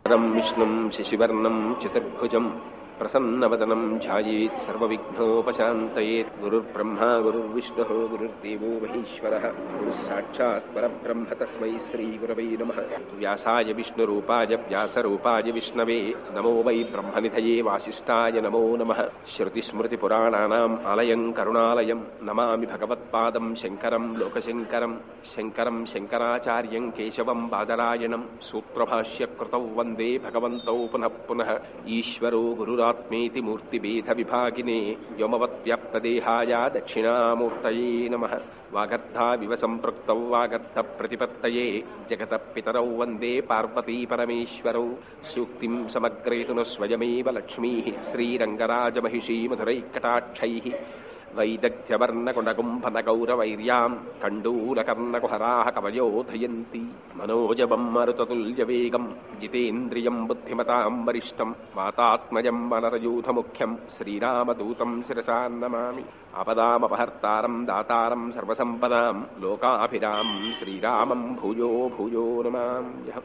విష్ణుం శశివర్ణం చతుర్భుజం ప్రసన్నవదనం ధ్యాయేత్ సర్వవిఘ్నోపశాంతయేత్. గురుర్బ్రహ్మా గురుర్విష్ణుః గురుర్దేవో మహేశ్వరః గురుః సాక్షాత్ పరబ్రహ్మ తస్మై శ్రీ గురవై నమః. వ్యాసాయ విష్ణురూపాయ వ్యాసరూపాయ విష్ణవే నమో వై బ్రహ్మనిధయే వాసిష్ఠాయ నమో నమః. శ్రుతిస్మృతిపురాణానాం ఆలయం కరుణాలయం నమామి భగవత్పాదం శంకరం లోకశంకరం. శంకరం శంకరాచార్యం కేశవం బాదరాయణం సూత్రభాష్యకృతౌ వందే భగవంతౌ పునః పునః. ఈశ్వరో గురురాత్మేతి మూర్తిభేద విభాగినే వ్యోమవద్వ్యాప్తదేహాయ దక్షిణామూర్తయే నమః. వాగర్ధావివ సంపృక్తౌ వాగర్ధ ప్రతిపత్తయే జగతః పితరౌ వందే పార్వతీ పరమేశ్వరౌ. సూక్తిం సమగ్రేతున స్వయమేవ లక్ష్మీః శ్రీరంగరాజమహిషీ మధురైకటాక్షైః. వైదగ్ధ్యవర్ణకుణగుంభనగౌరవైర్యాం కండూలకర్ణకుహరాः కవయోధయంతి. మనోజవం మరుతతుల్యవేగం జితేంద్రియం బుద్ధిమతాం వరిష్టం వాతాత్మజం వనరయూథముఖ్యం శ్రీరామదూతం శిరసా నమామి. ఆపదామపహర్తారం దాతారం సర్వసంపదాం లోకాభిరామం శ్రీరామం భూయో భూయో నమామ్యహం.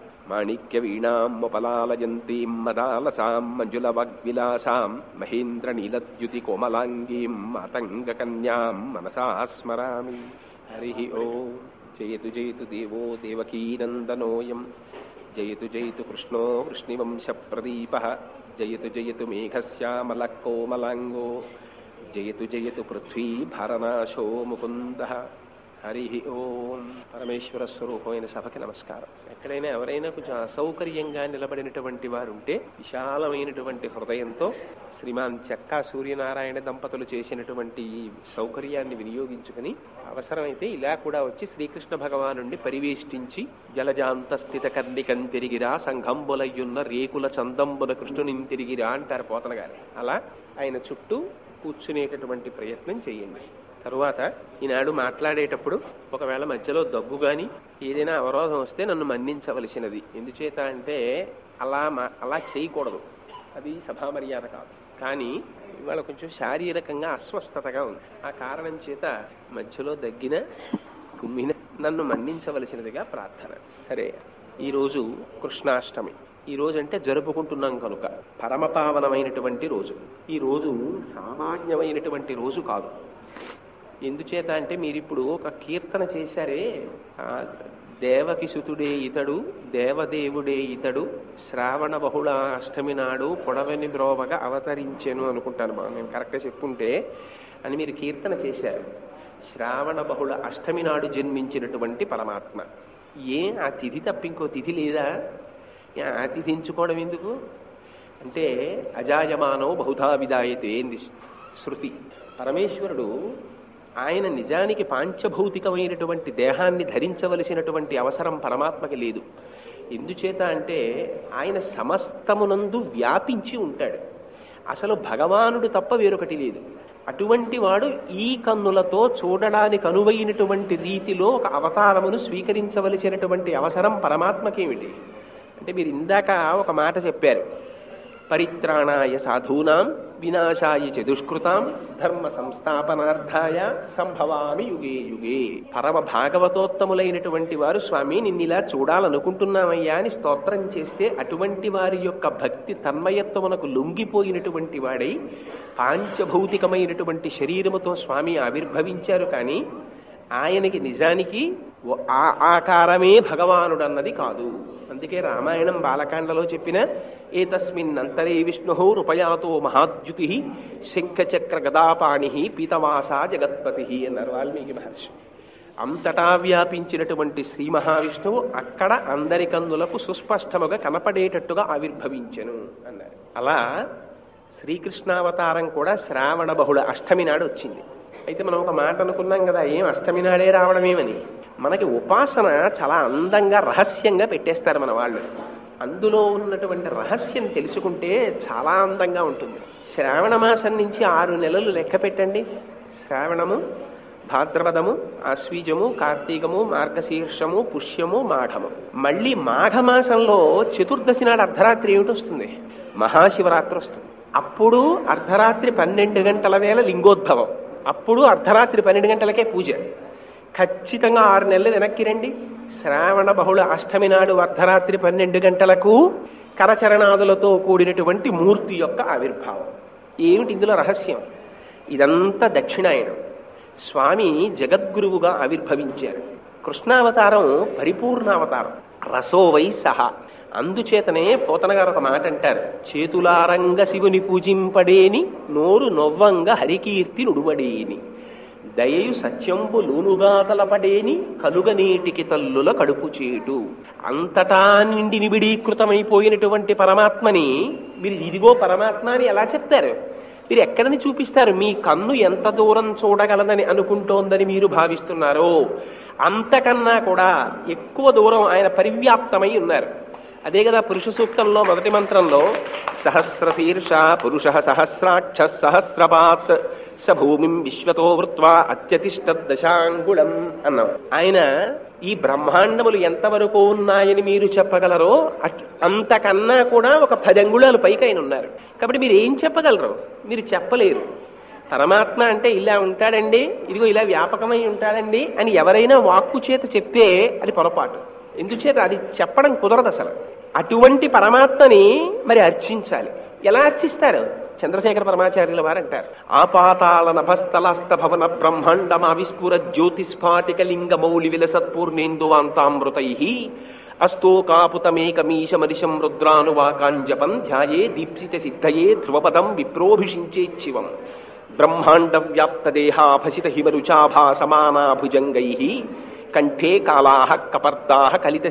మాణిక్యవీణాముపలాలయంతీం మదాలసాం మంజులవాగ్విలాసాం మహేంద్రనీలద్యుతికోమలాంగీం మాతంగకన్యాం మనసా స్మరామి. హరి ఓం. జయతు జయతు దేవో దేవకీనందనోయం జయతు జయతు కృష్ణో వృష్ణివంశప్రదీపః. జయతు జయతు మేఘశ్యామలకోమలాంగో జయతు జయతు పృథ్వీ భారనాశో ముకుందః. హరి ఓం. పరమేశ్వర స్వరూపమైన సభకి నమస్కారం. ఎక్కడైనా ఎవరైనా కొంచెం అసౌకర్యంగా నిలబడినటువంటి వారు ఉంటే విశాలమైనటువంటి హృదయంతో శ్రీమాన్ చెక్కా సూర్యనారాయణ దంపతులు చేసినటువంటి ఈ సౌకర్యాన్ని వినియోగించుకుని అవసరమైతే ఇలా కూడా వచ్చి శ్రీకృష్ణ భగవానుణ్ణి పరివేష్టించి జలజాంత స్థిత కర్ణికంతిరిగిరా సంఘంబులయ్యున్న రేకుల చందంబుల కృష్ణునింతిరిగిరా అంటారు పోతన గారు. అలా ఆయన చుట్టూ కూర్చునేటటువంటి ప్రయత్నం చేయండి. తరువాత ఈనాడు మాట్లాడేటప్పుడు ఒకవేళ మధ్యలో దగ్గు గాని ఏదైనా అవరోధం వస్తే నన్ను మన్నించవలసినది. ఎందుచేత అంటే అలా చేయకూడదు, అది సభామర్యాద కాదు. కానీ ఇవాళ కొంచెం శారీరకంగా అస్వస్థతగా ఉంది. ఆ కారణం చేత మధ్యలో దగ్గిన కుమ్మిన నన్ను మన్నించవలసినదిగా ప్రార్థన. సరే, ఈరోజు కృష్ణాష్టమి. ఈ రోజు అంటే జరుపుకుంటున్నాం కనుక పరమపావనమైనటువంటి రోజు. ఈ రోజు సామాన్యమైనటువంటి రోజు కాదు. ఎందుచేత అంటే మీరిప్పుడు ఒక కీర్తన చేశారే, దేవకి సుతుడే ఇతడు దేవదేవుడే ఇతడు శ్రావణ బహుళ అష్టమి నాడు పొడవని బ్రోవగా అవతరించెను అనుకుంటాను. నేను కరెక్ట్గా చెప్పుకుంటే అని మీరు కీర్తన చేశారు. శ్రావణ బహుళ అష్టమి నాడు జన్మించినటువంటి పరమాత్మ. ఆ తిథి తప్ప ఇంకో తిథి లేదా? ఆ తిథి ఎంచుకోవడం ఎందుకు అంటే అజాయమానో బహుధా విదాయతే శృతి. పరమేశ్వరుడు ఆయన నిజానికి పాంచభౌతికమైనటువంటి దేహాన్ని ధరించవలసినటువంటి అవసరం పరమాత్మకి లేదు. ఎందుచేత అంటే ఆయన సమస్తమునందు వ్యాపించి ఉంటాడు. అసలు భగవానుడు తప్ప వేరొకటి లేదు. అటువంటి వాడు ఈ కన్నులతో చూడడానికి అనువైనటువంటి రీతిలో ఒక అవతారమును స్వీకరించవలసినటువంటి అవసరం పరమాత్మకేమిటి అంటే మీరు ఇందాక ఒక మాట చెప్పారు, పరిత్రాణాయ సాధూనాం వినాశాయ చ దుష్కృతాం ధర్మ సంస్థాపనార్థాయ సంభవామి యుగే యుగే. పరమ భాగవతోత్తములైనటువంటి వారు స్వామి నిన్నిలా చూడాలనుకుంటున్నామయ్యా అని స్తోత్రం చేస్తే అటువంటి వారి యొక్క భక్తి తన్మయత్వమునకు లొంగిపోయినటువంటి వాడై పాంచభౌతికమైనటువంటి శరీరముతో స్వామి ఆవిర్భవించారు. కానీ ఆయనకి నిజానికి ఆ ఆకారమే భగవానుడు అన్నది కాదు. అందుకే రామాయణం బాలకాండలో చెప్పిన ఏతస్మిన్ అంతరే విష్ణు రూపయాతో మహాద్యుతి శంఖచక్ర గదాపాణి పీతవాస జగత్పతి అన్నారు వాల్మీకి మహర్షి. అంతటా వ్యాపించినటువంటి శ్రీ మహావిష్ణువు అక్కడ అందరి కన్నులకు సుస్పష్టముగా కనపడేటట్టుగా ఆవిర్భవించెను అన్నారు. అలా శ్రీకృష్ణావతారం కూడా శ్రావణ బహుళ అష్టమి నాడు వచ్చింది. అయితే మనం ఒక మాట అనుకున్నాం కదా, ఏం అష్టమి నాడే రావడమేమని. మనకి ఉపాసన చాలా అందంగా రహస్యంగా పెట్టేస్తారు మన వాళ్ళు. అందులో ఉన్నటువంటి రహస్యం తెలుసుకుంటే చాలా అందంగా ఉంటుంది. శ్రావణ మాసం నుంచి 6 నెలలు లెక్క పెట్టండి. శ్రావణము, భాద్రపదము, ఆశ్వీజము, కార్తీకము, మార్గశీర్షము, పుష్యము, మాఘము. మళ్ళీ మాఘమాసంలో చతుర్దశి నాడు అర్ధరాత్రి ఏమిటి వస్తుంది? మహాశివరాత్రి వస్తుంది. అప్పుడు అర్ధరాత్రి 12 గంటల వేళ లింగోద్భవం. అప్పుడు అర్ధరాత్రి 12 గంటలకే పూజ. ఖచ్చితంగా 6 నెలలు వెనక్కి రండి. శ్రావణ బహుళ అష్టమి నాడు అర్ధరాత్రి 12 గంటలకు కరచరణాదులతో కూడినటువంటి మూర్తి యొక్క ఆవిర్భావం. ఏమిటి ఇందులో రహస్యం? ఇదంతా దక్షిణాయనం. స్వామి జగద్గురువుగా ఆవిర్భవించారు. కృష్ణావతారం పరిపూర్ణావతారం, రసోవై సహా. అందుచేతనే పోతన గారు ఒక మాట అంటారు, చేతులారంగ శివుని పూజింపడేని, నోరు నొవ్వంగ హరికీర్తి నుడువడేని, దయయు సత్యంబు లూనుగా తలపడేని, కలుగనీటికి తల్లుల కడుపు చేటు. అంతటా నిండి నిబిడీకృతమైపోయినటువంటి పరమాత్మని మీరు ఇదిగో పరమాత్మ అని ఎలా చెప్తారు? మీరు ఎక్కడని చూపిస్తారు? మీ కన్ను ఎంత దూరం చూడగలదని అనుకుంటోందని మీరు భావిస్తున్నారో అంతకన్నా కూడా ఎక్కువ దూరం ఆయన పరివ్యాప్తమై ఉన్నారు. అదే కదా పురుష సూక్తంలో మొదటి మంత్రంలో సహస్రశీర్ష పురుష సహస్రాక్ష సహస్రపాత్ స భూమిం విశ్వతో వృత్వా అత్యతిష్ట దశాంగుళం అన్నాం. ఆయన ఈ బ్రహ్మాండములు ఎంతవరకు ఉన్నాయని మీరు చెప్పగలరో అంతకన్నా కూడా ఒక 10 అంగుళాలు పైకి ఆయన ఉన్నారు. కాబట్టి మీరు ఏం చెప్పగలరు? మీరు చెప్పలేరు. పరమాత్మ అంటే ఇలా ఉంటాడండి, ఇదిగో ఇలా వ్యాపకమై ఉంటాడండి అని ఎవరైనా వాక్కు చేత చెప్తే అది పొరపాటు. ఎందుచేత అది చెప్పడం కుదరదు అసలు. అటువంటి పరమాత్మని మరి అర్చించాలి. ఎలా అర్చిస్తారు? చంద్రశేఖర పరమాచార్యుల వారు అంటారు, ఆపాతాళ నభస్థలాస్త భవన బ్రహ్మాండమావిస్ఫుర జ్యోతిస్ఫాటిక లింగ మౌళి విలసత్పూర్ణేందువాంతామృతై అస్తోకాపుతమేకమీశమరిశం రుద్రానువాకాంజపం ధ్యాయే దీప్సిత సిద్ధయే ధ్రువపదం విప్రోభిషించేచ్చివం బ్రహ్మాండ వ్యాప్త దేహాభసిత హిమరుచాభాసమానా భుజంగై కంఠే కాళాః కపర్దాః కలిత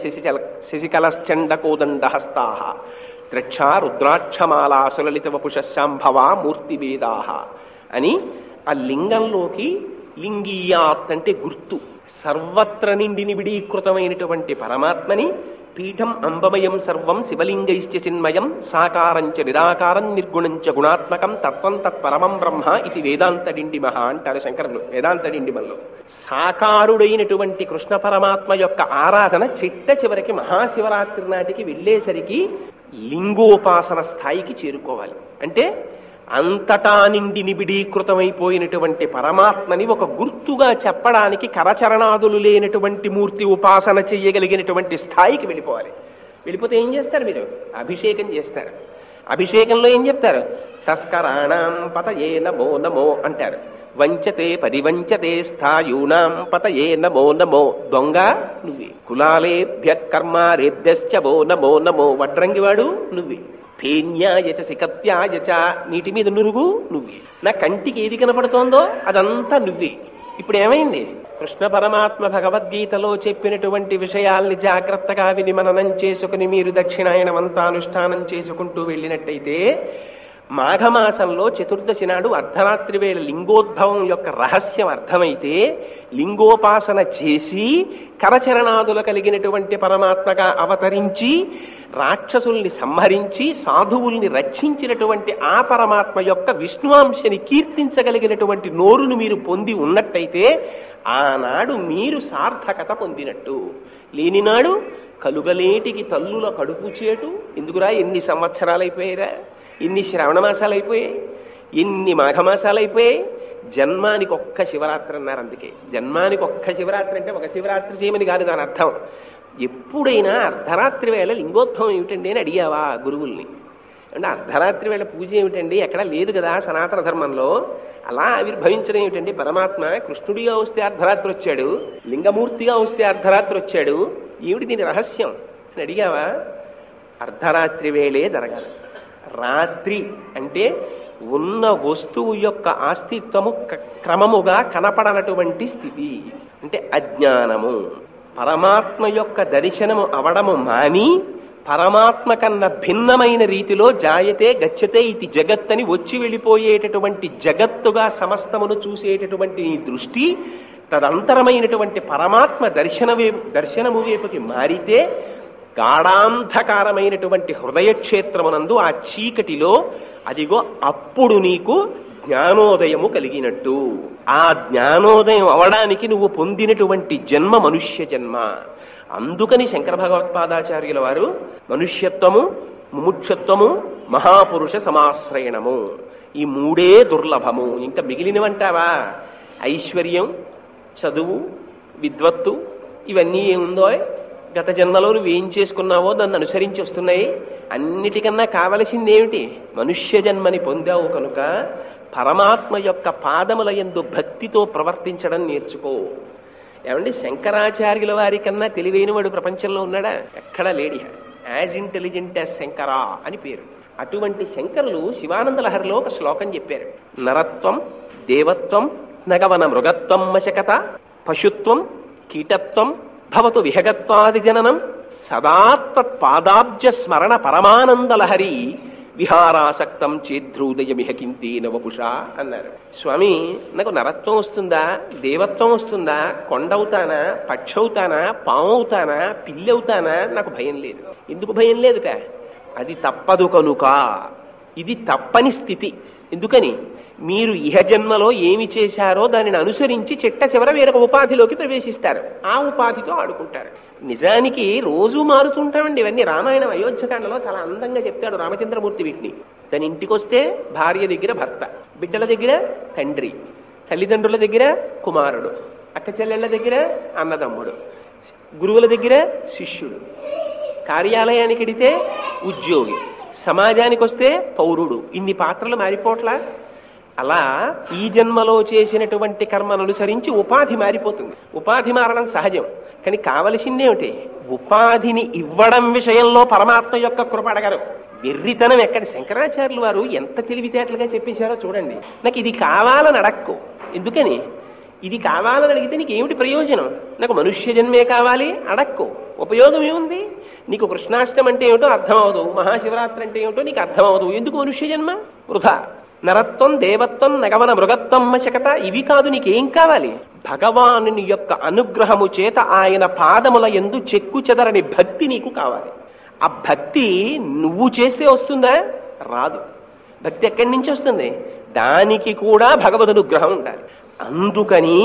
శశికలశ్చండకోదండహస్తాః ద్రక్షా రుద్రాక్షమాలా సులలిత వపుషశాంభవా మూర్తివేదాః అని ఆ లింగంలోకి లింగీయాత్ అంటే గుర్తు. సర్వత్ర నిండి నిబిడీకృతమైనటువంటి పరమాత్మని పీఠం అంబమయం సర్వం శివలింగైశ్చ చిన్మయం సాకారంచ నిరాకారం నిర్గుణంచ గుణాత్మకం తత్వం తత్పరమం బ్రహ్మ ఇది వేదాంత డిండిమహ అంటారు శంకరులు వేదాంత డిండిమల్లో. సాకారుడైనటువంటి కృష్ణ పరమాత్మ యొక్క ఆరాధన చిట్ట చివరికి మహాశివరాత్రి నాటికి వెళ్ళేసరికి లింగోపాసన స్థాయికి చేరుకోవాలి. అంటే అంతటా నిండి నిబిడీకృతమైపోయినటువంటి పరమాత్మని ఒక గుర్తుగా చెప్పడానికి కరచరణాదులు లేనటువంటి మూర్తి ఉపాసన చెయ్యగలిగినటువంటి స్థాయికి వెళ్ళిపోవాలి. వెళ్ళిపోతే ఏం చేస్తారు? మీరు అభిషేకం చేస్తారు. అభిషేకంలో ఏం చెప్తారు? తస్కరాణం పతయే నమో నమో అంటారు. వంచతే పరివంచతే స్థాయూనాం పతయే నమో నమో. దొంగ నువ్వే. కులాలేభ్య కర్మారేభ్యశ్చ వో నమో నమో. వడ్రంగివాడు నువ్వే. ఫేన్యాయచ సికత్యాయచ నీటి మీద నురుగు నువ్వే. నా కంటికి ఏది కనపడుతోందో అదంతా నువ్వే. ఇప్పుడు ఏమైంది? కృష్ణ పరమాత్మ భగవద్గీతలో చెప్పినటువంటి విషయాల్ని జాగ్రత్తగా విని మననం చేసుకుని మీరు దక్షిణాయనమంతా అనుష్ఠానం చేసుకుంటూ వెళ్ళినట్టయితే మాఘమాసంలో చతుర్దశి నాడు అర్ధరాత్రి వేళ లింగోద్భవం యొక్క రహస్యం అర్థమైతే లింగోపాసన చేసి కరచరణాదులు కలిగినటువంటి పరమాత్మగా అవతరించి రాక్షసుల్ని సంహరించి సాధువుల్ని రక్షించినటువంటి ఆ పరమాత్మ యొక్క విష్ణువాంశని కీర్తించగలిగినటువంటి నోరును మీరు పొంది ఉన్నట్టయితే ఆనాడు మీరు సార్థకత పొందినట్టు. లేనినాడు కలుగలేటికి తల్లుల కడుపు చేటు. ఎందుకురా ఎన్ని సంవత్సరాలు అయిపోయారా, ఎన్ని శ్రావణ మాసాలు అయిపోయాయి, ఎన్ని మాఘమాసాలు అయిపోయాయి. జన్మానికి ఒక్క శివరాత్రి అన్నారు. అందుకే జన్మానికి ఒక్క శివరాత్రి అంటే ఒక శివరాత్రి చేయమని కాదు దాని అర్థం. ఎప్పుడైనా అర్ధరాత్రి వేళ లింగోద్భవం ఏమిటండి అని అడిగావా గురువుల్ని? అంటే అర్ధరాత్రి వేళ పూజ ఏమిటండి, ఎక్కడా లేదు కదా సనాతన ధర్మంలో. అలా ఆవిర్భవించడం ఏమిటండి? పరమాత్మ కృష్ణుడిగా వస్తే అర్ధరాత్రి వచ్చాడు, లింగమూర్తిగా వస్తే అర్ధరాత్రి వచ్చాడు, ఏమిటి దీని రహస్యం అని అడిగావా? అర్ధరాత్రి వేళే జరగాలి. రాత్రి అంటే ఉన్న వస్తువు యొక్క అస్తిత్వము క్రమముగా కనపడనటువంటి స్థితి, అంటే అజ్ఞానము. పరమాత్మ యొక్క దర్శనము అవడము మాని పరమాత్మ కన్నా భిన్నమైన రీతిలో జాయతే గచ్చతే ఇది జగత్ అని వచ్చి వెళ్ళిపోయేటటువంటి జగత్తుగా సమస్తమును చూసేటటువంటి నీ దృష్టి తదంతరమైనటువంటి పరమాత్మ దర్శనము వైపుకి మారితే గాఢాంధకారమైనటువంటి హృదయక్షేత్రమునందు ఆ చీకటిలో అదిగో అప్పుడు నీకు జ్ఞానోదయము కలిగినట్టు. ఆ జ్ఞానోదయం అవడానికి నువ్వు పొందినటువంటి జన్మ మనుష్య జన్మ. అందుకని శంకర భగవత్పాదాచార్యుల వారు మనుష్యత్వము, ముముక్షత్వము, మహాపురుష సమాశ్రయణము ఈ మూడే దుర్లభము. ఇంకా మిగిలినవంటావా? ఐశ్వర్యం, చదువు, విద్వత్తు ఇవన్నీ ఏముందో గత జన్మలో నువ్వేం చేసుకున్నావో దాన్ని అనుసరించి వస్తున్నాయి. అన్నిటికన్నా కావలసింది ఏమిటి? మనుష్య జన్మని పొందావు కనుక పరమాత్మ యొక్క పాదముల యందు భక్తితో ప్రవర్తించడం నేర్చుకో. ఏమండి, శంకరాచార్యుల వారి కన్నా తెలివైన వాడు ప్రపంచంలో ఉన్నాడా? ఎక్కడా లేడి. యాజ్ ఇంటెలిజెంట్ యాజ్ శంకరా అని పేరు. అటువంటి శంకరులు శివానంద లహరిలో ఒక శ్లోకం చెప్పారు. నరత్వం దేవత్వం నగవన మృగత్వం మశకత పశుత్వం కీటత్వం భవతు విహగత్వాది జననం సదాత్పాదాబ్జ స్మరణ పరమానందలహరి విహారాసక్తం చేద్రూదయమిహ కింతేన వపుషా అన్నారు. స్వామి, నాకు నరత్వం వస్తుందా, దేవత్వం వస్తుందా, కొండవుతానా, పక్షవుతానా, పాము అవుతానా, పిల్లి అవుతానా? నాకు భయం లేదు. ఎందుకు భయం లేదుట? అది తప్పదు కనుక. ఇది తప్పని స్థితి. ఎందుకని? మీరు ఇహ జన్మలో ఏమి చేశారో దానిని అనుసరించి చిట్ట చివర వేరొక ఉపాధిలోకి ప్రవేశిస్తారు. ఆ ఉపాధితో ఆడుకుంటారు. నిజానికి రోజు మారుతుంటామండి. ఇవన్నీ రామాయణం అయోధ్యకాండలో చాలా అందంగా చెప్తాడు రామచంద్రమూర్తి వీటిని. తన ఇంటికి వస్తే భార్య దగ్గర భర్త, బిడ్డల దగ్గర తండ్రి, తల్లిదండ్రుల దగ్గర కుమారుడు, అక్క చెల్లెళ్ళ దగ్గర అన్నదమ్ముడు, గురువుల దగ్గర శిష్యుడు, కార్యాలయానికి వెడితే ఉద్యోగి, సమాజానికి వస్తే పౌరుడు. ఇన్ని పాత్రలు మారిపోట్లా? అలా ఈ జన్మలో చేసినటువంటి కర్మను అనుసరించి ఉపాధి మారిపోతుంది. ఉపాధి మారడం సహజం. కానీ కావలసిందేమిటి? ఉపాధిని ఇవ్వడం విషయంలో పరమాత్మ యొక్క కృప అడగరు. వెర్రితనం ఎక్కడ? శంకరాచార్యులు వారు ఎంత తెలివితేటలుగా చెప్పేశారో చూడండి. నాకు ఇది కావాలని అడక్కు. ఎందుకని? ఇది కావాలని అడిగితే నీకు ఏమిటి ప్రయోజనం? నాకు మనుష్య జన్మే కావాలి అడక్కు. ఉపయోగం ఏముంది? నీకు కృష్ణాష్టమి అంటే ఏమిటో అర్థం అవదు, మహాశివరాత్రి అంటే ఏమిటో నీకు అర్థం అవదు. ఎందుకు మనుష్య జన్మ? వృధా. నరత్వం దేవత్వం నగవన మృగత్వం మశకత ఇవి కాదు. నీకేం కావాలి? భగవానుని యొక్క అనుగ్రహము చేత ఆయన పాదముల యందు చెక్కు చెదరని భక్తి నీకు కావాలి. ఆ భక్తి నువ్వు చేస్తే వస్తుందా? రాదు. భక్తి ఎక్కడి నుంచి వస్తుంది? దానికి కూడా భగవదనుగ్రహం ఉండాలి. అందుకని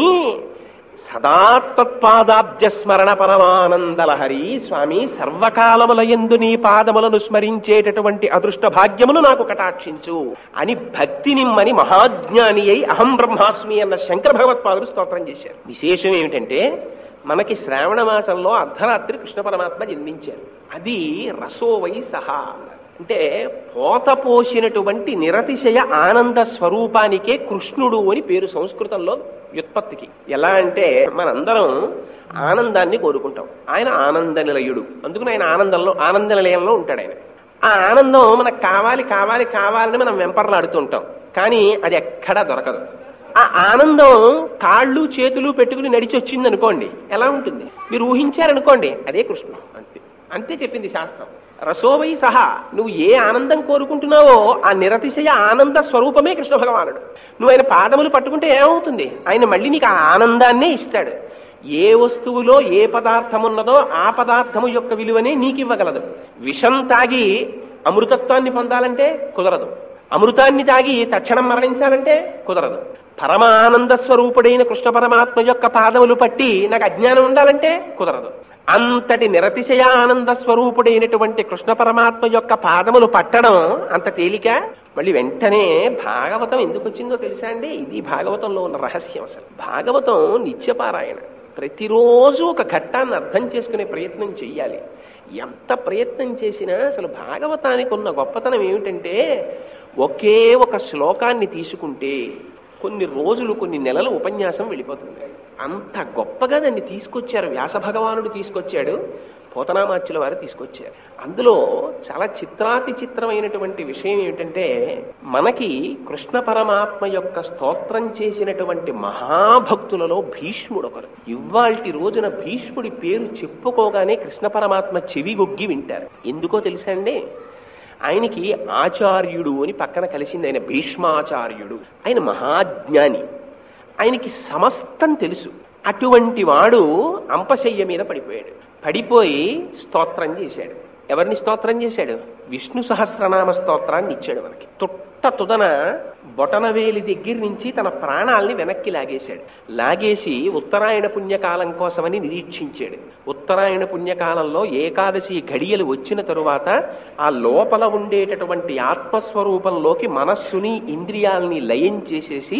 సదాత్పాదాబ్జ స్మరణ పరమానందలహరి స్వామి, సర్వకాలములయందు నీ పాదములను స్మరించేటటువంటి అదృష్ట భాగ్యమును నాకు కటాక్షించు అని భక్తి నిమ్మని మహాజ్ఞాని అయి అహం బ్రహ్మాస్మి అన్న శంకర భగవత్పాదులు స్తోత్రం చేశారు. విశేషం ఏమిటంటే, మనకి శ్రావణ మాసంలో అర్ధరాత్రి కృష్ణ పరమాత్మ జన్మించారు. అది రసోవై సహా అంటే పోత పోసినటువంటి నిరతిశయ ఆనంద స్వరూపానికే కృష్ణుడు అని పేరు సంస్కృతంలో వ్యుత్పత్తికి. ఎలా అంటే, మనందరం ఆనందాన్ని కోరుకుంటాం. ఆయన ఆనంద నిలయుడు, అందుకని ఆయన ఆనంద నిలయంలో ఉంటాడు. ఆయన ఆ ఆనందం మనకు కావాలి కావాలి కావాలని మనం వెంపర్లాడుతూ ఉంటాం. కానీ అది ఎక్కడా దొరకదు. ఆ ఆనందం కాళ్ళు చేతులు పెట్టుకుని నడిచి వచ్చింది అనుకోండి, ఎలా ఉంటుంది? మీరు ఊహించారనుకోండి, అదే కృష్ణుడు. అంతే అంతే చెప్పింది శాస్త్రం. రసోవై సహా, నువ్వు ఏ ఆనందం కోరుకుంటున్నావో ఆ నిరతిశయ ఆనంద స్వరూపమే కృష్ణ భగవానుడు. నువ్వు ఆయన పాదములు పట్టుకుంటే ఏమవుతుంది? ఆయన మళ్ళీ నీకు ఆ ఆనందాన్నే ఇస్తాడు. ఏ వస్తువులో ఏ పదార్థం ఉన్నదో ఆ పదార్థము యొక్క విలువనే నీకు ఇవ్వగలదు. విషం తాగి అమృతత్వాన్ని పొందాలంటే కుదరదు. అమృతాన్ని తాగి తక్షణం మరణించాలంటే కుదరదు. పరమానంద స్వరూపుడైన కృష్ణ పరమాత్మ యొక్క పాదములు పట్టి నాకు అజ్ఞానం ఉండాలంటే కుదరదు. అంతటి నిరతిశయ ఆనంద స్వరూపుడైనటువంటి కృష్ణ పరమాత్మ యొక్క పాదములు పట్టడం అంత తేలిక? మళ్ళీ వెంటనే భాగవతం ఎందుకు వచ్చిందో తెలుసా అండి? ఇది భాగవతంలో ఉన్న రహస్యం. అసలు భాగవతం నిత్యపారాయణ. ప్రతిరోజు ఒక ఘట్టాన్ని అర్థం చేసుకునే ప్రయత్నం చెయ్యాలి. ఎంత ప్రయత్నం చేసినా అసలు భాగవతానికి ఉన్న గొప్పతనం ఏమిటంటే, ఒకే ఒక శ్లోకాన్ని తీసుకుంటే కొన్ని రోజులు కొన్ని నెలల ఉపన్యాసం వెళ్ళిపోతుంది. అంత గొప్పగా దాన్ని తీసుకొచ్చారు. వ్యాస భగవానుడు తీసుకొచ్చాడు, పోతనామాచ్యుల వారు తీసుకొచ్చారు. అందులో చాలా చిత్రాతి చిత్రమైనటువంటి విషయం ఏమిటంటే, మనకి కృష్ణ పరమాత్మ యొక్క స్తోత్రం చేసినటువంటి మహాభక్తులలో భీష్ముడు ఒకరు. ఇవాల్టి రోజున భీష్ముడి పేరు చెప్పుకోగానే కృష్ణ పరమాత్మ చెవిగొగ్గి వింటారు. ఎందుకో తెలుసా అండి? ఆయనకి ఆచార్యుడు అని పక్కన కలిసింది. ఆయన భీష్మాచార్యుడు. ఆయన మహాజ్ఞాని. ఆయనకి సమస్తం తెలుసు. అటువంటి వాడు అంపశయ్య మీద పడిపోయాడు. పడిపోయి స్తోత్రం చేశాడు. ఎవరిని స్తోత్రం చేశాడు? విష్ణు సహస్రనామ స్తోత్రాన్ని ఇచ్చాడు మనకి. తుదన బొటనవేలి దగ్గర నుంచి తన ప్రాణాల్ని వెనక్కి లాగేశాడు. లాగేసి ఉత్తరాయణ పుణ్యకాలం కోసమని నిరీక్షించాడు. ఉత్తరాయణ పుణ్యకాలంలో ఏకాదశి ఘడియలు వచ్చిన తరువాత ఆ లోపల ఉండేటటువంటి ఆత్మస్వరూపంలోకి మనస్సుని ఇంద్రియాలని లయం చేసేసి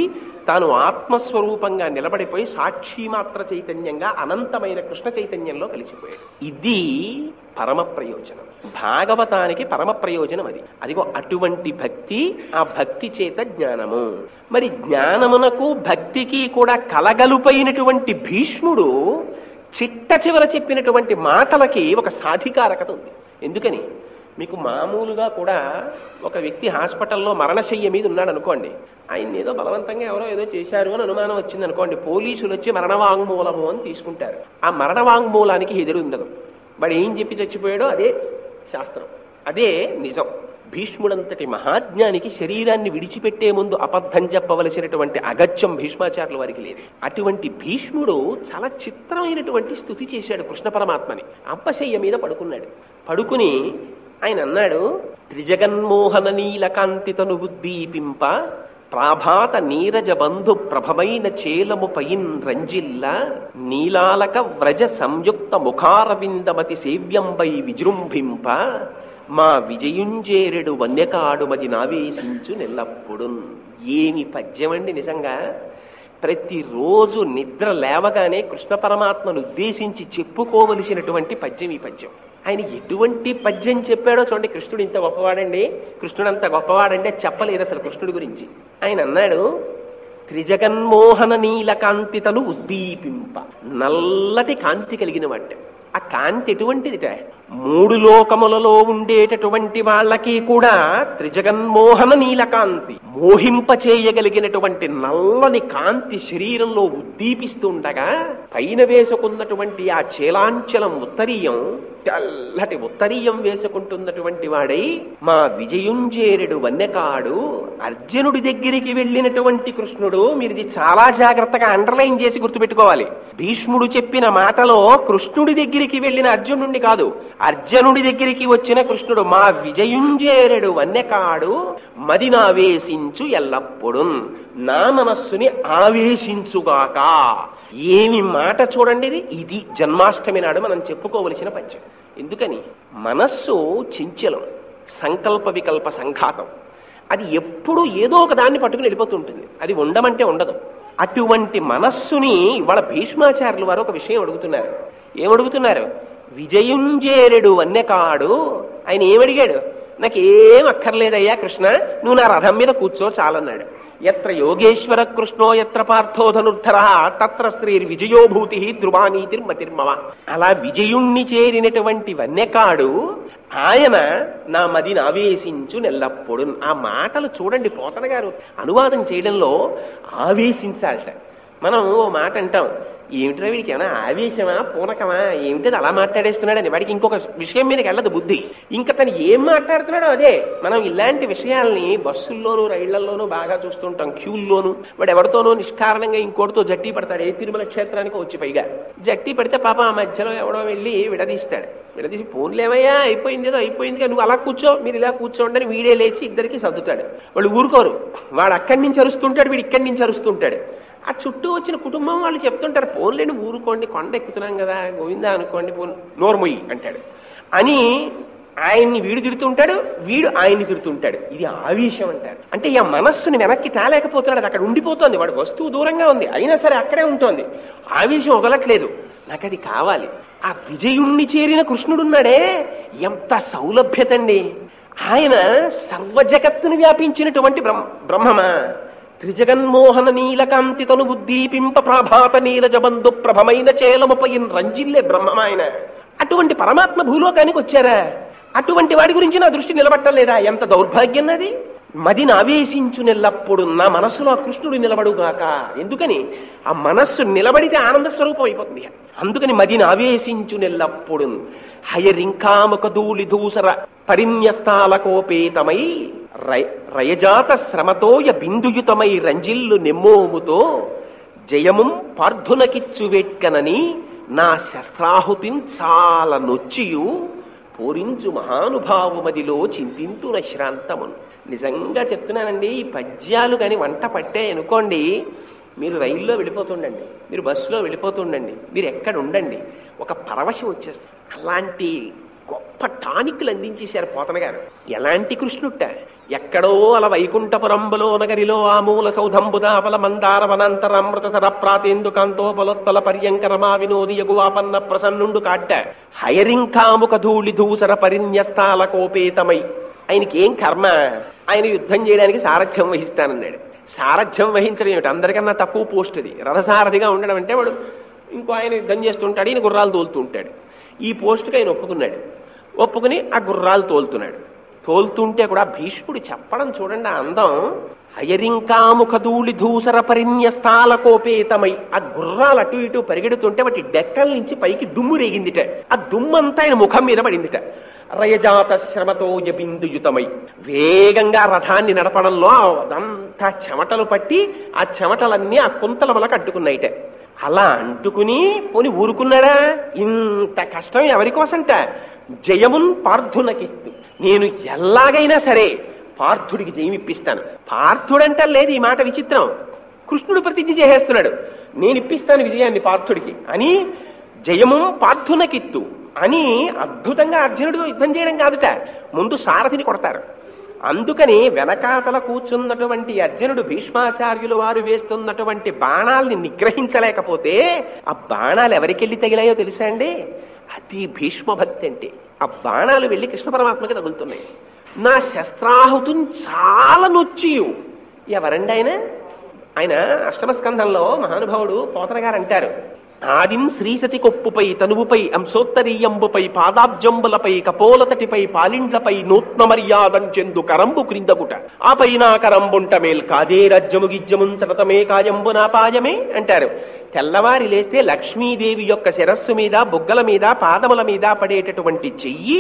తాను ఆత్మస్వరూపంగా నిలబడిపోయి సాక్షి మాత్ర చైతన్యంగా అనంతమైన కృష్ణ చైతన్యంలో కలిసిపోయాడు. ఇది పరమ ప్రయోజనం. భాగవతానికి పరమ ప్రయోజనం అది. అదిగో అటువంటి భక్తి, ఆ భక్తి చేత జ్ఞానము. మరి జ్ఞానమునకు భక్తికి కూడా కలగలుపైనటువంటి భీష్ముడు చిట్ట చివర చెప్పినటువంటి మాటలకి ఒక సాధికారకత ఉంది. ఎందుకని, మీకు మామూలుగా కూడా ఒక వ్యక్తి హాస్పిటల్లో మరణశయ్య మీద ఉన్నాడు అనుకోండి, ఆయన ఏదో బలవంతంగా ఎవరో ఏదో చేశారు అని అనుమానం వచ్చింది అనుకోండి, పోలీసులు వచ్చి మరణవాంగ్మూలము అని తీసుకుంటారు. ఆ మరణవాంగ్మూలానికి ఎదురు ఉండదు. వాడు ఏం చెప్పి చచ్చిపోయాడో అదే శాస్త్రం, అదే నిజం. భీష్ముడంతటి మహాజ్ఞానికి శరీరాన్ని విడిచిపెట్టే ముందు అబద్ధం చెప్పవలసినటువంటి అగత్యం భీష్మాచార్యుల వారికి లేదు. అటువంటి భీష్ముడు చాలా చిత్రమైనటువంటి స్తుతి చేశాడు కృష్ణ పరమాత్మని. అంపశయ్య మీద పడుకున్నాడు. పడుకుని ఆయన అన్నాడు, త్రిజగన్మోహన నీలకాంతితను ఉద్దీపింప ప్రాభాత నీరజ బంధు ప్రభమైన చేలము పయిన్ రంజిల్ల నీలాలక వ్రజ సంయుక్త ముఖారవిందమతి సేవ్యంబై విజృంభింప మా విజయుంజేరెడు వన్యకాడుమది నావేశించు నెల్లప్పుడు. ఏమి పద్యమండి నిజంగా. ప్రతిరోజు నిద్ర లేవగానే కృష్ణ పరమాత్మను ఉద్దేశించి చెప్పుకోవలసినటువంటి పద్యం ఈ పద్యం. ఆయన ఎటువంటి పద్యం చెప్పాడో చూడండి. కృష్ణుడు ఇంత గొప్పవాడండి, కృష్ణుడు అంత గొప్పవాడండి చెప్పలేదు అసలు కృష్ణుడి గురించి. ఆయన అన్నాడు, త్రిజగన్మోహన నీలకాంతితను ఉద్దీపింప. నల్లటి కాంతి కలిగిన వాడు. ఆ కాంతి ఎటువంటిదిట, మూడు లోకములలో ఉండేటటువంటి వాళ్ళకి కూడా త్రిజగన్మోహన నీలకాంతి మోహింపచేయగలిగినటువంటి నల్లని కాంతి శరీరంలో ఉద్దీపిస్తుండగా పైన వేసుకున్నటువంటి ఆ చేలాంచలం ఉత్తరీయం, తెల్లటి ఉత్తరీయం వేసుకుంటున్నటువంటి వాడై మా విజయుంజేరుడు వన్యకాడు. అర్జునుడి దగ్గరికి వెళ్ళినటువంటి కృష్ణుడు. మీరు ఇది చాలా జాగ్రత్తగా అండర్లైన్ చేసి గుర్తుపెట్టుకోవాలి. భీష్ముడు చెప్పిన మాటలో కృష్ణుడి దగ్గరికి వెళ్ళిన అర్జునుడిని కాదు, అర్జునుడి దగ్గరికి వచ్చిన కృష్ణుడు. మా విజయుంజేరుడు వన్యకాడు మదినావేశించు ఎల్లప్పుడు, నా మనస్సుని ఆవేశించుగాక. ఏమి మాట చూడండి ఇది. ఇది జన్మాష్టమి నాడు మనం చెప్పుకోవలసిన పద్యం. ఎందుకని, మనస్సు చించలం, సంకల్ప వికల్ప సంఘాతం. అది ఎప్పుడు ఏదో ఒక దాన్ని పట్టుకుని వెళ్ళిపోతుంటుంది. అది ఉండమంటే ఉండదు. అటువంటి మనస్సుని ఇవాళ భీష్మాచార్యులు వారు ఒక విషయం అడుగుతున్నారు. ఏమడుగుతున్నారు? విజయుంజేరుడు వన్యకాడు. ఆయన ఏమడిగాడు? నాకేం అక్కర్లేదయ్యా కృష్ణ, నువ్వు నా రథం మీద కూర్చో చాలన్నాడు. ఎత్ర యోగేశ్వర కృష్ణో ఎత్ర పార్థో ధనుర్ధర తత్ర శ్రీర్ విజయోభూతి ధ్రువానీతిర్మతిర్మవ. అలా విజయుణ్ణి చేరినటువంటి వన్యకాడు ఆయన నా మదిని ఆవేశించు నెల్లప్పుడు. ఆ మాటలు చూడండి, పోతన గారు అనువాదం చేయడంలో ఆవేశించాలట. మనం ఓ మాట అంటాం, ఏమిట్రా వీడికి ఏమైనా ఆవేశమా పూనకమా ఏమిటది అలా మాట్లాడేస్తున్నాడని. వాడికి ఇంకొక విషయం మీదకి వెళ్ళదు బుద్ధి. ఇంకా తను ఏం మాట్లాడుతున్నాడో అదే. మనం ఇలాంటి విషయాల్ని బస్సుల్లోనూ రైళ్లలోనూ బాగా చూస్తుంటాం, క్యూల్లోనూ. వాడు ఎవరితోనో నిష్కారణంగా ఇంకోటితో జట్టి పడతాడు. ఏ తిరుమల క్షేత్రానికి వచ్చి పైగా జట్టి పడితే పాప ఆ మధ్యలో ఎవడో వెళ్ళి విడదీస్తాడు. విడదీసి ఫోన్లేమయ్యా అయిపోయింది, ఏదో అయిపోయింది, నువ్వు అలా కూర్చో, మీరు ఇలా కూర్చోండి అని వీడే లేచి ఇద్దరికి సర్దుతాడు. వాళ్ళు ఊరుకోరు. వాడు అక్కడి నుంచి అరుస్తుంటాడు, వీడు ఇక్కడి నుంచి అరుస్తుంటాడు. ఆ చుట్టూ వచ్చిన కుటుంబం వాళ్ళు చెప్తుంటారు, పోన్లేని ఊరుకోండి, కొండ ఎక్కుతున్నాం కదా, గోవిందా అనుకోండి, నోర్మొయ్యి అంటాడు అని. ఆయన్ని వీడు తిడుతుంటాడు, వీడు ఆయన్ని తిడుతుంటాడు. ఇది ఆవేశం అంటారు. అంటే ఈ మనస్సుని వెనక్కి తేలేకపోతున్నాడు. అది అక్కడ ఉండిపోతుంది. వాడు వస్తువు దూరంగా ఉంది, అయినా సరే అక్కడే ఉంటుంది. ఆవేశం వదలట్లేదు. నాకు అది కావాలి. ఆ విజయుణ్ణి చేరిన కృష్ణుడున్నాడే, ఎంత సౌలభ్యత అండి. ఆయన సర్వజగత్తును వ్యాపించినటువంటి బ్రహ్మమా. త్రిజగన్మోహన నీలకాంతితను ఉద్దీపింప ప్రాభాత నీరజబంధు ప్రభమైన చేలముపై రంజిల్లే బ్రహ్మమాయన. అటువంటి పరమాత్మ భూలోకానికి వచ్చారా? అటువంటి వాడి గురించి నా దృష్టి నిలబట్టలేదా? ఎంత దౌర్భాగ్యం అది. మదిని ఆవేశించు నెల్లప్పుడు, నా మనస్సులో ఆ కృష్ణుడు నిలబడుగాక. ఎందుకని? ఆ మనస్సు నిలబడితే ఆనంద స్వరూపం అయిపోతుంది. అందుకని మదిని ఆవేశించు నెల్లప్పుడు హయరింకాముఖ ధూళి దూసర పరిన్యస్తాలకోపేతమై రయజాత శ్రమతోయ బిందుయుతమై రంజిల్లు నెమ్మోముతో జయముం పార్థునకిచ్చు వేట్కనని నా శస్త్రాహుతిన్ చాలా నొచ్చియు పూరించు మహానుభావుమదిలో చింతింతున శ్రాంతమును. నిజంగా చెప్తున్నానండి, ఈ పద్యాలు కానీ వంట పట్టాయి అనుకోండి, మీరు రైల్లో వెళ్ళిపోతుండండి, మీరు బస్సులో వెళ్ళిపోతుండండి, మీరు ఎక్కడ ఉండండి, ఒక పరవశం వచ్చేస్తుంది. అలాంటి గొప్ప గొప్ప టానిక్లు అందించేశారు పోతన గారు. ఎలాంటి కృష్ణుట్ట, ఎక్కడో అల వైకుంఠపురంబులో నగరిలో ఆమూల సౌధంబుదాపల మందార వనాంతరామృత సర ప్రాతేందు కాంతోపలోత్పల పర్యంకరమా వినోది యగువాపన్న ప్రసన్నుండు కాట్ట హయరింకాముఖ ధూళి ధూసర పరిన్యస్తాల కోపేతమై. ఆయనకి ఏం కర్మ, ఆయన యుద్ధం చేయడానికి సారథ్యం వహిస్తానన్నాడు. సారథ్యం వహించడం ఏమిటి, అందరికన్నా తక్కువ పోస్ట్ అది. రథసారథిగా ఉండడం అంటే వాడు ఇంకో ఆయన యుద్ధం చేస్తుంటాడు, ఈయన గుర్రాలు తోలుతూ ఉంటాడు. ఈ పోస్టుకి ఆయన ఒప్పుకున్నాడు. ఒప్పుకుని ఆ గుర్రాలు తోలుతున్నాడు. తోలుతుంటే కూడా భీష్ముడు చెప్పడం చూడండి ఆ అందం. హయరింకాముఖ ధూళి ధూసర పరిన్యస్తాల కోపేతమై. ఆ గుర్రాలు అటు ఇటు పరిగెడుతుంటే వాటి డెక్కల నుంచి పైకి దుమ్ము రేగిందిట. ఆ దుమ్మంతా ఆయన ముఖం మీద పడిందిట. రయజాత శ్రమతో యబిందుయుతమై. వేగంగా రథాన్ని నడపడంలో అదంతా చెమటలు పట్టి ఆ చెమటలన్నీ ఆ కుంతలములకు అడ్డుకున్నాయిట. అలా అంటుకుని పోని ఊరుకున్నాడా? ఇంత కష్టం ఎవరి కోసంట? జయమున్ పార్థునకిత్తు, నేను ఎలాగైనా సరే పార్థుడికి జయమిప్పిస్తాను. పార్థుడంట లేదు, ఈ మాట విచిత్రం. కృష్ణుడు ప్రతిజ్ఞ చేసేస్తున్నాడు, నేను ఇప్పిస్తాను విజయాన్ని పార్థుడికి అని. జయము పార్థునకిత్తు అని అద్భుతంగా అర్జునుడితో యుద్ధం చేయడం కాదుట, ముందు సారథిని కొడతారు. అందుకని వెనకాతల కూర్చున్నటువంటి అర్జునుడు భీష్మాచార్యులు వారు వేస్తున్నటువంటి బాణాల్ని నిగ్రహించలేకపోతే ఆ బాణాలు ఎవరికెళ్ళి తగిలాయో తెలుసా అండి? అది భీష్మభక్తి అంటే. ఆ బాణాలు వెళ్ళి కృష్ణ పరమాత్మకి తగులుతున్నాయి. నా శస్త్రాహుతుం చాలా నొచ్చియు. ఎవరండి ఆయన? ఆయన అష్టమస్కంధంలో మహానుభావుడు పోతన గారు అంటారు, ఆదిం శ్రీసతి కొప్పుపై తనువుపై అంశోత్తరీయంబుపై పాదాబ్జంబులపై కపోలతటిపై పాలిండ్లపై నూత్న మర్యాదంచెందు కరంబు క్రిందగుట ఆపై నా కరంబుంట మేల్ కాదే రజ్జము గిజ్జమున్ సతతమే కాయంబు నా పాయమే అంటారు. తెల్లవారి లేస్తే లక్ష్మీదేవి యొక్క శిరస్సు మీద, బుగ్గల మీద, పాదముల మీద పడేటటువంటి చెయ్యి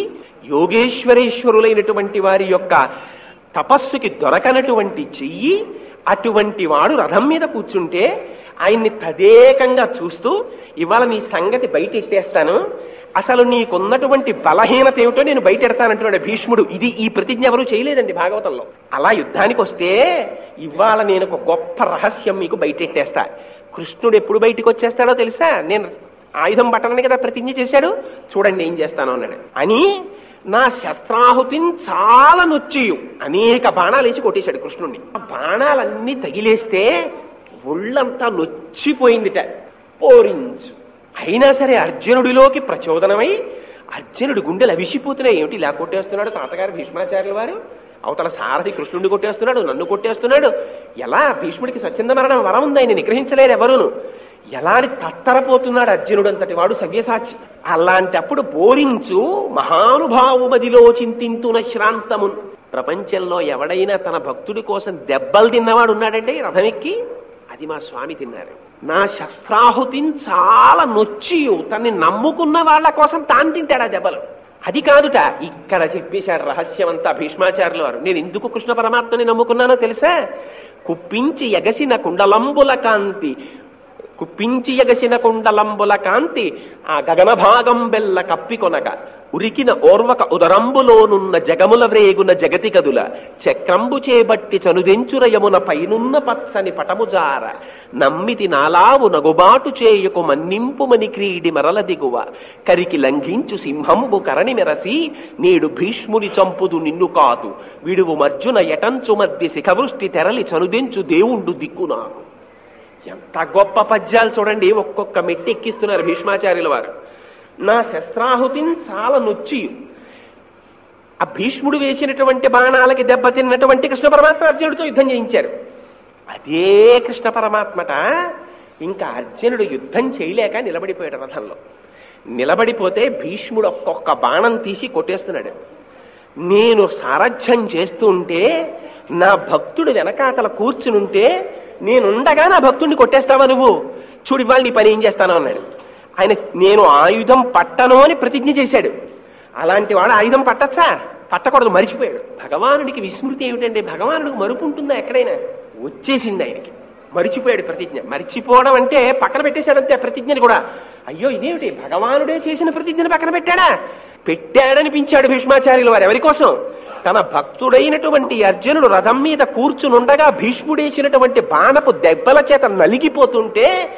యోగేశ్వరేశ్వరులైనటువంటి వారి యొక్క తపస్సుకి దొరకనటువంటి చెయ్యి. అటువంటి వాడు రథం మీద కూర్చుంటే ఆయన్ని తదేకంగా చూస్తూ, ఇవాళ నీ సంగతి బయట ఎట్టేస్తాను, అసలు నీకున్నటువంటి బలహీనత ఏమిటో నేను బయట ఎడతానంటున్నాడు భీష్ముడు. ఇది ఈ ప్రతిజ్ఞ ఎవరు చేయలేదండి భాగవతంలో. అలా యుద్ధానికి వస్తే ఇవాళ నేను ఒక గొప్ప రహస్యం మీకు బయటెట్టేస్తా. కృష్ణుడు ఎప్పుడు బయటికి వచ్చేస్తాడో తెలుసా? నేను ఆయుధం పట్టడానికి కదా ప్రతిజ్ఞ చేశాడు, చూడండి ఏం చేస్తాను అన్నాడు. అని నా శస్త్రాహుతిని చాలా నొచ్చియు అనేక బాణాలు వేసి కొట్టేశాడు కృష్ణుడిని. ఆ బాణాలన్నీ తగిలేస్తే ఒళ్ళంతా నొచ్చిపోయిందిట. పోరించు అయినా సరే అర్జునుడిలోకి ప్రచోదనమై అర్జునుడి గుండెలు అవిసిపోతున్నాయి. ఏమిటి ఇలా కొట్టేస్తున్నాడు తాతగారు భీష్మాచార్యుల వారు, అవతల సారథి కృష్ణుడిని కొట్టేస్తున్నాడు, నన్ను కొట్టేస్తున్నాడు. ఎలా భీష్ముడికి స్వచ్ఛంద మరణం వరం ఉంది, ఆయన నిగ్రహించలేరు ఎవరును. ఎలా అని తత్తరపోతున్నాడు అర్జునుడు అంతటి వాడు సవ్యసాచి. అలాంటప్పుడు బోరించు మహానుభావు మదిలో చింతింతున శ్రాంతమున్. ప్రపంచంలో ఎవడైనా తన భక్తుడి కోసం దెబ్బలు తిన్నవాడు ఉన్నాడంటే రథమెక్కి, అది మా స్వామి తిన్నారు. నా శస్త్రాహుతిని చాలా నొచ్చి తన్ని నమ్ముకున్న వాళ్ళ కోసం తాను తింటాడు ఆ దెబ్బలు. అది కాదుట, ఇక్కడ చెప్పేశాడు రహస్యం అంతా భీష్మాచార్యుల వారు. నేను ఎందుకు కృష్ణ పరమాత్మని నమ్ముకున్నానో తెలుసా? కుప్పించి ఎగసిన కుండలంబుల కాంతి, కుప్పించి ఎగసిన కుండలంబుల కాంతి ఆ గగన భాగం బెల్ల కప్పికొనక ఉరికిన ఓర్వక ఉదరంబులోనున్న జగముల వ్రేగున జగతి గదుల చక్రంబు చేబట్టి చనుదెంచురయమున పైనున్న పచ్చని పటముజార నమ్మితి నాలావు నగుబాటు చేయకు మన్నింపుమని క్రీడి మరల దిగువ కరికి లంఘించు సింహంబు కరణి మెరసి నేడు భీష్ముని చంపుదు నిన్ను కాదు విడువు మర్జున ఎటంచు మధ్య శిఖవృష్టి తెరలి చనుదెంచు దేవుండు దిక్కు నాకు. ఎంత గొప్ప పద్యాలు చూడండి, ఒక్కొక్క మెట్టి ఎక్కిస్తున్నారు భీష్మాచార్యుల వారు. నా శస్త్రాహుతిని చాలా నొచ్చి ఆ భీష్ముడు వేసినటువంటి బాణాలకి దెబ్బతిన్నటువంటి కృష్ణ పరమాత్మ అర్జునుడితో యుద్ధం చేయించారు. అదే కృష్ణ పరమాత్మట ఇంకా అర్జునుడు యుద్ధం చేయలేక నిలబడిపోయాడు రథంలో. నిలబడిపోతే భీష్ముడు ఒక్కొక్క బాణం తీసి కొట్టేస్తున్నాడు. నేను సారథ్యం చేస్తూ ఉంటే నా భక్తుడు వెనకాతల కూర్చునుంటే నేనుండగా నా భక్తుడిని కొట్టేస్తావా నువ్వు? చూడు ఇవాళ నీ పని ఏం చేస్తాను అన్నాడు. ఆయన నేను ఆయుధం పట్టను అని ప్రతిజ్ఞ చేశాడు. అలాంటి వాడు ఆయుధం పట్టచ్చా? పట్టకూడదు, మరిచిపోయాడు. భగవానుడికి విస్మృతి ఏమిటండి? భగవానుడికి మరుపు ఉంటుందా ఎక్కడైనా? వచ్చేసింది ఆయనకి, మరిచిపోయాడు ప్రతిజ్ఞ. మరిచిపోవడం అంటే పక్కన పెట్టేశాడంతే ప్రతిజ్ఞని కూడా. అయ్యో ఇదేమిటి, భగవానుడే చేసిన ప్రతిజ్ఞని పక్కన పెట్టాడా? పెట్టాడనిపించాడు భీష్మాచార్యుల వారు. ఎవరి కోసం? తన భక్తుడైనటువంటి అర్జునుడు రథం మీద కూర్చునుండగా భీష్ముడేసినటువంటి బాణపు దెబ్బల చేత నలిగిపోతుంటే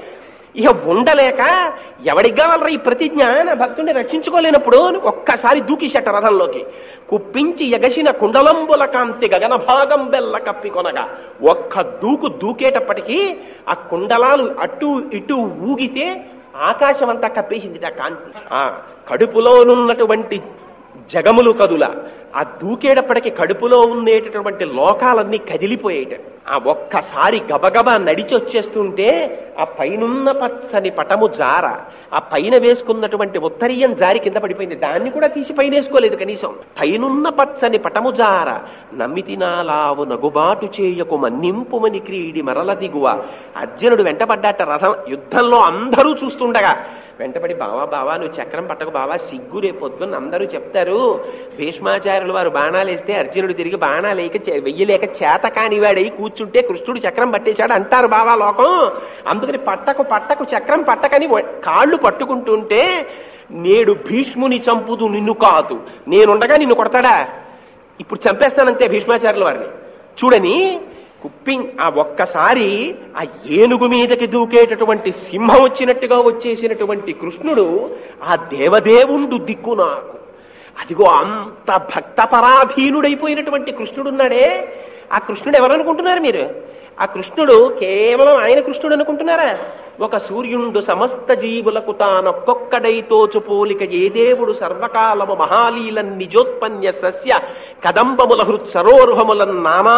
ఇక ఉండలేక ఎవడికి కావాలరా ఈ ప్రతిజ్ఞ, నా భక్తుడిని రక్షించుకోలేనప్పుడు ఒక్కసారి దూకిషట రథంలోకి. కుప్పించి ఎగసిన కుండలంబుల కాంతి గగన భాగం బెల్ల కప్పి కొనగా, ఒక్క దూకేటప్పటికీ ఆ కుండలాలు అటు ఇటు ఊగితే ఆకాశం అంతా కప్పేసింది ఆ కాంతి. ఆ కడుపులోనున్నటువంటి జగములు కదుల, ఆ దూకేటప్పటికి కడుపులో ఉండేటటువంటి లోకాలన్నీ కదిలిపోయేట. ఆ ఒక్కసారి గబగబా నడిచొచ్చేస్తుంటే ఆ పైనున్న పచ్చని పటము జార, ఆ పైన వేసుకున్నటువంటి ఉత్తరీయం జారి కింద పడిపోయింది. దాన్ని కూడా తీసి పైన వేసుకోలేదు కనీసం. పైనున్న పచ్చని పటము జార నమ్మితినాలావు నగుబాటు చేయకు మన్నింపుమని క్రీడి మరల దిగువ. అర్జునుడు వెంటపడ్డాట రథం యుద్ధంలో, అందరూ చూస్తుండగా వెంటపడి, బావా బావా నువ్వు చక్రం పట్టకు బావా, సిగ్గు రేపొద్దున్న అందరూ చెప్తారు భీష్మాచార్యులు వారు బాణాలు వేస్తే అర్జునుడు తిరిగి బాణాలేక వెయ్యలేక చేత కానివాడై కూర్చుంటే కృష్ణుడు చక్రం పట్టేశాడు అంటారు బావా లోకం. అందుకని పట్టకు చక్రం పట్టకని కాళ్ళు పట్టుకుంటుంటే, నేడు భీష్ముని చంపుదు నిన్ను కాదు, నేనుండగా నిన్ను కొడతాడా, ఇప్పుడు చంపేస్తానంతే భీష్మాచార్యుల వారిని చూడని ఆ ఒక్కసారి ఆ ఏనుగు మీదకి దూకేటటువంటి సింహం వచ్చినట్టుగా వచ్చేసినటువంటి కృష్ణుడు ఆ దేవదేవుండు దిక్కు నాకు. అదిగో అంత భక్తపరాధీనుడైపోయినటువంటి కృష్ణుడున్నాడే. ఆ కృష్ణుడు ఎవరనుకుంటున్నారు మీరు? ఆ కృష్ణుడు కేవలం ఆయన కృష్ణుడు అనుకుంటున్నారా? ఒక సూర్యుండు సమస్త జీవులకు తానొక్కొక్కడై తోచు పోలిక ఏ దేవుడు సర్వకాలము మహాలీలన్ నిజోత్పన్య సస్య కదంబముల హృత్ సరోర్హములన్ నానా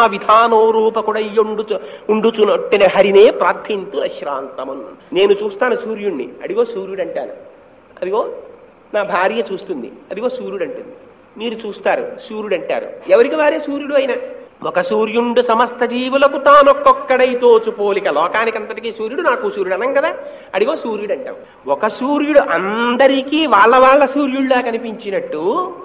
విధానోరూపకుడయ్యుండుచునొట్టిన హరినే ప్రార్థింతు అశ్రాంతమున్. నేను చూస్తాను సూర్యుణ్ణి, అడిగో సూర్యుడు అంటాను. అదిగో నా భార్య చూస్తుంది, అదిగో సూర్యుడు అంటుంది. మీరు చూస్తారు, సూర్యుడు అంటారు. ఎవరికి వారే సూర్యుడు అయినా. ఒక సూర్యుండు సమస్త జీవులకు తానొక్కొక్కడై తోచు పోలిక, లోకానికంతటికీ సూర్యుడు, నాకు సూర్యుడు అనం కదా, అడిగో సూర్యుడు అంటాం. ఒక సూర్యుడు అందరికీ వాళ్ళ సూర్యుడిలా కనిపించినట్టు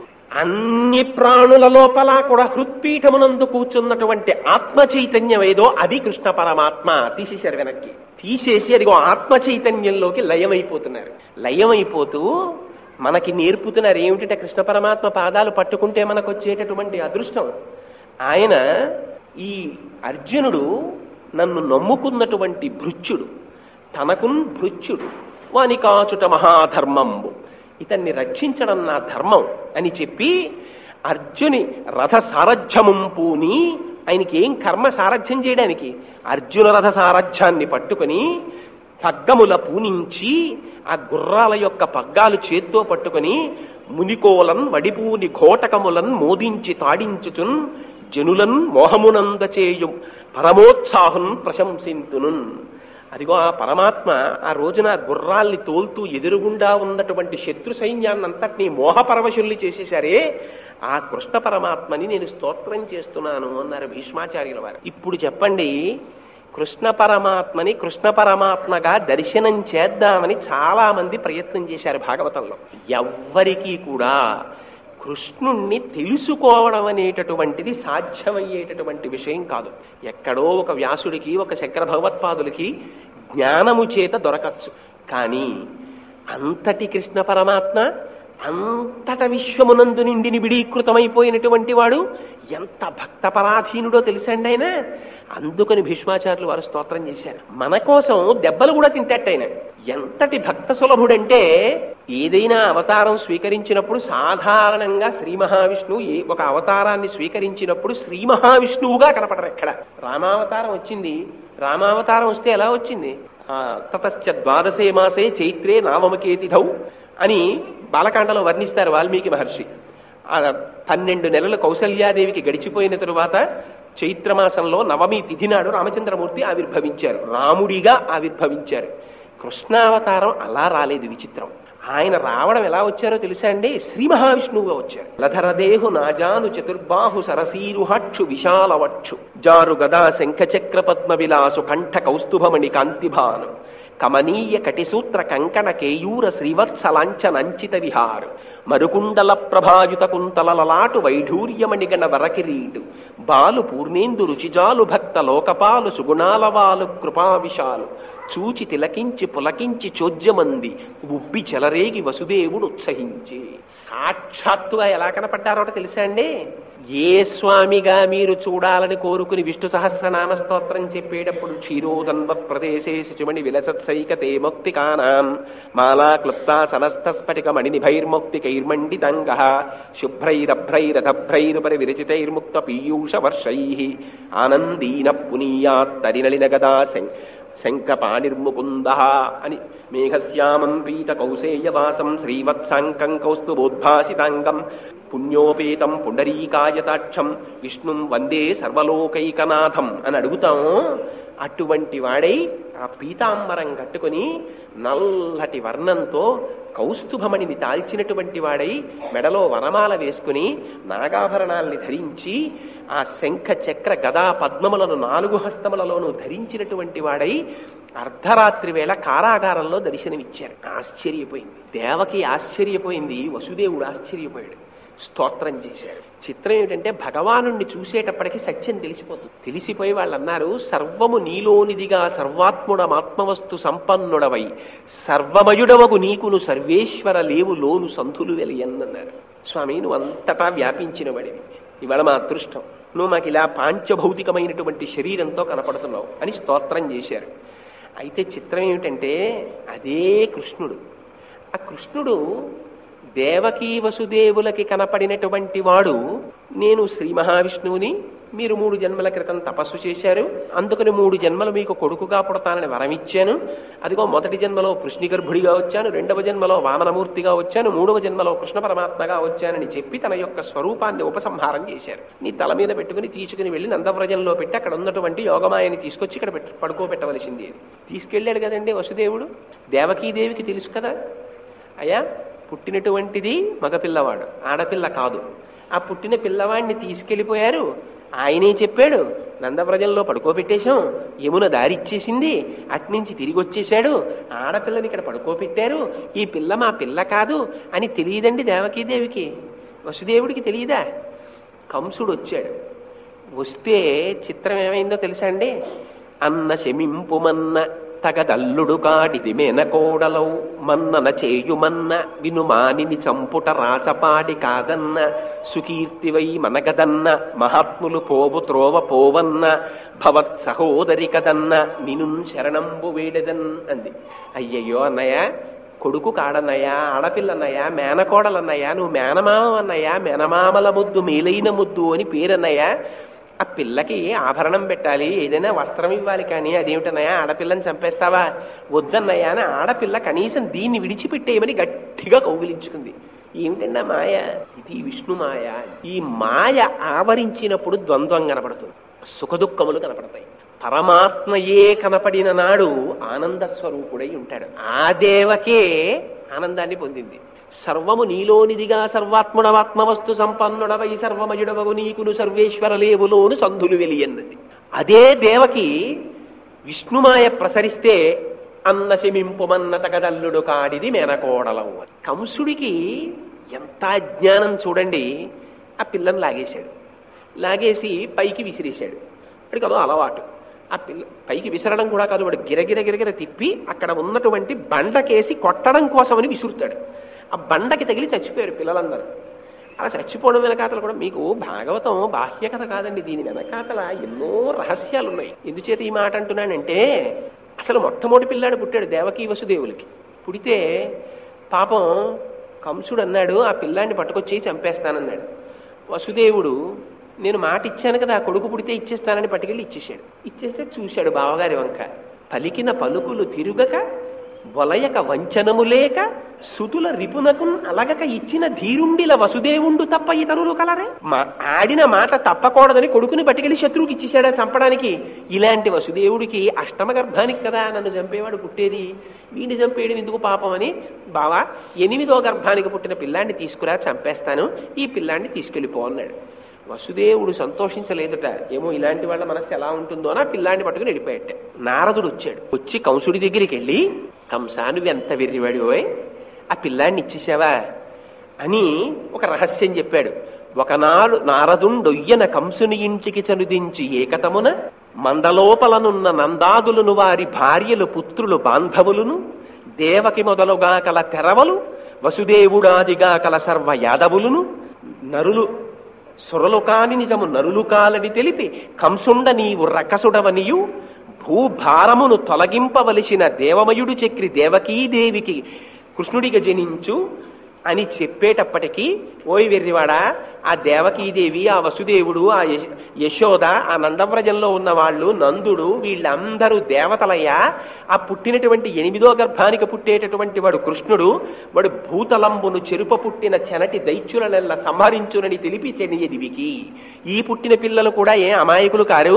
అన్ని ప్రాణుల లోపల కూడా హృత్పీఠమునందు కూర్చున్నటువంటి ఆత్మ చైతన్యం ఏదో అది కృష్ణ పరమాత్మ. తీసేశారు వెనక్కి, తీసేసి అదిగో ఆత్మ చైతన్యంలోకి లయమైపోతున్నారు. లయమైపోతూ మనకి నేర్పుతున్నారు ఏమిటంటే, కృష్ణ పరమాత్మ పాదాలు పట్టుకుంటే మనకు వచ్చేటటువంటి అదృష్టం. ఆయన ఈ అర్జునుడు నన్ను నమ్ముకున్నటువంటి భృత్యుడు, తనకున్ భృత్యుడు, వాని కాచుట మహాధర్మంబు, ఇతన్ని రక్షించడం నా ధర్మం అని చెప్పి అర్జుని రథ సారథ్యము పూని, ఆయనకి ఏం కర్మ సారథ్యం చేయడానికి, అర్జున రథ సారథ్యాన్ని పట్టుకుని పగ్గముల పూనించి ఆ గుర్రాల యొక్క పగ్గాలు చేత్తో పట్టుకుని మునికోలన్ వడిపూని ఘోటకములన్ మోదించి తాడించుచున్ జనులన్ మోహమునంద చేయు పరమోత్సాహం ప్రశంసింతును. అదిగో ఆ పరమాత్మ ఆ రోజున గుర్రాల్ని తోల్తూ ఎదురుగుండా ఉన్నటువంటి శత్రు సైన్యాన్నంతటినీ మోహపరవశుల్ని చేసేశారే, ఆ కృష్ణ పరమాత్మని నేను స్తోత్రం చేస్తున్నాను అన్నారు భీష్మాచార్యుల వారు. ఇప్పుడు చెప్పండి, కృష్ణ పరమాత్మని కృష్ణ పరమాత్మగా దర్శనం చేద్దామని చాలా మంది ప్రయత్నం చేశారు భాగవతంలో. ఎవ్వరికీ కూడా కృష్ణుణ్ణి తెలుసుకోవడం అనేటటువంటిది సాధ్యమయ్యేటటువంటి విషయం కాదు. ఎక్కడో ఒక వ్యాసుడికి, ఒక శంకర భగవత్పాదులకి జ్ఞానము చేత దొరకచ్చు. కానీ అంతటి కృష్ణ పరమాత్మ, అంతట విశ్వమునందు నిండి నిబిడీకృతమైపోయినటువంటి వాడు ఎంత భక్తపరాధీనుడో తెలుసండి ఆయన. అందుకని భీష్మాచార్యులు వారు స్తోత్రం చేశారు. మన కోసం దెబ్బలు కూడా తింటట్టయిన. ఎంతటి భక్త సులభుడంటే, ఏదైనా అవతారం స్వీకరించినప్పుడు సాధారణంగా శ్రీ మహావిష్ణువు ఒక అవతారాన్ని స్వీకరించినప్పుడు శ్రీ మహావిష్ణువుగా కనపడరు. ఎక్కడ రామావతారం వచ్చింది, రామావతారం వస్తే ఎలా వచ్చింది? తతశ్చ ద్వాదశే మాసే చైత్రే నామకేతిథౌ అని బాలకాండలో వర్ణిస్తారు వాల్మీకి మహర్షి. 12 నెలలు కౌసల్యాదేవికి గడిచిపోయిన తరువాత చైత్రమాసంలో నవమి తిథి నాడు రామచంద్రమూర్తి ఆవిర్భవించారు, రాముడిగా ఆవిర్భవించారు. కృష్ణావతారం అలా రాలేదు, విచిత్రం. ఆయన రావడం ఎలా వచ్చారో తెలుసా అండి? శ్రీ మహావిష్ణువుగా వచ్చారు. లధరదేహు నాజాను చతుర్బాహు సరసీరుహక్షు విశాలవక్షు జారు గదా శంఖచక్ర పద్మ విలాసు కంఠ కౌస్తుభమణి కాంతిభాను కమనీయ కటిసూత్ర కంకణ కేయూర శ్రీవత్సలాంఛనంచిత విహారు మరుకుండల ప్రభాయుత కుంతలలాటు వైఢూర్యమణిగణ వరకిరీటు బాలు పూర్ణేందు రుచిజాలు భక్త లోకపాలు సుగుణాలవాలు కృపావిశాలు చూచి తిలకించి పులకించి చోద్యమంది ఉబ్బి చెలరేగి వసుదేవుడు ఉత్సహించి. సాక్షాత్తుగా ఎలా కనపడ్డారో తెలుసా అండి? ఏ స్వామిగా మీరు చూడాలని కోరుకుని విష్ణు సహస్రనామ స్తోత్రం చెప్పేటప్పుడు క్షీరోదన్వ ప్రదేశే శుచిమణి విలసత్సైకతే మౌక్తికానాం మాలా క్లుప్తా సనస్తస్ఫటిక మణినిభైర్మౌక్తికైర్మండితంగ శుభ్రైరభ్రైరథభ్రైరుపరి విరచితైర్ముక్త పీయూష వర్షైః ఆనందీన పునీయాత్తరినలిన గదా శంఖపాణిర్ముకుంద అని మేఘశ్యామం పీత కౌసేయవాసం శ్రీవత్సాంకం కౌస్తుభోద్భాసితాంగం పుణ్యోపేతం పుండరీకాయతాక్షం విష్ణుం వందే సర్వలోకైకనాథం అని అడుగుతాం. అటువంటి వాడై ఆ పీతాంబరం కట్టుకుని నల్లటి వర్ణంతో కౌస్తుభమణిని తాల్చినటువంటి వాడై మెడలో వనమాల వేసుకుని నాగాభరణాల్ని ధరించి ఆ శంఖ చక్ర గదా పద్మములను 4 హస్తములలోనూ ధరించినటువంటి వాడై అర్ధరాత్రి వేళ కారాగారంలో దర్శనమిచ్చారు. ఆశ్చర్యపోయింది దేవకి, ఆశ్చర్యపోయింది వసుదేవుడు, ఆశ్చర్యపోయాడు, స్తోత్రం చేశాడు. చిత్రం ఏమిటంటే భగవానుణ్ణి చూసేటప్పటికి సత్యం తెలిసిపోతుంది. తెలిసిపోయి వాళ్ళు అన్నారు, సర్వము నీలోనిదిగా సర్వాత్ముడమాత్మవస్తు సంపన్నుడవై సర్వమయుడవగు నీకును సర్వేశ్వర లేవు లోను సంధులు వెలియన్నన్నారు. స్వామి, నువ్వు అంతటా వ్యాపించిన వాడివి, ఇవాళ మా అదృష్టం, నువ్వు మాకు ఇలా పాంచభౌతికమైనటువంటి శరీరంతో కనపడుతున్నావు అని స్తోత్రం చేశారు. అయితే చిత్రం ఏమిటంటే అదే కృష్ణుడు. ఆ కృష్ణుడు దేవకీ వసుదేవులకి కనపడినటువంటి వాడు, నేను శ్రీ మహావిష్ణువుని, మీరు 3 జన్మల క్రితం తపస్సు చేశారు, అందుకని 3 జన్మలు మీకు కొడుకుగా పుడతానని వరమిచ్చాను, అదిగో మొదటి జన్మలో కృష్ణిగర్భుడిగా వచ్చాను, 2వ జన్మలో వామనమూర్తిగా వచ్చాను, 3వ జన్మలో కృష్ణ పరమాత్మగా వచ్చానని చెప్పి తన యొక్క స్వరూపాన్ని ఉపసంహారం చేశారు. నీ తల మీద పెట్టుకుని తీసుకుని వెళ్ళి నందవ్రజంలో పెట్టి అక్కడ ఉన్నటువంటి యోగమాయని తీసుకొచ్చి ఇక్కడ పడుకోబెట్టవలసింది. తీసుకెళ్ళాడు కదండి వసుదేవుడు. దేవకీదేవికి తెలుసు కదా, అయ్యా పుట్టినటువంటిది మగపిల్లవాడు, ఆడపిల్ల కాదు. ఆ పుట్టిన పిల్లవాడిని తీసుకెళ్ళిపోయారు, ఆయనే చెప్పాడు, నందవ్రజంలో పడుకోబెట్టేశాం, యమున దారిచ్చేసింది, అట్నుంచి తిరిగి వచ్చేశాడు, ఆడపిల్లని ఇక్కడ పడుకోబెట్టారు, ఈ పిల్ల మా పిల్ల కాదు అని తెలియదండి దేవకీదేవికి. వసుదేవుడికి తెలియదా? కంసుడు వచ్చాడు. వస్తే చిత్రం ఏమైందో తెలుసా అండి? అన్న శమింపుమన్న తగదల్లుడు కాడిది మేనకోడలవు మన్నన చేయుమన్న వినుమానిని చంపుట రాచపాడి కాదన్న సుకీర్తివై మనగదన్న మహాత్ములు పోవు త్రోవ పోవన్న భవత్ సహోదరి కదన్న నిను శరణంబు వేడెదన్ అంది. అయ్యయ్యో అన్నయ్య, కొడుకు కాడన్నయ్యా, ఆడపిల్లన్నయ్యా, మేనకోడలన్నయ్యా, నువ్వు మేనమామ అన్నయ్యా, మేనమామల ముద్దు మేలైన ముద్దు అని పేరన్నయ్యా, ఆ పిల్లకి ఆభరణం పెట్టాలి, ఏదైనా వస్త్రం ఇవ్వాలి, కానీ అదేమిటన్నయ్యా ఆడపిల్లని చంపేస్తావా? వద్దన్నయ్యా అని ఆడపిల్ల కనీసం దీన్ని విడిచిపెట్టేయమని గట్టిగా కౌగిలించుకుంది. ఏమిటన్నా మాయ? ఇది విష్ణు మాయ. ఈ మాయ ఆవరించినప్పుడు ద్వంద్వం కనపడుతుంది, సుఖదుఖములు కనపడతాయి. పరమాత్మయే కనపడిన నాడు ఆనంద స్వరూపుడై ఉంటాడు. ఆ దేవకే ఆనందాన్ని పొందింది. సర్వము నీలోనిదిగా సర్వాత్ముడవాత్మవస్తు సంపన్నుడవై సర్వమయుడవగు నీకును సర్వేశ్వర లేవులోను సంధులు వెలియన్నది. అదే దేవకి విష్ణుమాయ ప్రసరిస్తే అన్న శమింపుమన్న తగదల్లుడు కాడిది మేనకోడలవు. కంసుడికి ఎంత అజ్ఞానం చూడండి. ఆ పిల్లని లాగేశాడు, లాగేసి పైకి విసిరేశాడు. వాడికి అదో అలవాటు. ఆ పిల్ల పైకి విసరడం కూడా కాదు, వాడు గిరగిర గిరగిర తిప్పి అక్కడ ఉన్నటువంటి బండకేసి కొట్టడం కోసమని విసురుతాడు. ఆ బండకి తగిలి చచ్చిపోయారు పిల్లలందరూ. అలా చచ్చిపోవడం వెనకాతలు కూడా, మీకు భాగవతం బాహ్య కథ కాదండి, దీని వెనకాతల ఎన్నో రహస్యాలు ఉన్నాయి. ఎందుచేత ఈ మాట అంటున్నానంటే, అసలు మొట్టమొదటి పిల్లాడు పుట్టాడు దేవకీ వసుదేవులకి. పుడితే పాపం కంసుడు అన్నాడు, ఆ పిల్లాడిని పట్టుకొచ్చి చంపేస్తానన్నాడు. వసుదేవుడు, నేను మాట ఇచ్చాను కదా, కొడుకు పుడితే ఇచ్చేస్తానని పట్టుకెళ్ళి ఇచ్చేసాడు. ఇచ్చేస్తే చూశాడు బావగారి వంక, పలికిన పలుకులు తిరుగక వలయక వంచనము లేక సుతుల రిపునకు అలగక ఇచ్చిన ధీరుండిల వసుదేవుండు తప్ప ఇతరులు కలరే. ఆడిన మాట తప్పకూడదని కొడుకుని పట్టుకెళ్ళి శత్రువుకి ఇచ్చేసాడా చంపడానికి. ఇలాంటి వసుదేవుడికి అష్టమ గర్భానికి కదా నన్ను చంపేవాడు పుట్టేది, వీడిని చంపేయడం ఎందుకు పాపం అని, బావా 8వ గర్భానికి పుట్టిన పిల్లాన్ని తీసుకురా, చంపేస్తాను, ఈ పిల్లాన్ని తీసుకెళ్ళిపో అన్నాడు. వసుదేవుడు సంతోషించలేదుట. ఏమో ఇలాంటి వాళ్ళ మనస్సు ఎలా ఉంటుందో అని ఆ పిల్లాన్ని పట్టుకుని వెళ్ళిపోయాట. నారదుడు వచ్చాడు. వచ్చి కంసుడి దగ్గరికి వెళ్ళి, కంసా నువ్వు ఎంత వెర్రివాడివోయ్, ఆ పిల్లాన్ని ఇచ్చేసావా అని ఒక రహస్యం చెప్పాడు. ఒకనాడు నారదుండొయ్యన కంసుని ఇంటికి చనుదించి ఏకతమున మందలోపలనున్న నందాదులను వారి భార్యలు పుత్రులు బాంధవులను దేవకి మొదలుగా కల తెరవలు వసుదేవుడాదిగా కల సర్వ యాదవులను నరులు సురలు కాని నిజము నరులు కాలని తెలిపి కంసుండ నీవు రకసుడవనియు భూభారమును తొలగింపవలసిన దేవమయుడు చక్రి దేవకీదేవికి కృష్ణుడిగా జనించు అని చెప్పేటప్పటికీ ఓయ్ వెర్రివాడా, ఆ దేవకీదేవి, ఆ వసుదేవుడు, ఆ యశోద, ఆ నందవ్రజంలో ఉన్న వాళ్ళు, నందుడు, వీళ్ళందరూ దేవతలయ్యా. ఆ పుట్టినటువంటి 8వ గర్భానికి పుట్టేటటువంటి వాడు కృష్ణుడు. వాడు భూతలంబును చెరుప పుట్టిన చెనటి దైత్యులనెల్ల సంహరించునని తెలిపి చెనియదివికి. ఈ పుట్టిన పిల్లలు కూడా ఏ అమాయకులు కారు.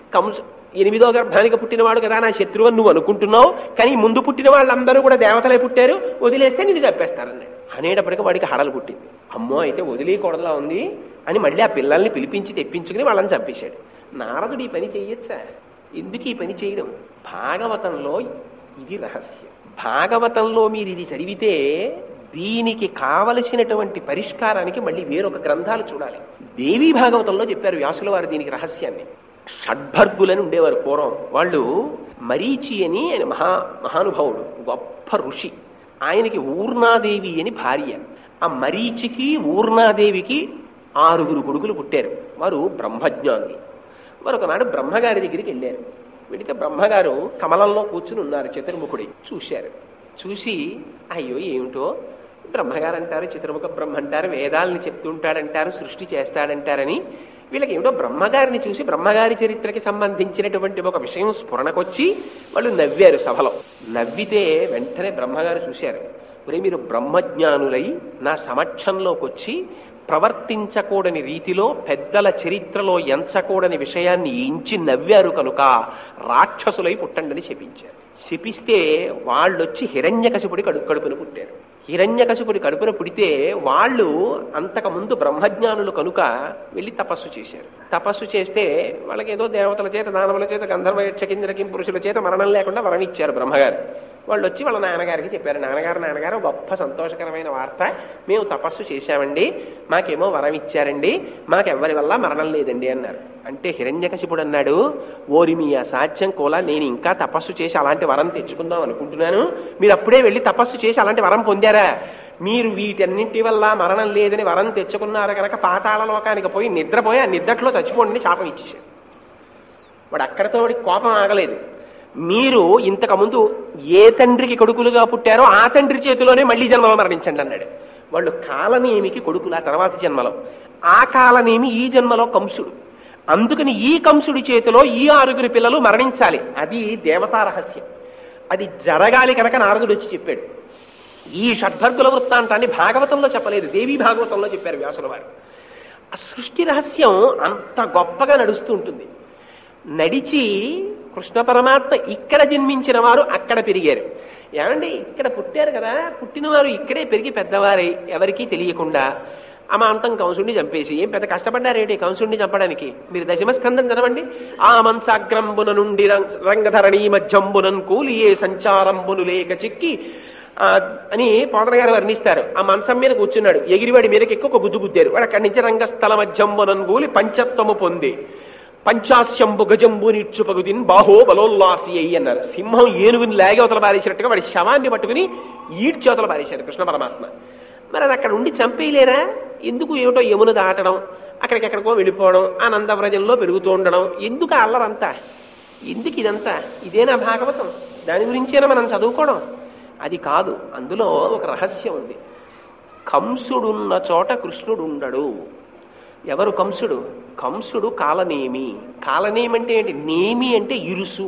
8వ గర్భానికి పుట్టినవాడు కదా నా శత్రువు నువ్వు అనుకుంటున్నావు, కానీ ముందు పుట్టిన వాళ్ళందరూ కూడా దేవతలే పుట్టారు, వదిలేస్తే నిన్ను చంపేస్తారన్నాడు. అనేటప్పటికీ వాడికి హడలు పుట్టింది. అమ్మో, అయితే వదిలేయకూడదులా ఉంది అని మళ్ళీ ఆ పిల్లల్ని పిలిపించి తెప్పించుకుని వాళ్ళని చంపేశాడు. నారదుడు ఈ పని చెయ్యొచ్చా? ఎందుకు ఈ పని చేయడం? భాగవతంలో ఇది రహస్యం. భాగవతంలో మీరు ఇది చదివితే దీనికి కావలసినటువంటి పరిష్కారానికి మళ్ళీ వేరొక గ్రంథాలు చూడాలి. దేవీ భాగవతంలో చెప్పారు వ్యాసుల వారు దీనికి రహస్యాన్ని. షడ్భర్గులని ఉండేవారు పూర్వం. వాళ్ళు మరీచి అని ఆయన మహానుభావుడు, గొప్ప ఋషి. ఆయనకి ఊర్ణాదేవి అని భార్య. ఆ మరీచికి ఊర్ణాదేవికి 6 కొడుకులు పుట్టారు. వారు బ్రహ్మజ్ఞానులు. వారు ఒకనాడు బ్రహ్మగారి దగ్గరికి వెళ్ళారు. వెళితే బ్రహ్మగారు కమలంలో కూర్చుని ఉన్నారు, చతుర్ముఖుడి. చూశారు. చూసి అయ్యో ఏమిటో బ్రహ్మగారు అంటారు, చతుర్ముఖ బ్రహ్మ అంటారు, వేదాలని చెప్తుంటాడంటారు, సృష్టి చేస్తాడంటారని వీళ్ళకి ఏమిటో బ్రహ్మగారిని చూసి బ్రహ్మగారి చరిత్రకి సంబంధించినటువంటి ఒక విషయం స్ఫురణకొచ్చి వాళ్ళు నవ్వారు సభలో. నవ్వితే వెంటనే బ్రహ్మగారు చూశారు. మరి మీరు బ్రహ్మజ్ఞానులై నా సమక్షంలోకి వచ్చి ప్రవర్తించకూడని రీతిలో పెద్దల చరిత్రలో ఎంచకూడని విషయాన్ని ఎంచి నవ్వారు కనుక రాక్షసులై పుట్టండని శపించారు. శపిస్తే వాళ్ళొచ్చి హిరణ్యకశిపుడి కడుపున పుట్టారు. హిరణ్యకశిపుడి కడుపున పుడితే వాళ్ళు అంతకుముందు బ్రహ్మజ్ఞానులు కనుక వెళ్ళి తపస్సు చేశారు. తపస్సు చేస్తే వాళ్ళకి ఏదో దేవతల చేత, దానవుల చేత, గంధర్వ యక్షకింద్రకిం పురుషుల చేత మరణం లేకుండా వరం ఇచ్చారు బ్రహ్మగారు. వాళ్ళు వచ్చి వాళ్ళ నాన్నగారికి చెప్పారు, నాన్నగారు గొప్ప సంతోషకరమైన వార్త, మేము తపస్సు చేశామండి, మాకేమో వరం ఇచ్చారండి, మాకెవ్వరి వల్ల మరణం లేదండి అన్నారు. అంటే హిరణ్యకశిపుడు అన్నాడు, ఓరి మీ అసాధ్యం కూడా, నేను ఇంకా తపస్సు చేసి అలాంటి వరం తెచ్చుకుందాం అనుకుంటున్నాను, మీరు అప్పుడే వెళ్ళి తపస్సు చేసి అలాంటి వరం పొందారా? మీరు వీటన్నింటి వల్ల మరణం లేదని వరం తెచ్చుకున్నారు కనుక పాతాళ లోకానికి పోయి నిద్రపోయి ఆ నిద్రలో చచ్చిపోండి శాపం ఇచ్చేసాడు. వాడు అక్కడితో వాడికి కోపం ఆగలేదు. మీరు ఇంతకుముందు ఏ తండ్రికి కొడుకులుగా పుట్టారో ఆ తండ్రి చేతిలోనే మళ్ళీ జన్మలో మరణించండి అన్నాడు. వాళ్ళు కాలనేమికి కొడుకులు ఆ తర్వాత జన్మలో, ఆ కాలనేమి ఈ జన్మలో కంసుడు. అందుకని ఈ కంసుడి చేతిలో ఈ 6 పిల్లలు మరణించాలి. అది దేవతా రహస్యం. అది జరగాలి కనుక నారదుడు వచ్చి చెప్పాడు. ఈ షడ్భర్గుల వృత్తాంతాన్ని భాగవతంలో చెప్పలేదు, దేవీ భాగవతంలో చెప్పారు వ్యాసుల వారు. ఆ సృష్టి రహస్యం అంత గొప్పగా నడుస్తూ ఉంటుంది. నడిచి కృష్ణ పరమాత్మ ఇక్కడ జన్మించిన వారు అక్కడ పెరిగారు. ఏమండి, ఇక్కడ పుట్టారు కదా, పుట్టిన వారు ఇక్కడే పెరిగి పెద్దవారై ఎవరికీ తెలియకుండా అమాంతం కంసుడిని చంపేసి ఏం పెద్ద కష్టపడ్డారేంటి కంసుడిని చంపడానికి? మీరు దశమస్కందం చదవండి. ఆ మంచాగ్రంబున నుండి రంగధరణీ మధ్యంబునన్ కూలియే సంచారంబును లేక చిక్కి అని పోతన గారు వర్ణిస్తారు. ఆ మంచం మీద కూర్చున్నాడు, ఎగిరివాడి మీదకి ఎక్కువ ఒక గుద్దు గుద్దారు. వాడు అక్కడి నుంచి రంగస్థల మధ్యంబునన్ కూలి పంచత్వము పొంది పంచాస్యంబు గజంబు నిచ్చు పగుదిన్ బాహో బలోల్లాసి అయ్యి అన్నారు. సింహం ఏనుగుని లాగి అవతల పారేసినట్టుగా వాడి శవాన్ని పట్టుకుని ఈడ్చి అవతల పారేశాడు కృష్ణ పరమాత్మ. మరి అది అక్కడ ఉండి చంపేయలేరా? ఎందుకు? ఏమిటో యమున దాటడం, అక్కడికెక్కడికో వెళ్ళిపోవడం, ఆ నందవ్రజంలో పెరుగుతూ ఉండడం, ఎందుకు అల్లరంతా? ఎందుకు ఇదంతా? ఇదేనా భాగవతం? దాని గురించేనా మనం చదువుకోవడం? అది కాదు. అందులో ఒక రహస్యం ఉంది. కంసుడున్న చోట కృష్ణుడు ఉండడు. ఎవరు కంసుడు? కంసుడు కాలనేమి. కాలనేమి అంటే ఏంటి? నేమి అంటే ఇరుసు,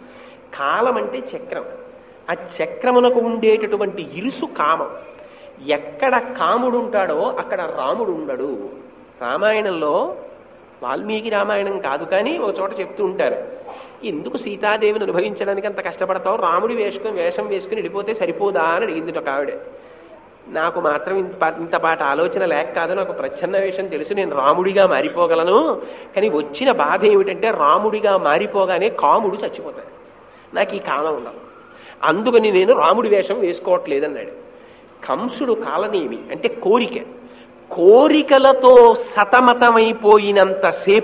కాలం అంటే చక్రం. ఆ చక్రమునకు ఉండేటటువంటి ఇరుసు కామం. ఎక్కడ కాముడు ఉంటాడో అక్కడ రాముడు ఉండడు. రామాయణంలో వాల్మీకి రామాయణం కాదు కానీ ఒక చోట చెప్తూ ఉంటారు, ఎందుకు సీతాదేవిని అనుభవించడానికి అంత కష్టపడతావు, రాముడి వేషం వేసుకుని వెళ్ళిపోతే సరిపోదా అని అడిగింది ఒక ఆవిడ. నాకు మాత్రం ఇంతపాటి ఆలోచన లేక కాదు, నాకు ప్రచ్ఛన్న వేషం తెలుసు, నేను రాముడిగా మారిపోగలను. కానీ వచ్చిన బాధ ఏమిటంటే రాముడిగా మారిపోగానే కాముడు చచ్చిపోతాడు, నాకు ఈ కామం ఉండదు, అందుకని నేను రాముడి వేషం వేసుకోవట్లేదన్నాడు. కంసుడు కాలనేమి అంటే కోరిక. కోరికలతో సతమతమైపోయినంతసేపు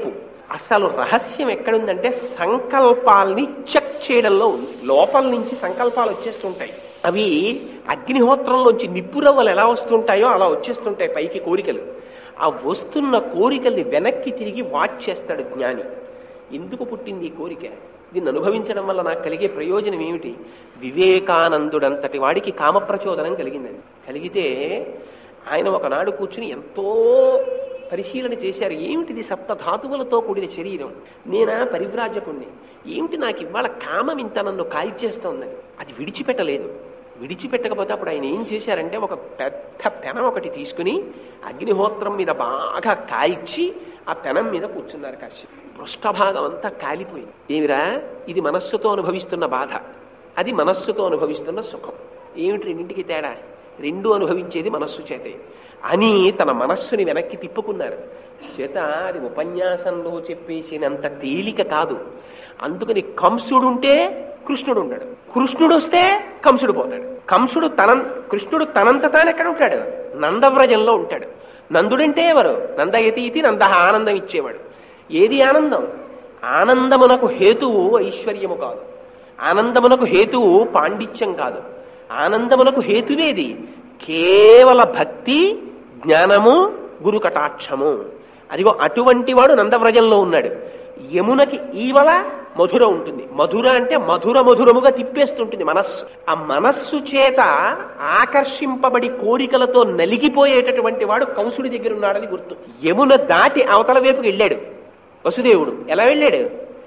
అసలు రహస్యం ఎక్కడుందంటే సంకల్పాల్ని చెక్ చేయడంలో ఉంది. లోపల నుంచి సంకల్పాలు వచ్చేస్తుంటాయి. అవి అగ్నిహోత్రంలోంచి నిప్పురవ్వలు ఎలా వస్తుంటాయో అలా వచ్చేస్తుంటాయి పైకి కోరికలు. ఆ వస్తున్న కోరికల్ని వెనక్కి తిరిగి వాచ్ చేస్తాడు జ్ఞాని. ఎందుకు పుట్టింది ఈ కోరిక, దీన్ని అనుభవించడం వల్ల నాకు కలిగే ప్రయోజనం ఏమిటి? వివేకానందుడంతటి వాడికి కామప్రచోదనం కలిగిందండి. కలిగితే ఆయన ఒకనాడు కూర్చుని ఎంతో పరిశీలన చేశారు. ఏమిటిది సప్తధాతువులతో కూడిన శరీరం, నేనా పరివ్రాజకుణ్ణి, ఏమిటి నాకు ఇవాళ కామం ఇంత నన్ను కాల్చేస్తోందని. అది విడిచిపెట్టలేదు. విడిచిపెట్టకపోతే అప్పుడు ఆయన ఏం చేశారంటే ఒక పెద్ద పెనం ఒకటి తీసుకుని అగ్నిహోత్రం మీద బాగా కాల్చి ఆ పెనం మీద కూర్చున్నారు. కాసేపు పృష్ఠభాగం అంతా కాలిపోయింది. ఏమిరా, ఇది మనస్సుతో అనుభవిస్తున్న బాధ, అది మనస్సుతో అనుభవిస్తున్న సుఖం. ఏమిటి రెండింటికి తేడా? రెండు అనుభవించేది మనస్సు చేతే అని తన మనస్సుని వెనక్కి తిప్పుకున్నారు. చేత అది ఉపన్యాసంలో చెప్పేసినంత తేలిక కాదు. అందుకని కంసుడుంటే కృష్ణుడు ఉండడు, కృష్ణుడు వస్తే కంసుడు పోతాడు. కృష్ణుడు తనంత తాను ఎక్కడ ఉంటాడు? నందవ్రజంలో ఉంటాడు. నందుడంటే ఎవరు? నందయతి ఇది నంద, ఆనందం ఇచ్చేవాడు. ఏది ఆనందం? ఆనందమునకు హేతువు ఐశ్వర్యము కాదు, ఆనందమునకు హేతువు పాండిత్యం కాదు. ఆనందమునకు హేతువేది? కేవల భక్తి, జ్ఞానము, గురు కటాక్షము. అదిగో అటువంటి వాడు నందవ్రజంలో ఉన్నాడు. యమునకి ఈవల మధుర ఉంటుంది. మధుర అంటే మధురముగా తిప్పేస్తుంటుంది మనస్సు. ఆ మనస్సు చేత ఆకర్షింపబడి కోరికలతో నలిగిపోయేటటువంటి వాడు కంసుడి దగ్గర ఉన్నాడని గుర్తు. యమున దాటి అవతల వైపుకి వెళ్ళాడు వసుదేవుడు. ఎలా వెళ్ళాడు?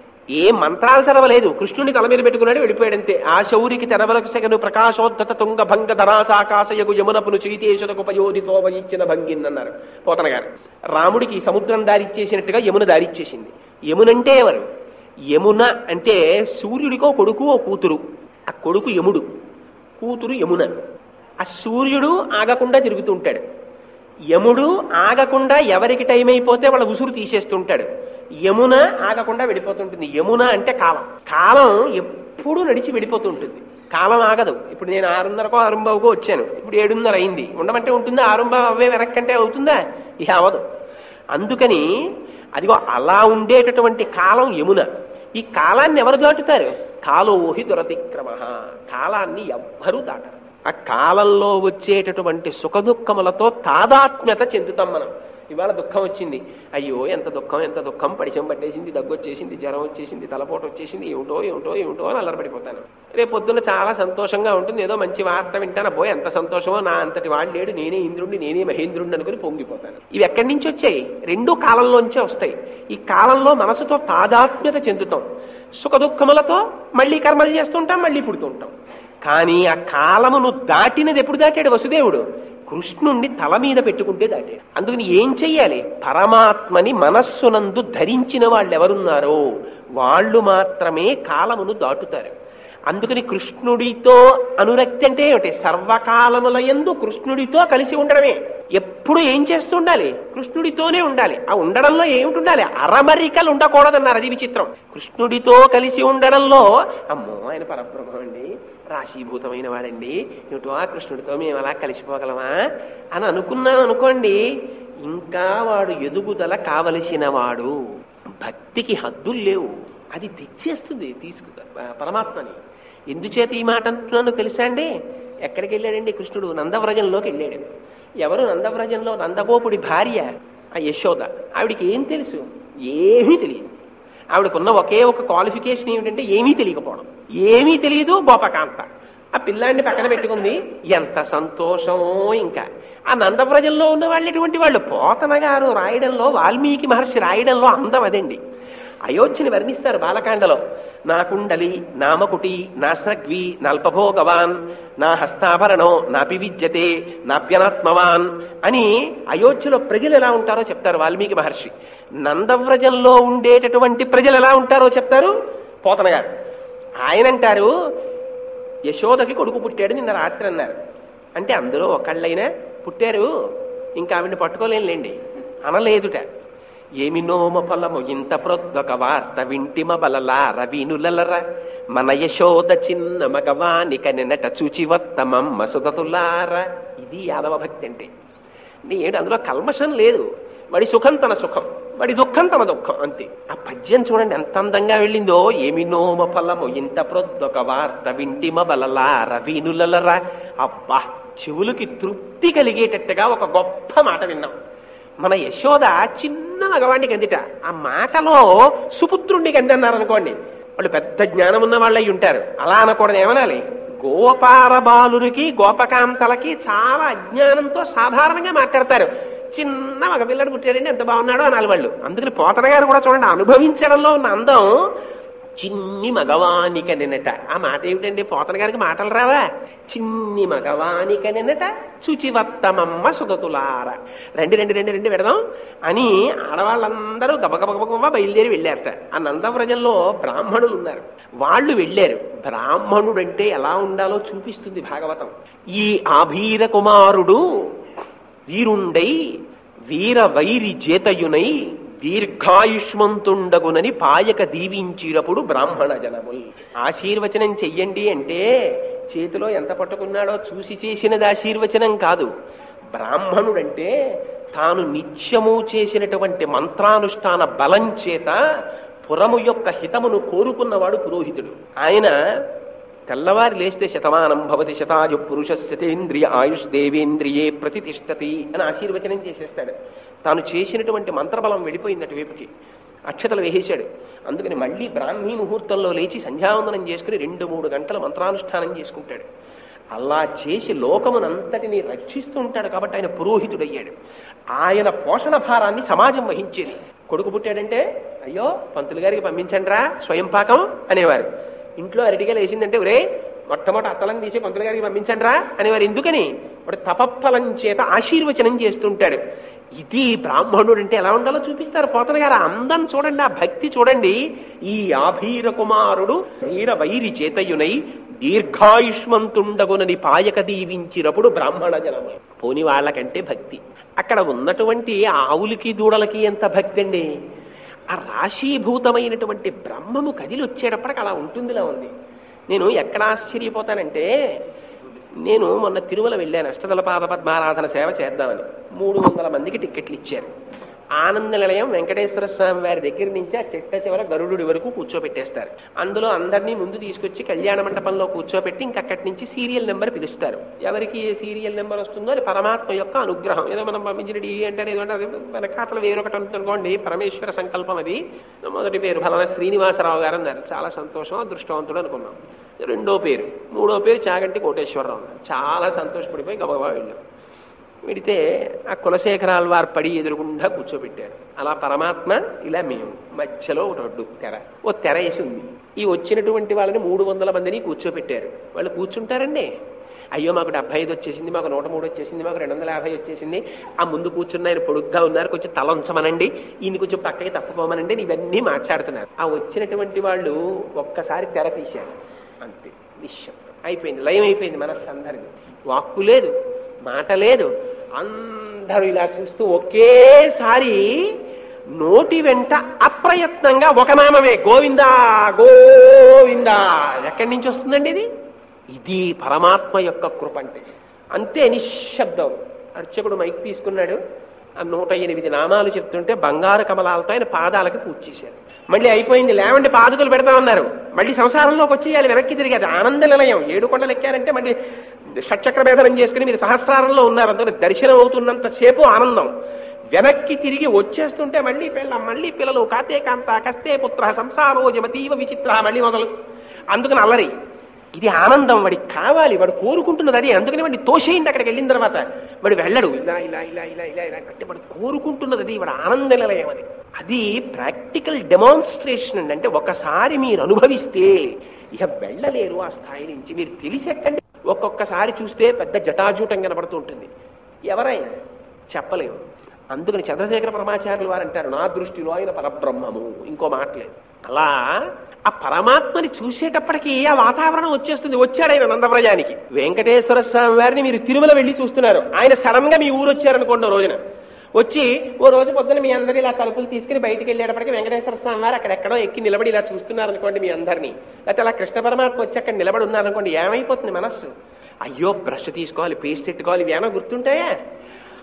ఏ మంత్రాలు చదవలేదు, కృష్ణుని తల మీద పెట్టుకున్నాడు, వెళ్ళిపోయాడంతే. ఆ శౌరికి తెరవలకు సెగను ప్రకాశోద్ధత తుంగ భంగ ధరాసాకాశయగు యమునపును చైతేశులకు పయోధితో వహించిన భంగిన్ అన్నారు పోతన గారు. రాముడికి సముద్రం దారిచ్చేసినట్టుగా యమున దారిచ్చేసింది. యమునంటే ఎవరు? యమున అంటే సూర్యుడికో కొడుకు ఓ కూతురు. ఆ కొడుకు యముడు, కూతురు యమున. ఆ సూర్యుడు ఆగకుండా తిరుగుతూ ఉంటాడు. యముడు ఆగకుండా ఎవరికి టైం అయిపోతే వాళ్ళ ఉసురు తీసేస్తుంటాడు. యమున ఆగకుండా వెళ్ళిపోతుంటుంది. యమున అంటే కాలం. కాలం ఎప్పుడూ నడిచి వెళ్ళిపోతుంటుంది. కాలం ఆగదు. ఇప్పుడు నేను 6:30కో 6:15కో వచ్చాను, ఇప్పుడు 7:30 అయింది. ఉండమంటే ఉంటుందా? 6:15 వెనక్కంటే అవుతుందా? ఇక అవదు. అందుకని అదిగో అలా ఉండేటటువంటి కాలం యమున. ఈ కాలాన్ని ఎవరు దాటుతారు? కాలోహి దురతిక్రమ. కాలాన్ని ఎవ్వరూ దాటరు. ఆ కాలంలో వచ్చేటటువంటి సుఖదుఖములతో తాదాత్మ్యత చెందుతాం మనం. ఇవాళ దుఃఖం వచ్చింది, అయ్యో ఎంత దుఃఖం, పడిశం పట్టేసింది, దగ్గు వచ్చేసింది, జ్వరం వచ్చేసింది, తలపోటు వచ్చేసింది, ఏమిటో అని అల్లరపడిపోతాను. రేపు పొద్దున్న చాలా సంతోషంగా ఉంటుంది, ఏదో మంచి వార్త వింటాను, అబ్బో ఎంత సంతోషమో, నా అంతటి వాళ్ళు లేడు, నేనే ఇంద్రుడిని, నేనే మహేంద్రుడిని అనుకుని పొంగిపోతాను. ఇవి ఎక్కడి నుంచి వచ్చాయి? రెండూ కాలంలోంచే వస్తాయి. ఈ కాలంలో మనసుతో తాదాత్మ్యత చెందుతాం, సుఖదుఖములతో మళ్ళీ కర్మలు చేస్తుంటాం, మళ్ళీ పుడుతుంటాం. కానీ ఆ కాలమును దాటినది ఎప్పుడు దాటాడు వసుదేవుడు? కృష్ణుణ్ణి తల మీద పెట్టుకుంటే దాటాడు. అందుకని ఏం చెయ్యాలి? పరమాత్మని మనస్సునందు ధరించిన వాళ్ళు ఎవరున్నారో వాళ్ళు మాత్రమే కాలమును దాటుతారు. అందుకని కృష్ణుడితో అనురక్తి అంటే ఏమిటి? సర్వకాలముల యందు కృష్ణుడితో కలిసి ఉండడమే. ఎప్పుడు ఏం చేస్తూ ఉండాలి? కృష్ణుడితోనే ఉండాలి. ఆ ఉండడంలో ఏమిటి ఉండాలి? అరమరికలు ఉండకూడదన్నారు. అది విచిత్రం. కృష్ణుడితో కలిసి ఉండడంలో అమ్మో ఆయన పరబ్రహ్మం అండి, రాశీభూతమైన వాడండి, ఏమిటో ఆ కృష్ణుడితో మేము అలా కలిసిపోగలమా అని అనుకున్నాను అనుకోండి, ఇంకా వాడు ఎదుగుదల కావలసిన వాడు. భక్తికి హద్దులు లేవు, అది తెచ్చేస్తుంది పరమాత్మని. ఎందుచేత ఈ మాట అంటున్నాను తెలుసా అండి? ఎక్కడికి వెళ్ళాడండి కృష్ణుడు? నందవ్రజంలోకి వెళ్ళాడు. ఎవరు నందవ్రజంలో? నందగోపుడి భార్య ఆ యశోద. ఆవిడికి ఏం తెలుసు? ఏమీ తెలియదు. ఆవిడకున్న ఒకే ఒక క్వాలిఫికేషన్ ఏమిటంటే ఏమీ తెలియకపోవడం. ఏమీ తెలియదు, గోపకాంత. ఆ పిల్లాన్ని పక్కన పెట్టుకుంది. ఎంత సంతోషమో! ఇంకా ఆ నందవ్రజంలో ఉన్న వాళ్ళు ఎటువంటి వాళ్ళు? పోతన గారు రాయడంలో, వాల్మీకి మహర్షి రాయడంలో అందం అదండి. అయోధ్యని వర్ణిస్తారు బాలకాండలో. నా కుండలి, నా మకుటి, నా స్రగ్వి, నల్పభోగవాన్, నా హస్తాభరణో నాపి విద్యతే, నాప్యనాత్మవాన్ అని అయోధ్యలో ప్రజలు ఎలా ఉంటారో చెప్తారు వాల్మీకి మహర్షి. నందవ్రజంలో ఉండేటటువంటి ప్రజలు ఎలా ఉంటారో చెప్తారు పోతన గారు. ఆయన అంటారు, యశోదకి కొడుకు పుట్టాడు నిన్న రాత్రి అన్నారు. అంటే అందులో ఒకళ్ళైనా పుట్టారు, ఇంకా ఆవిడని పట్టుకోలేనులేండి అనలేదుట. ఏమి నోమ ఫలము ఇంత ప్రొద్దొక వార్త వింటిమ బలలార వీనులలర, మన యశోద చిన్న మగవానిక నిన్నట చూచివత్తమమ్మ సుధతులార. ఇది యాదవ భక్తి అంటే. ఏడు అందులో కల్మషం లేదు. వాడి సుఖం తన సుఖం. వాడి దుఃఖం తన దుఃఖం అంతే. ఆ పద్యం చూడండి ఎంత అందంగా వెళ్ళిందో. ఏమి నోమ ఫలము ఇంత ప్రొద్దొక వార్త వింటిమ బలలార వీనులలరా. అబ్బా, చెవులకి తృప్తి కలిగేటట్టుగా ఒక గొప్ప మాట విన్నాం. మన యశోద చిన్న మగవాడికి అందిట. ఆ మాటలో సుపుత్రుణ్ణికి అందన్నారు అనుకోండి, వాళ్ళు పెద్ద జ్ఞానం ఉన్న వాళ్ళు అయి ఉంటారు. అలా అనకూడదు, ఏమనాలి? గోపాల బాలురికి గోపకాంతలకి చాలా అజ్ఞానంతో సాధారణంగా మాట్లాడతారు. చిన్న మగపిల్లడు పుట్టాడండి, ఎంత బాగున్నాడో అనాలి వాళ్ళు. అందుకని పోతన గారు కూడా చూడండి, అనుభవించడంలో ఉన్న అందం చిన్ని మగవానిక నిన్నట. ఆ మాట ఏమిటండి? పోతన గారికి మాటలు రావా? చిన్ని మగవానిక నిన్నట శుచివత్తమమ్మ సుగతులార. రండి రండి రండి రండి పెడదాం అని ఆడవాళ్ళందరూ గబగబగబ బయలుదేరి వెళ్ళారట. ఆ నందవ్రజంలో బ్రాహ్మణులు ఉన్నారు, వాళ్ళు వెళ్ళారు. బ్రాహ్మణుడంటే ఎలా ఉండాలో చూపిస్తుంది భాగవతం. ఈ ఆభీర కుమారుడు వీరుండై వీర వైరి చేతయునై దీర్ఘాయుష్మంతుండగునని పాయక దీవించినప్పుడు బ్రాహ్మణ జనముల్. ఆశీర్వచనం చెయ్యండి అంటే చేతిలో ఎంత పట్టుకున్నాడో చూసి చేసినది ఆశీర్వచనం కాదు. బ్రాహ్మణుడంటే తాను నిత్యము చేసినటువంటి మంత్రానుష్ఠాన బలం చేత పురము యొక్క హితమును కోరుకున్నవాడు పురోహితుడు. ఆయన తెల్లవారి లేస్తే శతమానం భవతి శతాయు పురుష శతేంద్రియ ఆయుష్ దేవేంద్రియే ప్రతిష్టతి అని ఆశీర్వచనం చేసేస్తాడు. తాను చేసినటువంటి మంత్రబలం వెళ్ళిపోయింది అటువైపుకి, అక్షతలు వేసేశాడు. అందుకని మళ్ళీ బ్రాహ్మీ ముహూర్తంలో లేచి సంధ్యావందనం చేసుకుని 2-3 గంటల మంత్రానుష్ఠానం చేసుకుంటాడు. అలా చేసి లోకమునంతటిని రక్షిస్తూ ఉంటాడు. కాబట్టి ఆయన పురోహితుడయ్యాడు. ఆయన పోషణ భారాన్ని సమాజం వహించేది. కొడుకు పుట్టాడంటే అయ్యో పంతులు గారికి పంపించండి రా స్వయం పాకం అనేవారు. ఇంట్లో అరటిగా లేచిందంటే ఒరే మొట్టమొదటి అత్తలం తీసి పంతులు గారికి పంపించండి రా అనేవారు. ఎందుకని? వాడు తపఫలం చేత ఆశీర్వచనం చేస్తుంటాడు. ఇది బ్రాహ్మణుడు అంటే ఎలా ఉండాలో చూపిస్తారు పోతన గారు. అందం చూడండి, ఆ భక్తి చూడండి. ఈ ఆభీర కుమారుడు వీర వైరి చేతయునై దీర్ఘాయుష్మంతుండగునని పాయక దీవించినప్పుడు బ్రాహ్మణ జనము. పోని వాళ్ళకంటే భక్తి. అక్కడ ఉన్నటువంటి ఆవులకి దూడలకి ఎంత భక్తి అండి! ఆ రాశీభూతమైనటువంటి బ్రహ్మము కదిలి వచ్చేటప్పటికి అలా ఉంటుందిలా ఉంది. నేను ఎక్కడ ఆశ్చర్యపోతానంటే, నేను మొన్న తిరుమల వెళ్ళాను అష్టదళ పాద పద్మారాధన సేవ చేద్దామని. 300 మందికి టిక్కెట్లు ఇచ్చారు. ఆనంద నిలయం వెంకటేశ్వర స్వామి వారి దగ్గర నుంచి ఆ చెట్ట చివర గరుడు వరకు కూర్చోబెట్టేస్తారు. అందులో అందరినీ ముందు తీసుకొచ్చి కళ్యాణ మండపంలో కూర్చోబెట్టి ఇంకక్కడి నుంచి సీరియల్ నెంబర్ పిలుస్తారు. ఎవరికి ఏ సీరియల్ నెంబర్ వస్తుందో అది పరమాత్మ యొక్క అనుగ్రహం. ఏదో మనం పంపించిన డి అంటే ఏదంటే అది మన ఖాతాలో వేరొకటి అనుకోండి, పరమేశ్వర సంకల్పం అది. మొదటి పేరు ఫలానా శ్రీనివాసరావు గారు అన్నారు, చాలా సంతోషం, అదృష్టవంతుడు అనుకున్నాం. రెండో పేరు, మూడో పేరు చాగంటి కోటేశ్వరరావు అన్నారు. చాలా సంతోషపడిపోయి గబగబా వెళ్ళాం. విడితే ఆ కులశేఖరాల వారు పడి ఎదురుగుండా కూర్చోబెట్టారు. అలా పరమాత్మ, ఇలా మేము మధ్యలో ఒక రొడ్డు తెర, ఓ తెర వేసి ఉంది. ఈ వచ్చినటువంటి వాళ్ళని 300 మందిని కూర్చోబెట్టారు. వాళ్ళు కూర్చుంటారండి. అయ్యో మాకు 75 వచ్చేసింది, మాకు 103 వచ్చేసింది, మాకు 250 వచ్చేసింది, ఆ ముందు కూర్చున్న ఆయన పొడుగ్గా ఉన్నారు, కొంచెం తల ఉంచమనండి, ఈయన కొంచెం పక్కకి తప్పుకోమనండి, ఇవన్నీ మాట్లాడుతున్నారు. ఆ వచ్చినటువంటి వాళ్ళు ఒక్కసారి తెర తీశారు, అంతే, నిశ్శబ్దం అయిపోయింది, లయం అయిపోయింది. మనస్సు అందరిది, వాక్కు లేదు, మాట లేదు. అందరూ ఇలా చూస్తూ ఒకేసారి నోటి వెంట అప్రయత్నంగా ఒక నామమే, గోవిందా గోవిందా. ఎక్కడి నుంచి వస్తుందండి ఇది? ఇది పరమాత్మ యొక్క కృప అంటే. అంతే, నిశ్శబ్దం. అర్చకుడు మైక్ తీసుకున్నాడు, ఆ 108 నామాలు చెప్తుంటే బంగారు కమలాలతో ఆయన పాదాలకు పూజ చేశారు. మళ్ళీ అయిపోయింది, లేవండి పాదుకలు పెడతామన్నారు. మళ్ళీ సంసారంలోకి వచ్చేయాలి, వెనక్కి తిరిగేది. ఆనంద నిలయం 7 కొండలు ఎక్కారంటే మళ్ళీ షట్చక్ర భేదనం చేసుకుని మీరు సహస్రారంలో ఉన్నారు. అందులో దర్శనం అవుతున్నంతసేపు ఆనందం. వెనక్కి తిరిగి వచ్చేస్తుంటే మళ్ళీ మళ్ళీ పిల్లలు, కాతే కాంత కస్తే పుత్ర సంసారో జమతీవ విచిత్ర, మళ్ళీ మొదలు. అందుకని అల్లరి. ఇది ఆనందం, వాడికి కావాలి, వాడు కోరుకుంటున్నది అది. అందుకని వాడిని తోసేయండి. అక్కడికి వెళ్ళిన తర్వాత వాడు వెళ్ళడు, ఇలా ఇలా ఇలా ఇలా ఇలా ఇలా అంటే వాడు కోరుకుంటున్నది అది, వాడు ఆనంద నిలయం అది. అది ప్రాక్టికల్ డెమాన్స్ట్రేషన్ అండి. అంటే ఒకసారి మీరు అనుభవిస్తే ఇక వెళ్ళలేరు ఆ స్థాయి నుంచి. మీరు తెలిసెక్కండి. ఒక్కొక్కసారి చూస్తే పెద్ద జటాజూటం కనబడుతూ ఉంటుంది, ఎవరైనా చెప్పలేము. అందుకని చంద్రశేఖర పరమాచార్యులు వారు అంటారు, నా దృష్టిలో ఆయన పరబ్రహ్మము, ఇంకో మాటలేదు. అలా ఆ పరమాత్మని చూసేటప్పటికీ ఆ వాతావరణం వచ్చేస్తుంది. వచ్చాడు ఆయన నందవ్రజానికి. వెంకటేశ్వర స్వామి వారిని మీరు తిరుమల వెళ్ళి చూస్తున్నారు, ఆయన సడన్ గా మీ ఊరు వచ్చారనుకోండి. రోజున వచ్చి ఓ రోజు పొద్దున మీ అందరు ఇలా తలుపులు తీసుకుని బయటికి వెళ్ళేటప్పటికి వెంకటేశ్వర స్వామి వారు అక్కడెక్కడో ఎక్కి నిలబడి ఇలా చూస్తున్నారనుకోండి మీ అందరినీ. లేకపోతే అలా కృష్ణ పరమాత్మ వచ్చి అక్కడ నిలబడి ఉన్నారనుకోండి, ఏమైపోతుంది మనస్సు? అయ్యో బ్రష్ తీసుకోవాలి, పేస్ట్ పెట్టుకోవాలి, ఇవి ఏమో గుర్తుంటాయా?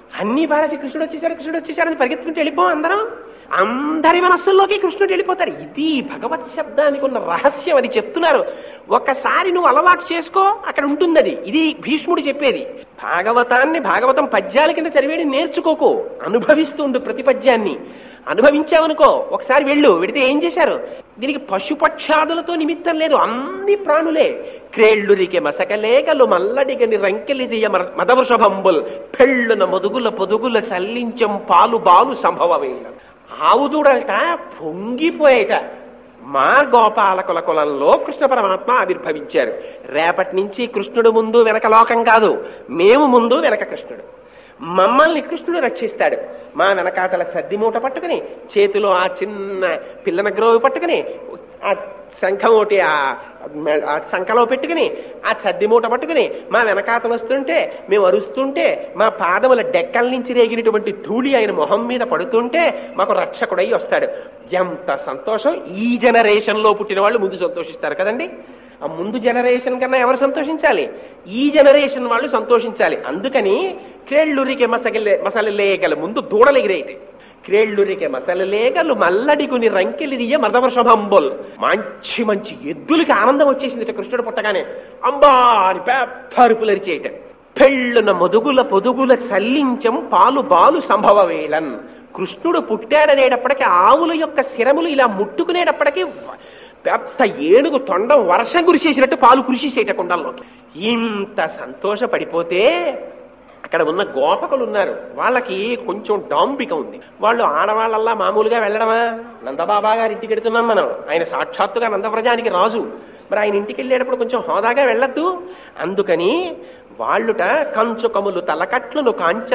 అన్నీ పారేసి కృష్ణుడు వచ్చేసాడని పరిగెత్తుకుంటూ వెళ్ళిపో అందరం. అందరి మనస్సుల్లోకి కృష్ణుడు వెళ్ళిపోతాడు. ఇది భగవత్ శబ్దానికి ఉన్న రహస్యం. అది చెప్తున్నారు. ఒక్కసారి నువ్వు అలవాటు చేసుకో, అక్కడ ఉంటుంది అది. ఇది భీష్ముడు చెప్పేది. భాగవతం పద్యాల కింద చదివేది నేర్చుకోకు, అనుభవిస్తుండు. ప్రతి పద్యాన్ని అనుభవించావనుకో, ఒకసారి వెడితే ఏం చేశారు? దీనికి పశుపక్షాదులతో నిమిత్తం లేదు, అన్ని ప్రాణులే. క్రేళ్ళురికే మసకలేకలు మల్లడిగని రంకెలిసియ మదవృషభంబుల్ పెళ్ళున మొదుగుల పొదుగుల చల్లించం పాలు బాలు సంభవమే. ఆవుదూడలట పొంగిపోయేట. మా గోపాలకుల కులంలో కృష్ణ పరమాత్మ ఆవిర్భవించారు. రేపటి నుంచి కృష్ణుడు ముందు వెనక లోకం కాదు, మేము ముందు వెనక కృష్ణుడు. మమ్మల్ని కృష్ణుడు రక్షిస్తాడు. మా వెనకాతల చద్ది మూట పట్టుకుని, చేతిలో ఆ చిన్న పిల్లన గ్రోవి పట్టుకుని, ఆ శంఖం ఒకటి ఆ శంఖలో పెట్టుకుని, ఆ చద్ది మూట పట్టుకుని మా వెనకాతలు వస్తుంటే, మేము అరుస్తుంటే, మా పాదముల డెక్కల నుంచి రేగినటువంటి ధూళి ఆయన మొహం మీద పడుతుంటే మాకు రక్షకుడై వస్తాడు. ఎంత సంతోషం! ఈ జనరేషన్లో పుట్టిన వాళ్ళు ముందు సంతోషిస్తారు కదండి. ఆ ముందు జనరేషన్ కన్నా ఎవరు సంతోషించాలి? ఈ జనరేషన్ వాళ్ళు సంతోషించాలి. అందుకని క్రేళ్ళురికే మసలలేగలు, ముందు దూడలెగిరేటి. క్రేళ్ళురికే మసలలేగలు మల్లడిగుని రంకెలిదియ మదవృషభంబుల్. మంచి మంచి ఎద్దులకి ఆనందం వచ్చేసింది కృష్ణుడు పుట్టగానే. అంబా అని పెద్ద అరుపులు అరిచేయటం. పెళ్ళున మొదుగుల పొదుగుల చల్లించం పాలు బాలు సంభవవేళన్. కృష్ణుడు పుట్టాడనేటప్పటికీ ఆవుల యొక్క శిరములు ఇలా ముట్టుకునేటప్పటికీ పెద్ద ఏనుగు తొండం వర్షం కురిసేసినట్టు పాలు కురిసేసేట కుండల్లోకి. ఇంత సంతోషపడిపోతే అక్కడ ఉన్న గోపకులు ఉన్నారు, వాళ్ళకి కొంచెం డాంబిక ఉంది. వాళ్ళు ఆడవాళ్ళల్లా మామూలుగా వెళ్ళడమా? నందబాబా గారి ఇంటికి వెడుతున్నాం మనం. ఆయన సాక్షాత్తుగా నందవ్రజానికి రాజు. మరి ఆయన ఇంటికి వెళ్ళేటప్పుడు కొంచెం హోదాగా వెళ్ళద్దు. అందుకని వాళ్ళుట కంచుకములు తలకట్లను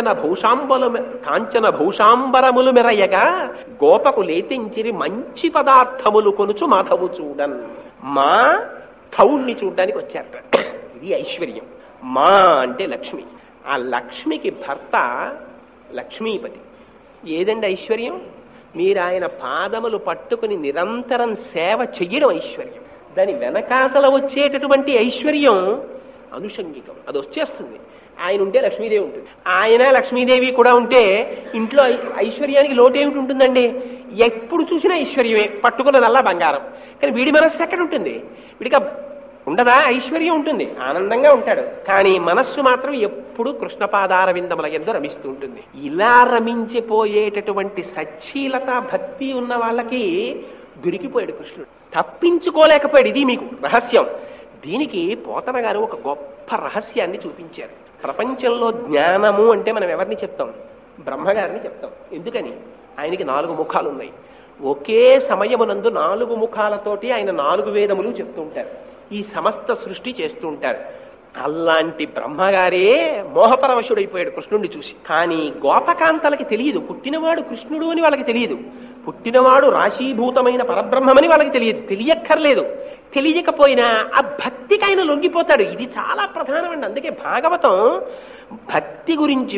కాంచన భూషాంబరములు మెరయగా గోపకు లేతించిరి మంచి పదార్థములు కొనుచు మాధవు చూడన్. మా థౌణ్ణి చూడ్డానికి వచ్చారట. ఇది ఐశ్వర్యం. మా అంటే లక్ష్మి. ఆ లక్ష్మికి భర్త లక్ష్మీపతి. ఏదండి ఐశ్వర్యం? మీరు ఆయన పాదములు పట్టుకుని నిరంతరం సేవ చెయ్యడం ఐశ్వర్యం. దాని వెనకాతల వచ్చేటటువంటి ఐశ్వర్యం అనుషంగికం, అది వచ్చేస్తుంది. ఆయన ఉంటే లక్ష్మీదేవి ఉంటుంది. ఆయన లక్ష్మీదేవి కూడా ఉంటే ఇంట్లో ఐశ్వర్యానికి లోటు ఏమిటి ఉంటుందండి? ఎప్పుడు చూసినా ఐశ్వర్యమే, పట్టుకున్నదల్లా బంగారం. కానీ వీడి మనస్సు ఎక్కడ ఉంటుంది? వీడికి ఉండదా? ఐశ్వర్యం ఉంటుంది, ఆనందంగా ఉంటాడు. కానీ మనస్సు మాత్రం ఎప్పుడు కృష్ణపాదార విందముల యందు రమిస్తూ ఉంటుంది. ఇలా రమించిపోయేటటువంటి సచ్చీలత భక్తి ఉన్న వాళ్ళకి దొరికిపోయాడు కృష్ణుడు, తప్పించుకోలేకపోయాడు. ఇది మీకు రహస్యం. దీనికి పోతన గారు ఒక గొప్ప రహస్యాన్ని చూపించారు. ప్రపంచంలో జ్ఞానము అంటే మనం ఎవరిని చెప్తాం? బ్రహ్మగారిని చెప్తాం. ఎందుకని? ఆయనకి 4 ముఖాలు ఉన్నాయి. ఒకే సమయమునందు 4 ముఖాలతోటి ఆయన 4 వేదములు చెప్తూ ఉంటారు. ఈ సమస్త సృష్టి చేస్తూ ఉంటారు. అలాంటి బ్రహ్మగారే మోహపరవశుడైపోయాడు కృష్ణుడిని చూసి. కానీ గోపకాంతలకి తెలియదు పుట్టినవాడు కృష్ణుడు అని. వాళ్ళకి తెలియదు పుట్టినవాడు రాశీభూతమైన పరబ్రహ్మమని. వాళ్ళకి తెలియదు, తెలియక్కర్లేదు. తెలియకపోయినా ఆ భక్తికి ఆయన లొంగిపోతాడు. ఇది చాలా ప్రధానమండి. అందుకే భాగవతం భక్తి గురించి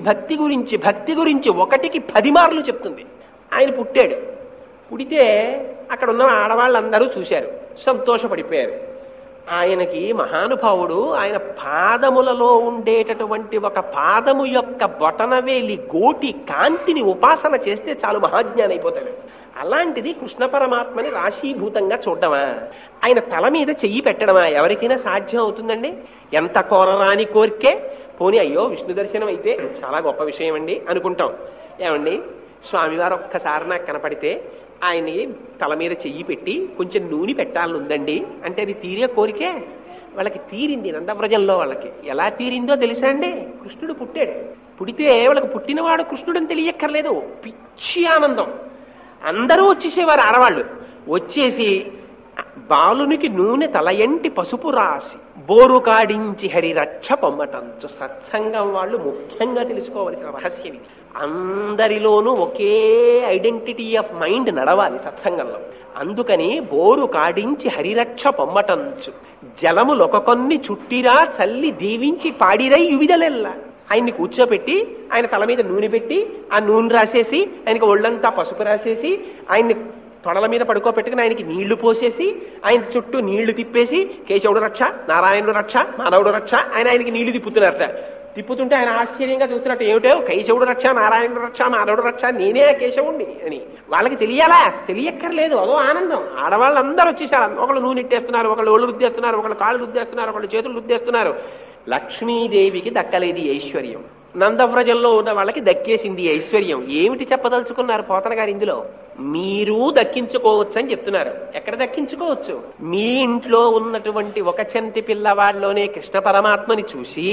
1కి 10 మార్లు చెప్తుంది. ఆయన పుట్టాడు. పుడితే అక్కడ ఉన్న ఆడవాళ్ళందరూ చూశారు, సంతోషపడిపోయారు. ఆయనకి మహానుభావుడు ఆయన పాదములలో ఉండేటటువంటి ఒక పాదము యొక్క బొటనవేలి గోటి కాంతిని ఉపాసన చేస్తే చాలు మహాజ్ఞాని అయిపోతాడు. అలాంటిది కృష్ణ పరమాత్మని రాశీభూతంగా చూడడమా? ఆయన తల మీద చెయ్యి పెట్టడమా ఎవరికైనా సాధ్యం అవుతుందండి? ఎంత కోరరాని కోరికే. పోనీ అయ్యో విష్ణు దర్శనం అయితే చాలా గొప్ప విషయం అండి అనుకుంటాం. ఏమండి, స్వామివారు ఒక్కసారి నాకు కనపడితే ఆయన్ని తల మీద చెయ్యి పెట్టి కొంచెం నూనె పెట్టాలనుందండి అంటే అది తీరే కోరికే? వాళ్ళకి తీరింది. నందవ్రజంలో వాళ్ళకి ఎలా తీరిందో తెలుసా అండి? కృష్ణుడు పుట్టాడు. పుడితే వాళ్ళకి పుట్టినవాడు కృష్ణుడని తెలియక్కర్లేదు, పిచ్చి ఆనందం. అందరూ వచ్చేసేవారు. ఆడవాళ్ళు వచ్చేసి బాలునికి నూనె తలయంటి పసుపు రాసి బోరు కాడించి హరిరక్ష పొమ్మటంచు. సత్సంగం వాళ్ళు ముఖ్యంగా తెలుసుకోవలసిన రహస్యం ఇది. అందరిలోనూ ఒకే ఐడెంటిటీ ఆఫ్ మైండ్ నడవాలి సత్సంగంలో. అందుకని బోరు కాడించి హరిరక్ష పొమ్మటంచు జలములొక కొన్ని చుట్టిరా చల్లి దీవించి పాడిరై యువిదలెల్లా. ఆయన్ని కూర్చోబెట్టి ఆయన తల మీద నూనె పెట్టి ఆ నూనె రాసేసి ఆయనకి ఒళ్ళంతా పసుపు రాసేసి ఆయన్ని తొడల మీద పడుకోబెట్టుకుని ఆయనకి నీళ్లు పోసేసి ఆయన చుట్టూ నీళ్లు తిప్పేసి కేశవుడు రక్ష, నారాయణుడు రక్ష, మాధవుడు రక్ష ఆయనకి నీళ్లు తిప్పుతున్నారట. తిప్పుతుంటే ఆయన ఆశ్చర్యంగా చూస్తున్నట్టు, ఏమిటో కేశవుడు రక్ష, నారాయణుడు రక్ష, మాధవుడు రక్ష, నేనే కేశవుణ్ణి అని. వాళ్ళకి తెలియాలా? తెలియక్కర్లేదు, అదో ఆనందం. ఆడవాళ్ళందరూ వచ్చేసారు. ఒకళ్ళు నూనె ఇట్టేస్తున్నారు, ఒకళ్ళు ఒళ్ళు రుద్దేస్తున్నారు, ఒకళ్ళు కాళ్ళు రుద్దేస్తున్నారు, ఒకళ్ళు చేతులు రుద్దేస్తున్నారు. లక్ష్మీదేవికి దక్కలేదు ఈ ఐశ్వర్యం. నందవ్రజంలో ఉన్న వాళ్ళకి దక్కేసింది ఐశ్వర్యం. ఏమిటి చెప్పదలుచుకున్నారు పోతన గారు ఇందులో? మీరు దక్కించుకోవచ్చు అని చెప్తున్నారు. ఎక్కడ దక్కించుకోవచ్చు? మీ ఇంట్లో ఉన్నటువంటి ఒక చంటి పిల్లవాడిలోనే కృష్ణ పరమాత్మని చూసి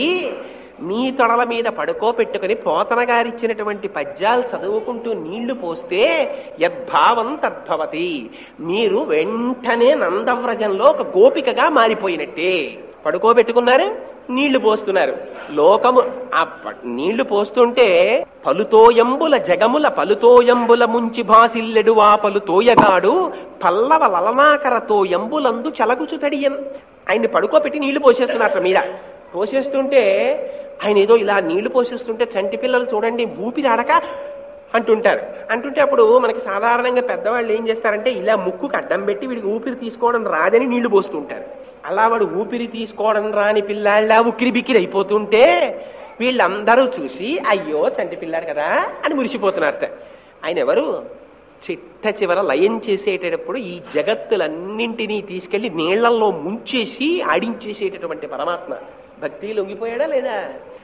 మీ తొడల మీద పడుకోబెట్టుకుని పోతన గారిచ్చినటువంటి పద్యాలు చదువుకుంటూ నీళ్లు పోస్తే యద్భావం తద్భవతి. మీరు వెంటనే నందవ్రజంలో ఒక గోపికగా మారిపోయినట్టే. పడుకోబెట్టుకున్నారు, నీళ్లు పోస్తున్నారు. లోకము ఆ నీళ్లు పోస్తుంటే పలుతోయంబుల జగముల పలుతోయంబుల ముంచి భాసిల్లెడు ఆ పలుతోయగాడు పల్లవ లలనాకరతో ఎంబులందు చలగుచు తడియన్. ఆయన్ని పడుకోబెట్టి నీళ్లు పోసేస్తున్నారు మీద. పోసేస్తుంటే ఆయన ఏదో ఇలా నీళ్లు పోసేస్తుంటే చంటి పిల్లలు చూడండి ఊపిరాడక అంటుంటారు. అంటుంటే అప్పుడు మనకి సాధారణంగా పెద్దవాళ్ళు ఏం చేస్తారంటే ఇలా ముక్కుకు అడ్డం పెట్టి వీడికి ఊపిరి తీసుకోవడం రాదని నీళ్లు పోస్తుంటారు. అలా వాడు ఊపిరి తీసుకోవడం రాని పిల్లాళ్ళ ఉక్కిరి బిక్కిరి అయిపోతుంటే వీళ్ళందరూ చూసి అయ్యో చంటి పిల్లాడు కదా అని మురిసిపోతున్నారు. ఆయన ఎవరు? చిట్ట చివర లయం చేసేటప్పుడు ఈ జగత్తులన్నింటినీ తీసుకెళ్లి నీళ్లలో ముంచేసి ఆడించేసేటటువంటి పరమాత్మ. భక్తి లొంగిపోయాడా లేదా?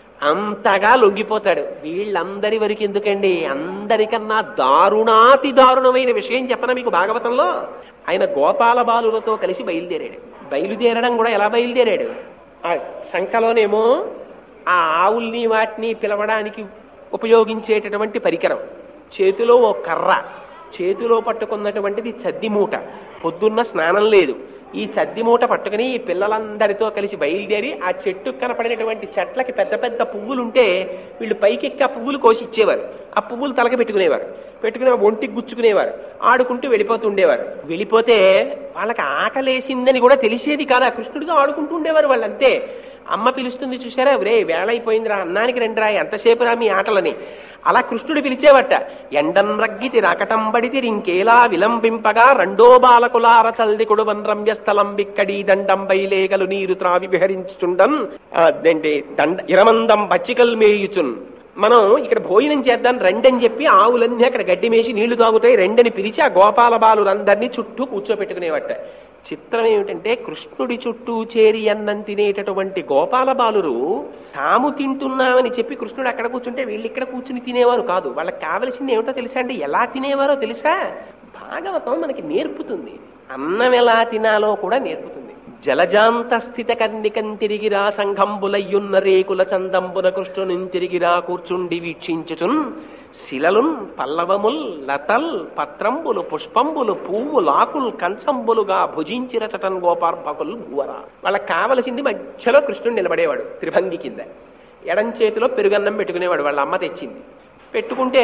అంతగా లొంగిపోతాడు. వీళ్ళందరి వరకు ఎందుకండి? అందరికన్నా దారుణాతి దారుణమైన విషయం చెప్పనా మీకు భాగవతంలో? ఆయన గోపాల బాలులతో కలిసి బయలుదేరాడు. బయలుదేరడం కూడా ఎలా బయలుదేరాడు? ఆ సంకలోనేమో ఆ ఆవుల్ని వాటిని పిలవడానికి ఉపయోగించేటటువంటి పరికరం, చేతిలో ఓ కర్ర, చేతిలో పట్టుకున్నటువంటిది చద్ది మూట. పొద్దున్న స్నానం లేదు. ఈ చద్ది మూట పట్టుకుని ఈ పిల్లలందరితో కలిసి బయలుదేరి ఆ చెట్టు కనపడినటువంటి చెట్లకి పెద్ద పెద్ద పువ్వులుంటే వీళ్ళు పైకెక్కి ఆ పువ్వులు కోసి ఇచ్చేవారు. ఆ పువ్వులు తలకి పెట్టుకునేవారు. పెట్టుకుని ఒంటికి గుచ్చుకునేవారు. ఆడుకుంటూ వెళ్ళిపోతుండేవారు. వెళ్ళిపోతే వాళ్ళకి ఆకలేసిందని కూడా తెలిసేది కాదు. ఆ కృష్ణుడితో ఆడుకుంటూ ఉండేవారు వాళ్ళంతే. అమ్మ పిలుస్తుంది చూసారా, రే వేళ అయిపోయిందిరా, అన్నానికి రండిరా, ఎంతసేపు రా మీ ఆటలని. అలా కృష్ణుడు పిలిచేవట. ఎండన్ రగ్గితి రాకటంబడితి ఇంకేలా విలంబింపగా రెండో బాలకులార చల్దికుడు వన్రమ్యస్థలం బిక్కడి దండం బైలేగలు నీరు త్రావి విహరించుచుండన్ అదేంటి ఇరమందం బచ్చికల్ మేయుచున్. మనం ఇక్కడ భోజనం చేద్దాం రెండని చెప్పి ఆవులన్నీ అక్కడ గడ్డి మేసి నీళ్లు తాగుతాయి రెండని పిలిచి ఆ గోపాల బాలురందరినీ చుట్టూ కూర్చోపెట్టుకునేవట. చిత్రం ఏమిటంటే కృష్ణుడి చుట్టూ చేరి అన్నం తినేటటువంటి గోపాల బాలురు తాము తింటున్నామని చెప్పి కృష్ణుడు అక్కడ కూర్చుంటే వీళ్ళు ఇక్కడ కూర్చుని తినేవారు కాదు. వాళ్ళకి కావలసింది ఏమిటో తెలుసా అండి? ఎలా తినేవారో తెలుసా? భాగవతం మనకి నేర్పుతుంది. అన్నం ఎలా తినాలో కూడా నేర్పుతుంది. జలజాంత స్థిత కందికంతిరిగిరా సంఘంబులయ్యున్న రేకుల చందంబున కృష్ణుని తిరిగిరా కూర్చుండి వీక్షించుచున్ శిలలున్ పల్లవముల్ లతల్ పత్రంబులు పుష్పంబులు పువ్వులాకుల్ కంచంబులుగా భుజించి రచటన్ గోపార్భకులు భూవరా. వాళ్ళకి కావలసింది మధ్యలో కృష్ణుడు నిలబడేవాడు త్రిభంగి కింద. ఎడం చేతిలో పెరుగన్నం పెట్టుకునేవాడు, వాళ్ళ అమ్మ తెచ్చింది. పెట్టుకుంటే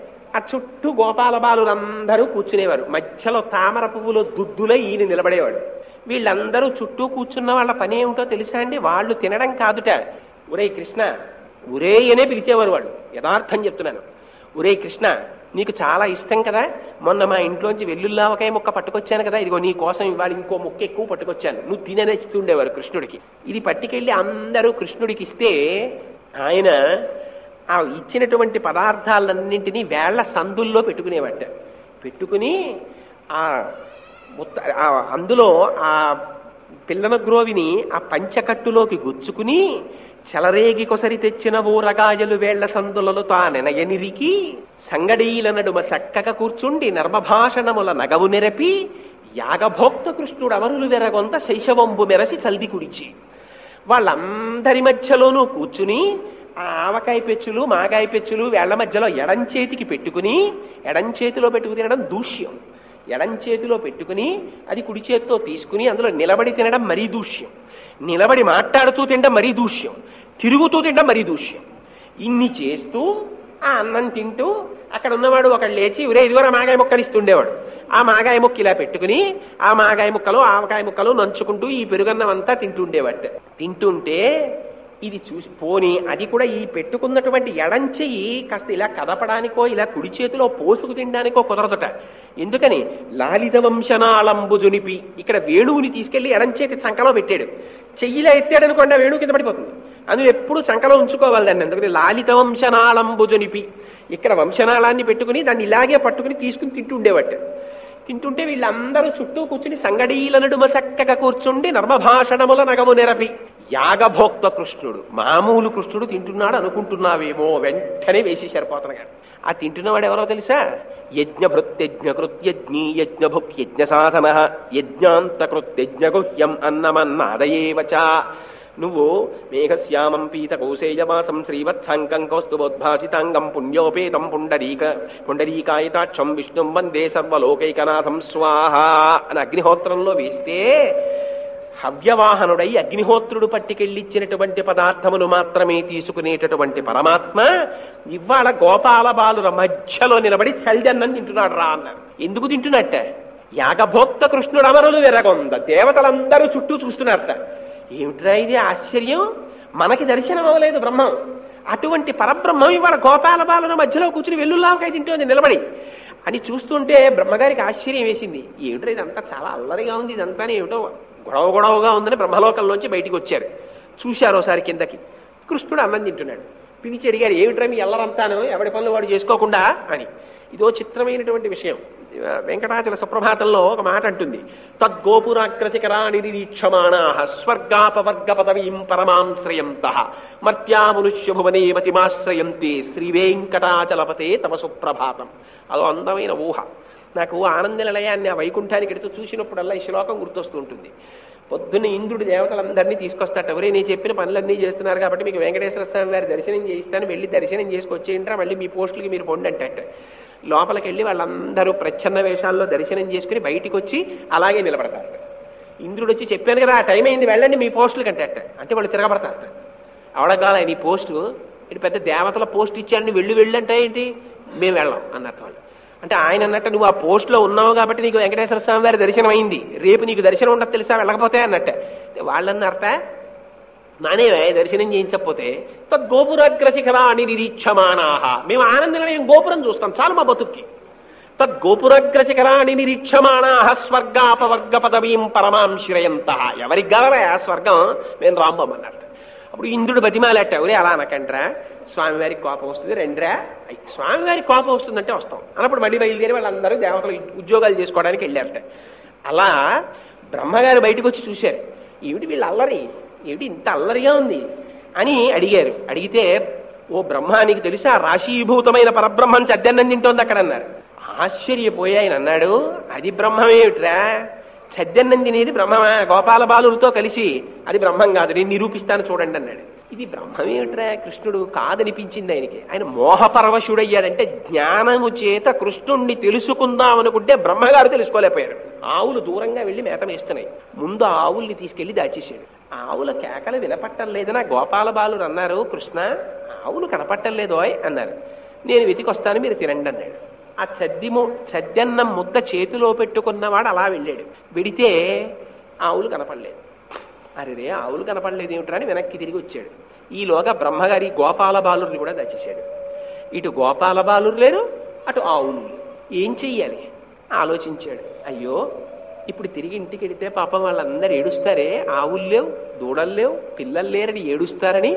ఆ చుట్టూ గోపాల బాలురందరూ కూర్చునేవారు. మధ్యలో తామర పువ్వులో దుద్దులై ఈయన నిలబడేవాడు. వీళ్ళందరూ చుట్టూ కూర్చున్న వాళ్ళ పని ఏమిటో తెలుసా అండి? వాళ్ళు తినడం కాదుట. ఒరే కృష్ణ, ఒరే అనే పిలిచేవారు వాళ్ళు. యథార్థం చెప్తున్నాను. ఒరే కృష్ణ, నీకు చాలా ఇష్టం కదా, మొన్న మా ఇంట్లోంచి వెల్లుల్లావకాయ ముక్క పట్టుకొచ్చాను కదా, ఇదిగో నీ కోసం ఇవాళ ఇంకో ముక్క ఎక్కువ పట్టుకొచ్చాను, నువ్వు తిననిస్తుండేవారు కృష్ణుడికి. ఇది పట్టుకెళ్ళి అందరూ కృష్ణుడికి ఇస్తే ఆయన ఆ ఇచ్చినటువంటి పదార్థాలన్నింటినీ వేళ్ల సందుల్లో పెట్టుకునేవాట. పెట్టుకుని అందులో ఆ పిల్లన గ్రోవిని ఆ పంచకట్టులోకి గుచ్చుకుని చలరేగి కొసరి తెచ్చిన ఊరగాయలు వేళ్ల సందులలో తానెనయనిరికి సంగడీల నడుమ చక్కక కూర్చుండి నర్మభాషణముల నగవు నెరపి యాగభోక్త కృష్ణుడు అమరులు వెరగొంత శైశవంబు మెరసి చల్ది కుడిచి వాళ్ళందరి మధ్యలోనూ కూర్చుని ఆ ఆవకాయ పెచ్చులు మాగాయ పెచ్చులు వేళ్ల మధ్యలో ఎడం చేతికి పెట్టుకుని, ఎడం చేతిలో పెట్టుకుని తినడం దూష్యం. ఎడం చేతిలో పెట్టుకుని అది కుడి చేతితో తీసుకుని అందులో నిలబడి తినడం మరీ దూష్యం. నిలబడి మాట్లాడుతూ తినడం మరీ దూష్యం. తిరుగుతూ తినడం మరీ దూష్యం. ఇన్ని చేస్తూ ఆ అన్నం తింటూ అక్కడ ఉన్నవాడు ఒకళ్ళు లేచి ఒరే ఇదిగోరా మాగాయ ముక్కలు ఇస్తుండేవాడు. ఆ మాగాయ ముక్క ఇలా పెట్టుకుని ఆ మాగాయ ముక్కలు ఆవకాయ ముక్కలు నంచుకుంటూ ఈ పెరుగన్నం అంతా తింటుండేవాట. తింటుంటే ఇది చూసి పోని అది కూడా ఈ పెట్టుకున్నటువంటి ఎడం చెయ్యి కాస్త ఇలా కదపడానికో ఇలా కుడి చేతిలో పోసుకు తినడానికో కుదరదట. ఎందుకని? లాలిత వంశనాళంబు జునిపి ఇక్కడ వేణువుని తీసుకెళ్లి ఎడం చేతి చంకలో పెట్టాడు. చెయ్యిలా ఎత్తాడనుకోండి వేణువు కింద పడిపోతుంది. అందులో ఎప్పుడు చంకలో ఉంచుకోవాలి దాన్ని. అందుకని లాలిత వంశనాళంబుజనిపి, ఇక్కడ వంశనాళాన్ని పెట్టుకుని దాన్ని ఇలాగే పట్టుకుని తీసుకుని తింటుండేవాట. తింటుంటే వీళ్ళందరూ చుట్టూ కూర్చుని సంగడీల నడుమ చక్కగా కూర్చుండి నర్మభాషణముల నగము నెరపి. యాగభోక్త కృష్ణుడు, మామూలు కృష్ణుడు తింటున్నాడు అనుకుంటున్నావేమో, వెంటనే వేసేశారు పోతనగాడు. ఆ తింటున్నవాడు ఎవరో తెలుసా? యజ్ఞభృత్యజ్ఞకృత్యజ్ఞీ యజ్ఞభుక్ యజ్ఞ సాధన యజ్ఞాంతకృత్యజ్ఞగుహ్యం అన్నమన్నాదయేవచ. నువ్వు మేఘశ్యామం పీత కౌశేయవాసం శ్రీవత్సాంకం కౌస్తుభోద్భాసితాంగం పుణ్యోపేతం పుండరీకాయతాక్షం విష్ణుం వందే సర్వలోకైకనాథం స్వాహ అని అగ్నిహోత్రంలో వేస్తే హవ్యవాహనుడై అగ్నిహోత్రుడు పట్టికెళ్ళిచ్చినటువంటి పదార్థములు మాత్రమే తీసుకునేటటువంటి పరమాత్మ ఇవాళ గోపాల బాలుర మధ్యలో నిలబడి చల్జన్నం తింటున్నాడు రా అన్నారు. ఎందుకు తింటున్నట్ట? యాగభోక్త కృష్ణుడు అమరులు వెరగొంద, దేవతలందరూ చుట్టూ చూస్తున్నారట. ఏమిట్రా ఇది ఆశ్చర్యం, మనకి దర్శనం అవ్వలేదు బ్రహ్మం, అటువంటి పరబ్రహ్మం ఇవాళ గోపాల బాలుర మధ్యలో కూర్చుని వెల్లుల్లావకాయ తింటుంది నిలబడి అని చూస్తుంటే బ్రహ్మగారికి ఆశ్చర్యం వేసింది. ఏమిట్రా ఇదంతా చాలా అల్లరిగా ఉంది, ఇదంతా ఏమిటో గొడవగా ఉందని బ్రహ్మలోకంలోంచి బయటికి వచ్చారు. చూశారు ఒకసారి కిందకి, కృష్ణుడు అన్నం తింటున్నాడు. పిలిచి అడిగారు, ఏమిట్రా మీ ఎల్లరంతాను, ఎవడి పనులు వాడు చేసుకోకుండా అని. ఇదో చిత్రమైనటువంటి విషయం. వెంకటాచల సుప్రభాతంలో ఒక మాట అంటుంది, తద్గోపురాగ్రశిఖరాని నిరీక్షమాణా స్వర్గాపవర్గ పదవీం పరమాంశ్రయంతః మర్త్యా మనుష్యభువనే మతిమాశ్రయంతే శ్రీవేంకటాచలపతే తమ సుప్రభాతం. అదో అందమైన ఊహ. నాకు ఆనంద నిలయాన్ని, ఆ వైకుంఠానికి ఎడుతూ చూసినప్పుడల్లా ఈ శ్లోకం గుర్తొస్తూ ఉంటుంది. పొద్దున్న ఇంద్రుడు దేవతలందరినీ తీసుకొస్తాట. ఎవరే నేను చెప్పిన పనులన్నీ చేస్తున్నారు కాబట్టి మీకు వెంకటేశ్వర స్వామి వారి దర్శనం చేయిస్తాను, వెళ్ళి దర్శనం చేసుకొచ్చేయంటారా, మళ్ళీ మీ పోస్టులకి మీరు పొండి అంటట. లోపలికి వెళ్ళి వాళ్ళందరూ ప్రచ్ఛన్న వేషాల్లో దర్శనం చేసుకుని బయటికి వచ్చి అలాగే నిలబడతారట. ఇంద్రుడు వచ్చి చెప్పాను కదా ఆ టైం అయింది వెళ్ళండి మీ పోస్టులకి అంటట. అంటే వాళ్ళు తిరగబడతారట. అవడగాల నీ పోస్టు ఇటు పెద్ద దేవతల పోస్ట్ ఇచ్చారని వెళ్ళంటే ఏంటి, మేము వెళ్ళాం అన్నట్టు వాళ్ళు. అంటే ఆయన అన్నట్టు నువ్వు ఆ పోస్టులో ఉన్నావు కాబట్టి నీకు వెంకటేశ్వర స్వామి వారి దర్శనం అయింది, రేపు నీకు దర్శనం ఉండదు తెలుసా వెళ్ళకపోతే అన్నట్ట. వాళ్ళన్నారట, నానేవే దర్శనం చేయించకపోతే తద్గోపురాగ్రశిఖరాని నిరీక్షమాణాహ, మేము ఆనంద నిలయం గోపురం చూస్తాం చాలు మా బతుక్కి. తద్గోపురాగ్రశిఖరాని నిరీక్షమాణాహ స్వర్గాపవర్గ పదవీం పరమాంశ్రయంతః. ఎవరికి కావాలా ఆ స్వర్గం, మేము రాంబమ్మన్నారు. అప్పుడు ఇంద్రుడు బతిమాలట, ఎవరే అలా అనకండ్రా, స్వామివారికి కోపం వస్తుంది రండిరా. స్వామివారికి కోపం వస్తుందంటే వస్తాం అన్నప్పుడు మళ్ళీ బయలుదేరి వాళ్ళందరూ దేవతలు ఉద్యోగాలు చేసుకోవడానికి వెళ్ళారట. అలా బ్రహ్మగారు బయటకు వచ్చి చూశారు, ఏమిటి వీళ్ళు అల్లరి, ఏమిటి ఇంత అల్లరిగా ఉంది అని అడిగారు. అడిగితే, ఓ బ్రహ్మ నీకు తెలుసా రాశీభూతమైన పరబ్రహ్మం చద్దన్నం తింటోంది అక్కడ అన్నారు. ఆశ్చర్యపోయి ఆయన అన్నాడు, అది బ్రహ్మమేమిట్రా, చద్దన్నం తినేది బ్రహ్మమా గోపాల బాలులతో కలిసి, అది బ్రహ్మం కాదు, నేను నిరూపిస్తాను చూడండి అన్నాడు. ఇది బ్రహ్మమేమిట్రా కృష్ణుడు కాదనిపించింది ఆయనకి. ఆయన మోహపరవశుడయ్యాడంటే జ్ఞానము చేత కృష్ణుణ్ణి తెలుసుకుందాం అనుకుంటే బ్రహ్మగారు తెలుసుకోలేకపోయారు. ఆవులు దూరంగా వెళ్ళి మేత వేస్తున్నాయి, ముందు ఆవుల్ని తీసుకెళ్లి దాచేసాడు. ఆవుల కేకలు వినపట్టలేదని గోపాల బాలురు అన్నారు, కృష్ణ ఆవులు కనపట్టలేదోయ్ అన్నారు. నేను వెతికొస్తాను మీరు తినండి అన్నాడు. ఆ చద్దన్నం ముద్ద చేతిలో పెట్టుకున్నవాడు అలా వెళ్ళాడు. వెడితే ఆవులు కనపడలేదు. అరే ఆవులు కనపడలేదు ఏమిట్రా అని వెనక్కి తిరిగి వచ్చాడు. ఈలోగా బ్రహ్మగారి గోపాల బాలుర్ని కూడా దచ్చేశాడు. ఇటు గోపాల బాలురు లేరు, అటు ఆవులు. ఏం చెయ్యాలి ఆలోచించాడు. అయ్యో ఇప్పుడు తిరిగి ఇంటికి వెడితే పాపం వాళ్ళందరూ ఏడుస్తారే, ఆవులు లేవు, దూడలు లేవు, పిల్లలు లేరని ఏడుస్తారని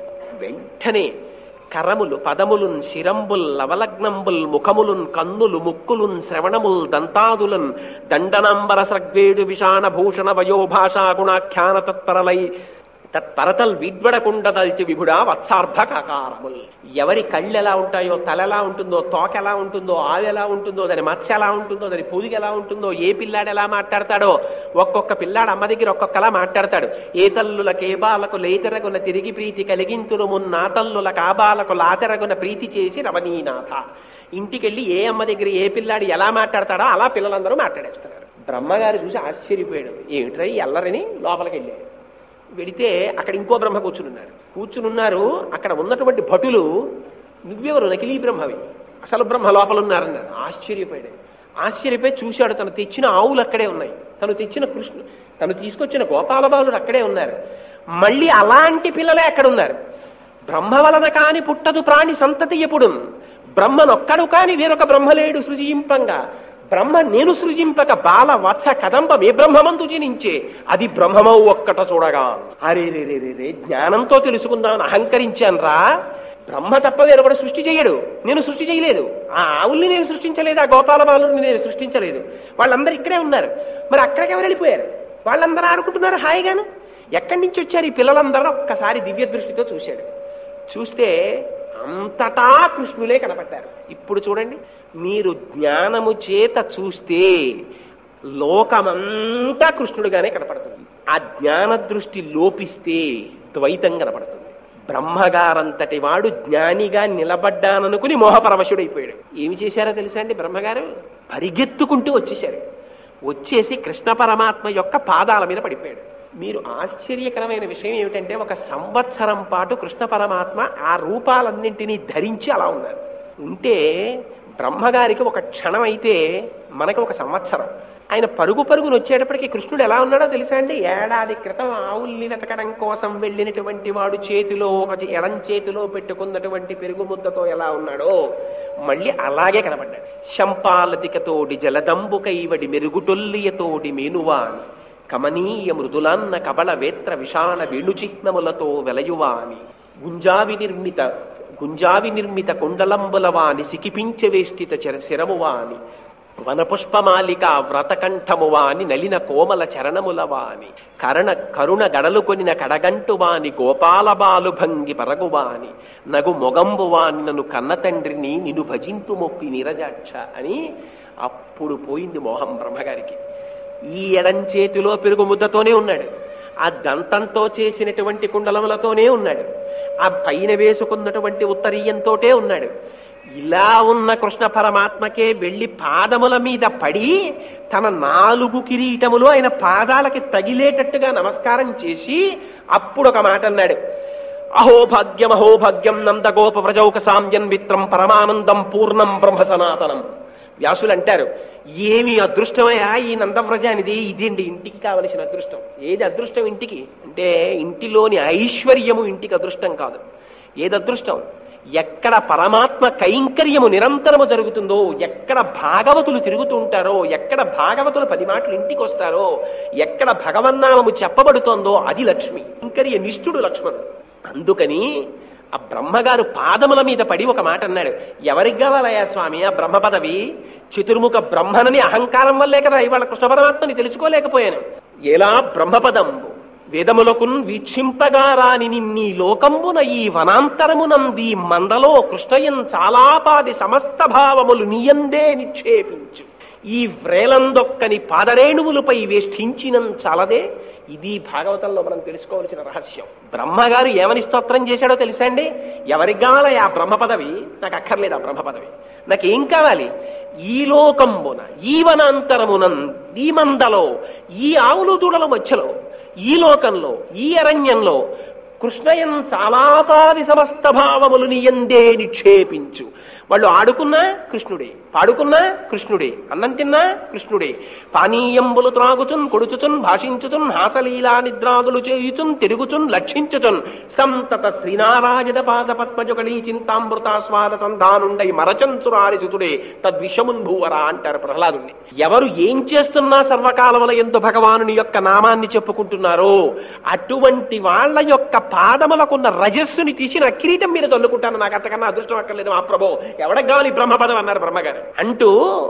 వెంటనే కరములు పదములున్ శిరంబుల్ లవలగ్నంబుల్ ముఖములున్ కన్నులు ముక్కులున్ శ్రవణముల్ దంతాదులన్ దండనంబర సగ్వేడు విషాణ భూషణ వయోభాషా గుణాఖ్యాన తత్పరలై తత్పరతల్ విడ్వడకుండ దల్చి విభుడా వత్సార్భకారముల్. ఎవరి కళ్ళు ఎలా ఉంటాయో, తల ఎలా ఉంటుందో, తోక ఎలా ఉంటుందో, ఆవు ఎలా ఉంటుందో, దాని మత్స్య ఎలా ఉంటుందో, దాని పొదిగి ఎలా ఉంటుందో, ఏ పిల్లాడు ఎలా మాట్లాడతాడో, ఒక్కొక్క పిల్లాడు అమ్మ దగ్గర ఒక్కొక్కలా మాట్లాడతాడు. ఏ తల్లుల కేబాలకు లేతెరగున తిరిగి ప్రీతి కలిగింతును మున్నా తల్లుల కాబాలకు లాతెరగున ప్రీతి చేసి రమణీనాథ. ఇంటికెళ్ళి ఏ అమ్మ దగ్గర ఏ పిల్లాడు ఎలా మాట్లాడతాడో అలా పిల్లలందరూ మాట్లాడేస్తున్నారు. బ్రహ్మగారు చూసి ఆశ్చర్యపోయాడు, ఏమిట్రా ఈ అల్లరని లోపలికి వెళ్ళాడు. వెడితే అక్కడ ఇంకో బ్రహ్మ కూర్చునున్నారు. అక్కడ ఉన్నటువంటి భటులు, నువ్వెవరు, నకిలీ బ్రహ్మవి, అసలు బ్రహ్మ లోపల ఉన్నారన్నారు. ఆశ్చర్యపోయి చూశాడు. తను తెచ్చిన ఆవులు అక్కడే ఉన్నాయి, తను తీసుకొచ్చిన గోపాల బాలురు అక్కడే ఉన్నారు. మళ్ళీ అలాంటి పిల్లలే అక్కడ ఉన్నారు. బ్రహ్మ వలన కాని పుట్టదు ప్రాణి సంతతి ఎప్పుడు, బ్రహ్మనొక్కడు కాని వేరొక బ్రహ్మలేడు సృజింపంగా, బ్రహ్మ నేను సృజింపక బాల వత్స కదంబమే బ్రహ్మమందు జనించే అది బ్రహ్మమౌ ఒక్కట చూడగా. అరే రే రే రే జ్ఞానంతో తెలుసుకుందామని అహంకరించాను రా. బ్రహ్మ తప్ప వేరొకడు సృష్టి చేయడు. నేను సృష్టి చేయలేదు. ఆ ఆవుల్ని నేను సృష్టించలేదు, ఆ గోపాల బాలుని నేను సృష్టించలేదు. వాళ్ళందరూ ఇక్కడే ఉన్నారు. మరి అక్కడికి ఎవరు వెళ్ళిపోయారు? వాళ్ళందరూ ఆడుకుంటున్నారు హాయిగాను. ఎక్కడి నుంచి వచ్చారు ఈ పిల్లలందరూ? ఒక్కసారి దివ్య దృష్టితో చూశాడు. చూస్తే అంతటా కృష్ణులే కనపడ్డారు. ఇప్పుడు చూడండి, మీరు జ్ఞానము చేత చూస్తే లోకమంతా కృష్ణుడిగానే కనపడుతుంది. ఆ జ్ఞాన దృష్టి లోపిస్తే ద్వైతం కనపడుతుంది. బ్రహ్మగారంతటి వాడు జ్ఞానిగా నిలబడ్డాననుకుని మోహపరవశుడైపోయాడు. ఏమి చేశారో తెలుసా అండి? బ్రహ్మగారు పరిగెత్తుకుంటూ వచ్చేశారు. వచ్చేసి కృష్ణ పరమాత్మ యొక్క పాదాల మీద పడిపోయాడు. మీరు ఆశ్చర్యకరమైన విషయం ఏమిటంటే, ఒక సంవత్సరం పాటు కృష్ణ పరమాత్మ ఆ రూపాలన్నింటినీ ధరించి అలా ఉన్నారు. ఉంటే బ్రహ్మగారికి ఒక క్షణం అయితే మనకి ఒక సంవత్సరం. ఆయన పరుగు పరుగును వచ్చేటప్పటికి కృష్ణుడు ఎలా ఉన్నాడో తెలుసా అండి? ఏడాది క్రితం ఆవుల్ని వెతకడం కోసం వెళ్ళినటువంటి వాడు చేతిలో ఎడం చేతిలో పెట్టుకున్నటువంటి పెరుగు ముద్దతో ఎలా ఉన్నాడో మళ్ళీ అలాగే కనబడ్డాడు. శంపాలతికతోడి జలదంబు కైవడి మెరుగుటొల్లియతోడి మేనువాని కమనీయ మృదులాన్న కబళ వేత్ర విశాల వేణుచిహ్నములతో వెలయువాని గుంజావి నిర్మిత కుండలంబులవాని సికిపించవేష్టిత శిరమువాని వనపుష్పమాలిక వ్రతకంఠమువాని నలిన కోమల చరణములవాని కరుణ గడలు కొనిన కడగంటువాని గోపాలబాలు భంగి పరగువాని నగు మొగంబువాని నన్ను కన్న తండ్రిని నిన్ను భజింతు మొక్కి నిరజాక్ష అని. అప్పుడు పోయింది మోహం బ్రహ్మగారికి. ఈ ఎడం చేతిలో పెరుగు ముద్దతోనే ఉన్నాడు, ఆ దంతంతో చేసినటువంటి కుండలములతోనే ఉన్నాడు, ఆ పైన వేసుకున్నటువంటి ఉత్తరీయంతోటే ఉన్నాడు. ఇలా ఉన్న కృష్ణ పరమాత్మకే వెళ్ళి పాదముల మీద పడి తన 4 కిరీటములు ఆయన పాదాలకి తగిలేటట్టుగా నమస్కారం చేసి అప్పుడు ఒక మాట అన్నాడు. అహోభాగ్యం నందగోప వ్రజౌక సామ్యం విత్రం పరమానందం పూర్ణం బ్రహ్మ సనాతనం. వ్యాసులు అంటారు, ఏమి అదృష్టమయ్యా ఈ నందవ్రజానిది. ఇదేంటి ఇంటికి కావలసిన అదృష్టం. ఏది అదృష్టం ఇంటికి అంటే, ఇంటిలోని ఐశ్వర్యము ఇంటికి అదృష్టం కాదు. ఏది అదృష్టం? ఎక్కడ పరమాత్మ కైంకర్యము నిరంతరము జరుగుతుందో, ఎక్కడ భాగవతులు తిరుగుతూ ఉంటారో, ఎక్కడ భాగవతులు 10 మాటలు ఇంటికి వస్తారో, ఎక్కడ భగవన్నామము చెప్పబడుతోందో అది లక్ష్మి. కైంకర్య నిష్ఠుడు లక్ష్మణుడు. అందుకని ఆ బ్రహ్మగారు పాదముల మీద పడి ఒక మాట అన్నాడు. ఎవరికి కావాలయ్యా స్వామి ఆ బ్రహ్మ పదవి? చతుర్ముఖ బ్రహ్మనని అహంకారం వల్లే కదా ఇవాళ కృష్ణ పరమాత్మని తెలుసుకోలేకపోయాను. ఎలా బ్రహ్మపదంబు వేదములకున్ వీక్షింపగా రాని నిన్నీ లోకంబున ఈ వనాంతరమునంది మందలో కృష్ణయన్ చాలాపాది సమస్త భావములు నీయందే నిక్షేపించు. ఈ వ్రేలందొక్కని పాదరేణువులపై వేష్టించినం చాలదే. ఇది భాగవతంలో మనం తెలుసుకోవాల్సిన రహస్యం. బ్రహ్మగారు ఏమని స్తోత్రం చేశాడో తెలుసా అండి? ఎవరికి కావాలి ఆ బ్రహ్మ పదవి? నాకు అక్కర్లేదు ఆ బ్రహ్మ పదవి. నాకేం కావాలి? ఈ లోకంబున ఈ వనాంతరమునం ఈ మందలో ఈ ఆవులు దూడల మధ్యలో ఈ లోకంలో ఈ అరణ్యంలో కృష్ణయన్ చాలాపాది సమస్త భావములు నీయందే నిక్షేపించు. వాళ్ళు ఆడుకున్నా కృష్ణుడే, పాడుకున్నా కృష్ణుడే, అన్నం తిన్నా కృష్ణుడే, పానీయంబులు త్రాగుచున్ కొడుచుచున్ భాషించుచున్ హాసలీలా నిద్రాదులు చేయుచున్ తిరుగుచున్ లక్షించుచున్ సంతత శ్రీనారాయణ పాద పద్మజుగళీ చింతామృతాస్వాద సంధానుండై మరచంచురారిచుతుడే తద్విషమున్ భూవరా అంటారు ప్రహ్లాదుని. ఎవరు ఏం చేస్తున్నా సర్వకాలముల యందు భగవానుని యొక్క నామాన్ని చెప్పుకుంటున్నారో అటువంటి వాళ్ళ యొక్క పాదములకున్న రజస్సుని తీసి నా కిరీటం మీద చల్లుకుంటాను. నాకు అంతకన్నా అదృష్టం అక్కర్లేదు మా ప్రభో. ఎవరికి కావాలి బ్రహ్మపదం అన్నారు బ్రహ్మగారు. అంటూ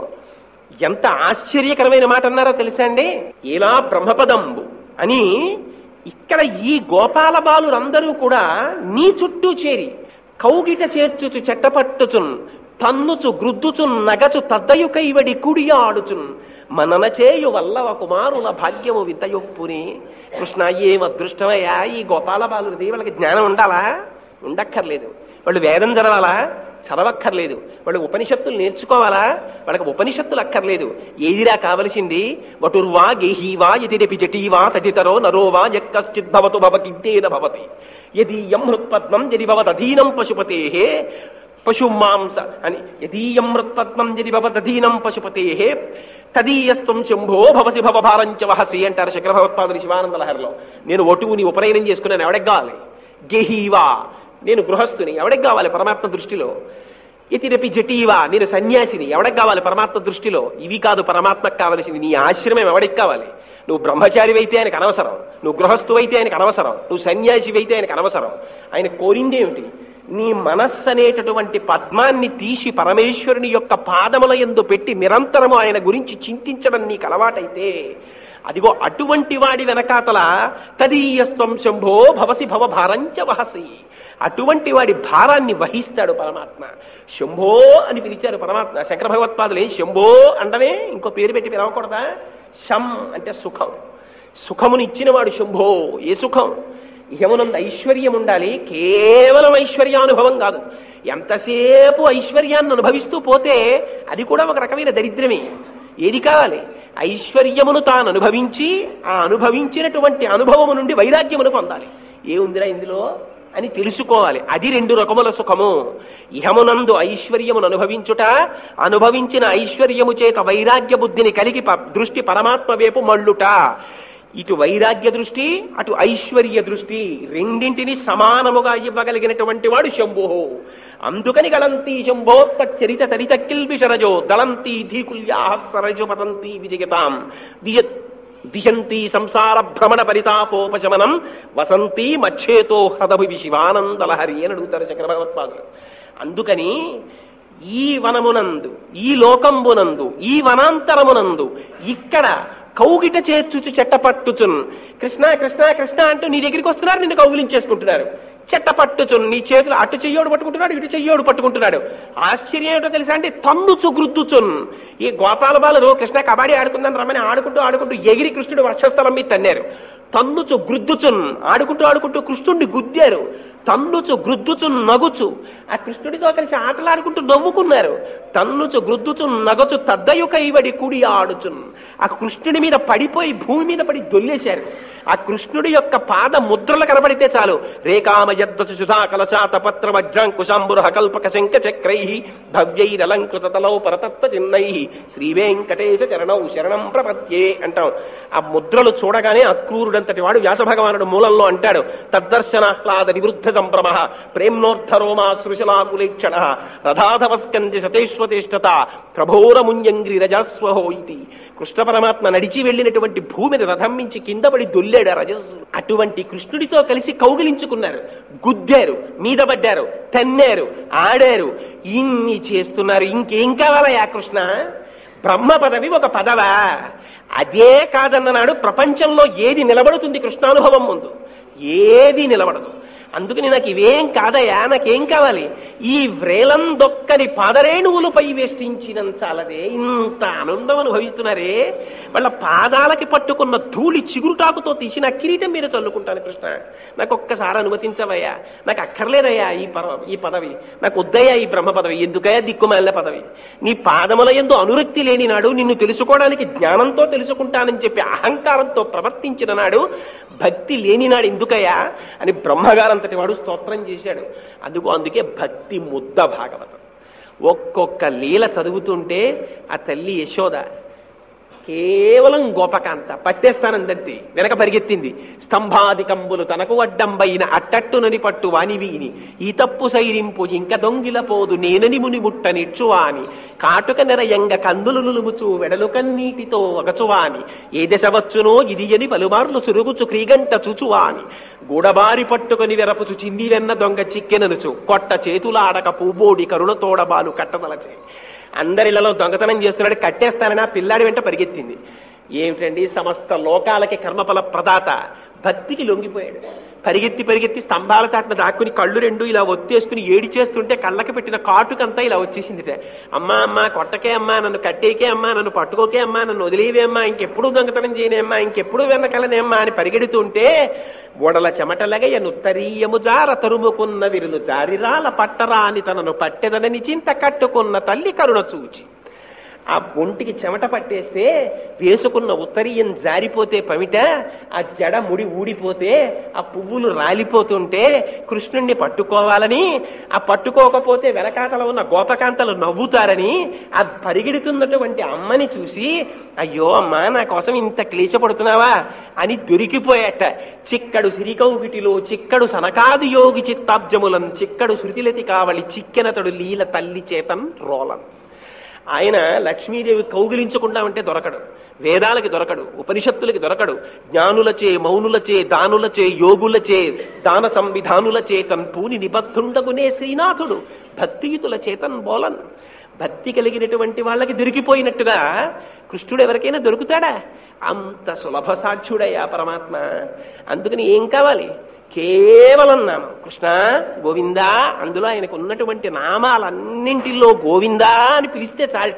ఎంత ఆశ్చర్యకరమైన మాట అన్నారో తెలుసా అండి? ఇలా బ్రహ్మపదంబు అని ఇక్కడ ఈ గోపాల బాలురందరూ కూడా నీ చుట్టూ చేరి కౌగిట చేర్చుచు చెట్టపట్టుచున్ తన్నుచు గ్రుద్దుచున్ నగచు తద్దయు కైవడి కుడియాడుచున్ మనన చేయు వల్లవ కుమారుల భాగ్యము వింతయొప్పుని. కృష్ణ ఏం అదృష్టమయ్యా ఈ గోపాల బాలుడిది. వాళ్ళకి జ్ఞానం ఉండాలా? ఉండక్కర్లేదు. వాళ్ళు వేదం చదవాలా? చదవక్కర్లేదు. వాళ్ళు ఉపనిషత్తులు నేర్చుకోవాలా? వాళ్ళకి ఉపనిషత్తులు అక్కర్లేదు. ఏదిరా కావలసింది? వటుర్వా గేహీవా యతిరపి జటీవా తదితరో నరోవా యక్కశ్చిద్భవతు భవకింతేన భవతి యదీయం హృత్పద్మం యది భవదధీనం పశుపతేహే పశుమాంస అని యదీయం మృత్పద్మం యది భవదధీనం పశుపతేహే తదీయస్త్వం శంభో భవసి భవభారంచ వహసి అంటారు శంకర భగవత్పాదులు శివానంద లహరిలో. నేను ఒటువుని ఉపనయనం చేసుకున్నాను, ఎవడికి కావాలి? గేహీవా నేను గృహస్థుని, ఎవడికి కావాలి పరమాత్మ దృష్టిలో? ఇతిరపి జటీవా, నేను సన్యాసిని. ఎవడికి కావాలి పరమాత్మ దృష్టిలో? ఇవి కాదు పరమాత్మకు కావలసింది. నీ ఆశ్రమం ఎవడికి కావాలి? నువ్వు బ్రహ్మచారివైతే ఆయనకు అనవసరం, నువ్వు గృహస్థువైతే ఆయనకు అనవసరం, నువ్వు సన్యాసివైతే ఆయనకు అనవసరం. ఆయన కోరిందేమిటి? నీ మనస్సు అనేటటువంటి పద్మాన్ని తీసి పరమేశ్వరుని యొక్క పాదముల యందు పెట్టి నిరంతరము ఆయన గురించి చింతించడం నీకు అలవాటైతే, అదిగో అటువంటి వాడి వెనకాతల తదీయస్త్వం శంభో భవసి భవ భారంచ వహసి, అటువంటి వాడి భారాన్ని వహిస్తాడు పరమాత్మ. శంభో అని పిలిచారు పరమాత్మ. శంకర భగవత్పాదులే శంభో అంటనే ఇంకో పేరు పెట్టి పిలవకూడదా? శం అంటే సుఖం, సుఖమునిచ్చినవాడు శంభో. ఏ సుఖం? ఇహమునందు ఐశ్వర్యం ఉండాలి, కేవలం ఐశ్వర్యానుభవం కాదు. ఎంతసేపు ఐశ్వర్యాన్ని అనుభవిస్తూ పోతే అది కూడా ఒక రకమైన దరిద్రమే. ఏది కావాలి? ఐశ్వర్యమును తాను అనుభవించి ఆ అనుభవించినటువంటి అనుభవము నుండి వైరాగ్యమును పొందాలి. ఏముందిరా ఇందులో అని తెలుసుకోవాలి. అది 2 రకముల సుఖము. ఇహమునందు ఐశ్వర్యమును అనుభవించుట, అనుభవించిన ఐశ్వర్యము చేత వైరాగ్య బుద్ధిని కలిగి దృష్టి పరమాత్మ వైపు మళ్ళుట. ఇటు వైరాగ్య దృష్టి, అటు ఐశ్వర్య దృష్టి, రెండింటిని సమానముగా ఇవ్వగలిగినటువంటి వాడు శంభో. అందుకని గలంతి శంభో తచ్చరిత సరిత కిల్బిషరజో దళంతి ధీకుల్యా సరజు పతంతి విజయతాం దిశంతి సంసార భ్రమణ పరితాపోపశమనం వసంతి మచ్చేతో హ్రదభి శివానందలహరి అని అడుగుతారు శంకర భగవత్పాదులు. అందుకని ఈ వనమునందు, ఈ లోకంబునందు, ఈ వనాంతరమునందు ఇక్కడ కౌగిట చేర్చుచు చెట్టపట్టుచున్ కృష్ణ కృష్ణ కృష్ణ అంటూ నీ దగ్గరికి వస్తున్నారు, నిన్ను కౌగిలించేసుకుంటున్నారు. చెట్టపట్టుచున్, నీ చేతులు అటు చెయ్యోడు పట్టుకుంటున్నాడు, ఇటు చెయ్యోడు పట్టుకుంటున్నాడు. ఆశ్చర్యం ఏమిటో తెలుసా అంటే తన్నుచు గృద్దుచున్. ఈ గోపాల బాలరు కృష్ణ కబడ్డీ ఆడుకుందని రమ్మని ఆడుకుంటూ ఆడుకుంటూ ఎగిరి కృష్ణుడు వక్షస్థలం మీద తన్నారు. తన్నుచు గృద్దుచున్, ఆడుకుంటూ ఆడుకుంటూ కృష్ణుడిని గుద్దారు. తన్నుచు గృద్దుచు నగుచు, ఆ కృష్ణుడితో కలిసి ఆటలాడుకుంటూ నవ్వుకున్నారు. తన్నుచు గృద్దుచు నగచు తద్దయుకైవడి కుడి ఆడుచున్, ఆ కృష్ణుడి మీద పడిపోయి భూమి మీద పడి దొల్లేశారు. ఆ కృష్ణుడి యొక్క పాద ముద్రలు కనబడితే చాలు. రేకామయద్వచు సుధా కలశాత పత్ర వజ్రాంకుశాంబురహ కల్పక శంఖ చక్రై భవ్యైరలంకృత తలౌ పరతత్వ చిన్నై శ్రీ వెంకటేశ చరణౌ శరణం ప్రపద్యే అంటాం. ఆ ముద్రలు చూడగానే అక్రూరుడంతటి వాడు వ్యాస భగవానుడు మూలంలో అంటాడు, తద్దర్శనాహ్లాద నివృద్ధ సంభ్రమ ప్రేమ్నోర్థరోమా సృశలాకులేక్షణ రథాధవస్కంది సతేష్వతిష్టత ప్రభోరముంజంగ్రి రజస్వహో ఇది. కృష్ణ పరమాత్మ నడిచి వెళ్ళినటువంటి భూమిని రథం మించి కింద పడి దొల్లాడు ఆ రజస్సు. అటువంటి కృష్ణుడితో కలిసి కౌగిలించుకున్నారు, గుద్దారు, మీద పడ్డారు, తన్నారు, ఆడారు, ఇన్ని చేస్తున్నారు. ఇంకేం కావాలయా కృష్ణ? బ్రహ్మ పదవి ఒక పదవా? అదే కాదన్ననాడు. ప్రపంచంలో ఏది నిలబడుతుంది కృష్ణానుభవం ముందు? ఏది నిలబడదు. అందుకని నాకు ఇవేం కాదయా, నాకేం కావాలి? ఈ వ్రేలం దొక్కని పాదరేణువులపై వేష్టించినంచాలదే. ఇంత ఆనందం అనుభవిస్తున్నారే. వాళ్ళ పాదాలకి పట్టుకున్న ధూళి చిగురుటాకుతో తీసి నా కిరీటం మీద చల్లుకుంటాను కృష్ణ. నాకు ఒక్కసారి అనుమతించవయ్యా. నాకు అక్కర్లేదయ్యా ఈ పదవి, నాకు వద్దయ్యా ఈ బ్రహ్మ పదవి. ఎందుకయ్యా దిక్కుమాలిన పదవి? నీ పాదముల యందు అనురక్తి లేని నాడు, నిన్ను తెలుసుకోవడానికి జ్ఞానంతో తెలుసుకుంటానని చెప్పి అహంకారంతో ప్రవర్తించిన నాడు, భక్తి లేని నాడు ఎందుకయ్యా అని బ్రహ్మగారంతటి వాడు స్తోత్రం చేశాడు. అందుకే భక్తి ముద్ద భాగవతం. ఒక్కొక్క లీల చదువుతుంటే ఆ తల్లి యశోద కేవలం గోపకాంత పట్టేస్తానందంతే వెనక పరిగెత్తింది. స్తంభాదికంబులు తనకు అడ్డంబైన అట్టట్టునని పట్టు వానివీని ఈ తప్పు సైరింపు ఇంక దొంగిల పోదు నేనని ముని ముట్ట నిచ్చువాని కాటుక నెరయంగ కందులు నులుముచు వెడలు కన్నీటితో వగచువాని ఏ దశ వచ్చునో ఇది అని పలుమార్లు సురుగుచు క్రీగంట చూచువాని గూడబారి పట్టుకొని వెరపుచు చింది వెన్న దొంగ చిక్కెననుచు కొట్ట చేతులాడక పూబోడి కరుణతోడబాలు కట్టదలచే. అందరిలలో దొంగతనం చేస్తున్నాడు, కట్టేస్తానని ఆ పిల్లాడి వెంట పరిగెత్తింది. ఏమిటండి, సమస్త లోకాలకి కర్మఫల ప్రదాత భక్తికి లొంగిపోయాడు. పరిగెత్తి స్తంభాల చాటున దాక్కుని కళ్ళు రెండు ఇలా ఒత్తేసుకుని ఏడి చేస్తుంటే కళ్ళకి పెట్టిన కాటుకంతా ఇలా వచ్చేసిందిట. అమ్మా అమ్మా కొట్టకే అమ్మా, నన్ను కట్టేకే అమ్మా, నన్ను పట్టుకోకే అమ్మా, నన్ను వదిలేవే అమ్మా, ఇంకెప్పుడు దొంగతనం చేయనే అమ్మా, ఇంకెప్పుడు వెనకలనే అమ్మా అని పరిగెడుతుంటే బొడల చెమటలగయ నుత్తరీయము జార తరుముకున్న విరులు జారిరాల పట్టరా అని తనను పట్టెదనని చింత కట్టుకున్న తల్లి కరుణ చూచి ఆ ఒంటికి చెమట పట్టేస్తే వేసుకున్న ఉత్తరీయం జారిపోతే పమిట, ఆ జడ ముడి ఊడిపోతే, ఆ పువ్వులు రాలిపోతుంటే కృష్ణుణ్ణి పట్టుకోవాలని, ఆ పట్టుకోకపోతే వెనకాతల ఉన్న గోపకాంతలు నవ్వుతారని ఆ పరిగెడుతున్నటువంటి అమ్మని చూసి, అయ్యో అమ్మా నా కోసం ఇంత క్లేశపడుతున్నావా అని దొరికిపోయాట. చిక్కడు సిరికౌగిటిలో చిక్కడు సనకాది యోగి చిత్తాబ్జములను చిక్కడు శృతిలతి కావలి చిక్కెనతడు లీల తల్లి చేతన్ రోలన్. ఆయన లక్ష్మీదేవి కౌగిలించకుండా ఉంటే దొరకడు, వేదాలకి దొరకడు, ఉపనిషత్తులకి దొరకడు. జ్ఞానులచే మౌనులచే దానులచే యోగులచే దాన సంవిధానుల చేతన్ పూని నిబద్ధుండగునే శ్రీనాథుడు భక్తియుతుల చేతన్ బోలన్. భక్తి కలిగినటువంటి వాళ్ళకి దొరికిపోయినట్టుగా కృష్ణుడు ఎవరికైనా దొరుకుతాడా? అంత సులభ సాధ్యుడయ్యా పరమాత్మ. అందుకని ఏం కావాలి? కేవలం నామం కృష్ణ గోవిందా. అందులో ఆయనకు ఉన్నటువంటి నామాలన్నింటిలో గోవిందా అని పిలిస్తే చాలట,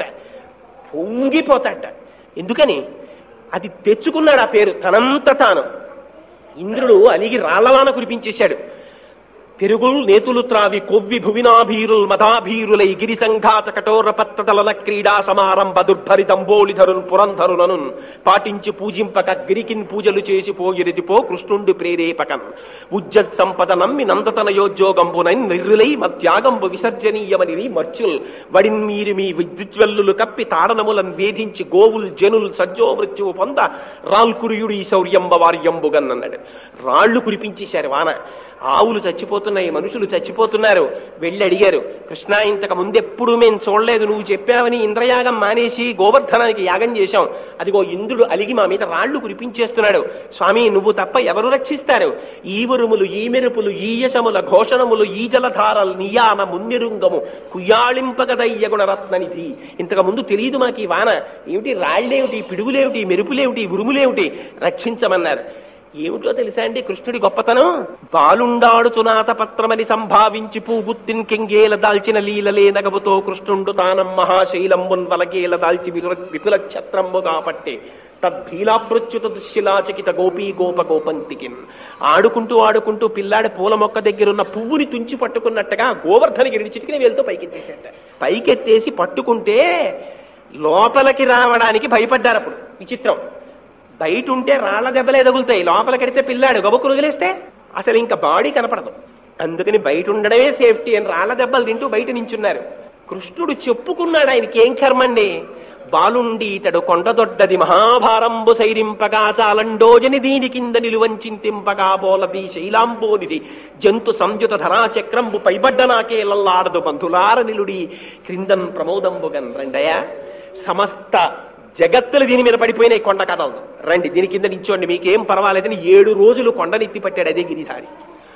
పొంగిపోతాట. ఎందుకని? అది తెచ్చుకున్నాడు ఆ పేరు తనంత తాను. ఇంద్రుడు అలిగి రాళ్లవాన కురిపించేశాడు. పెరుగులు నేతులు త్రావి కొవ్వి భువినాభీరుల్ మదాభీరులై గిరి సంఘాత కఠోర పత్తదలన క్రీడా సమారంభ దుర్భరితంబోళిధరున్ పురంధరులను పాటించి పూజింపక గిరికిన్ పూజలు చేసి పోగిరిదిపో కృష్ణుండు ప్రేరేపకన్ ఉజ్జత్ సంపద నమ్మి నందతనయోద్యోగంబునై నిర్రులై మత్యాగంబు విసర్జనీయమని మర్చుల్ వడిన్ మీరు మీ విద్యుజ్వల్లులు కప్పి తాడనములను వేధించి గోవుల్ జనుల్ సజ్జో మృత్యువు పొంద రాల్కురియుడు ఈ శౌర్యంబ వార్యంబుగన్ అన్నాడు. రాళ్లు కురిపించేశారు వాన. ఆవులు చచ్చిపోతున్నాయి, మనుషులు చచ్చిపోతున్నారు. వెళ్ళి అడిగారు, కృష్ణ ఇంతకు ముందెప్పుడు మేము చూడలేదు, నువ్వు చెప్పావని ఇంద్రయాగం మానేసి గోవర్ధనానికి యాగం చేశాం. అదిగో ఇంద్రుడు అలిగి మా మీద రాళ్లు కురిపించేస్తున్నాడు. స్వామి నువ్వు తప్ప ఎవరు రక్షిస్తారు? ఈ ఉరుములు ఈ మెరుపులు ఈ యశముల ఘోషణములు ఈ జలధారలు నియాన మున్నిరుంగము కుయ్యాళింపగదయ్య గుణరత్ననిధి. ఇంతకు ముందు తెలియదు మాకు ఈ వాన ఏమిటి, రాళ్లేమిటి, పిడుగులేమిటి, మెరుపులేమిటి, ఉరుములేమిటి, రక్షించమన్నారు. ఏమిటో తెలుసా అండి కృష్ణుడి గొప్పతనం? బాలుండాడుచునాథ పత్రమని సంభావించి పూగుత్తిన్ కెంగేల దాల్చిన లీలలే నగవుతో కృష్ణుండు తానం మహాశైలంబున్ వలకేల దాల్చి విపుల ఛత్రంబు కాపట్టే తద్భీలాప్రచ్యుత దుశ్శిలాచకిత గోపీ గోప గోపంతికిన్. ఆడుకుంటూ ఆడుకుంటూ పిల్లాడి పూల మొక్క దగ్గరున్న పువ్వుని తుంచి పట్టుకున్నట్టుగా గోవర్ధనగిరిని చిటికిన వేలుతో పైకెత్తేసేట. పైకెత్తేసి పట్టుకుంటే లోపలికి రావడానికి భయపడ్డారు. అప్పుడు విచిత్రం, బయట ఉంటే రాళ్ల దెబ్బలే తగులుతాయి, లోపలికెడితే పిల్లాడు గబుకు వదిలేస్తే అసలు ఇంకా బాడీ కనపడదు. అందుకని బయట ఉండడమే సేఫ్టీ అని రాళ్ల దెబ్బలు తింటూ బయట నించున్నారు. కృష్ణుడు చెప్పుకున్నాడు ఆయనకి ఏం కర్మండి. బాలుండి ఇతడు కొండదొడ్డది మహాభారంబు సైరింపగా చాలండోజని దీని కింద నిలువంచింతింపగా బోలది శైలాంబోనిది జంతు సంయుత ధరాచక్రంబు పైబడ్డ నాకే లల్లాడదు బంధులార నిలుడి క్రిందన్ ప్రమోదంబుగన్. రండయా, సమస్త జగత్తులు దీని మీద పడిపోయినాయి కొండ కథలు, రండి దీని కింద నించోండి మీకేం పర్వాలేదని 7 రోజులు కొండనెత్తి పట్టాడు. అదే గిరిధారి.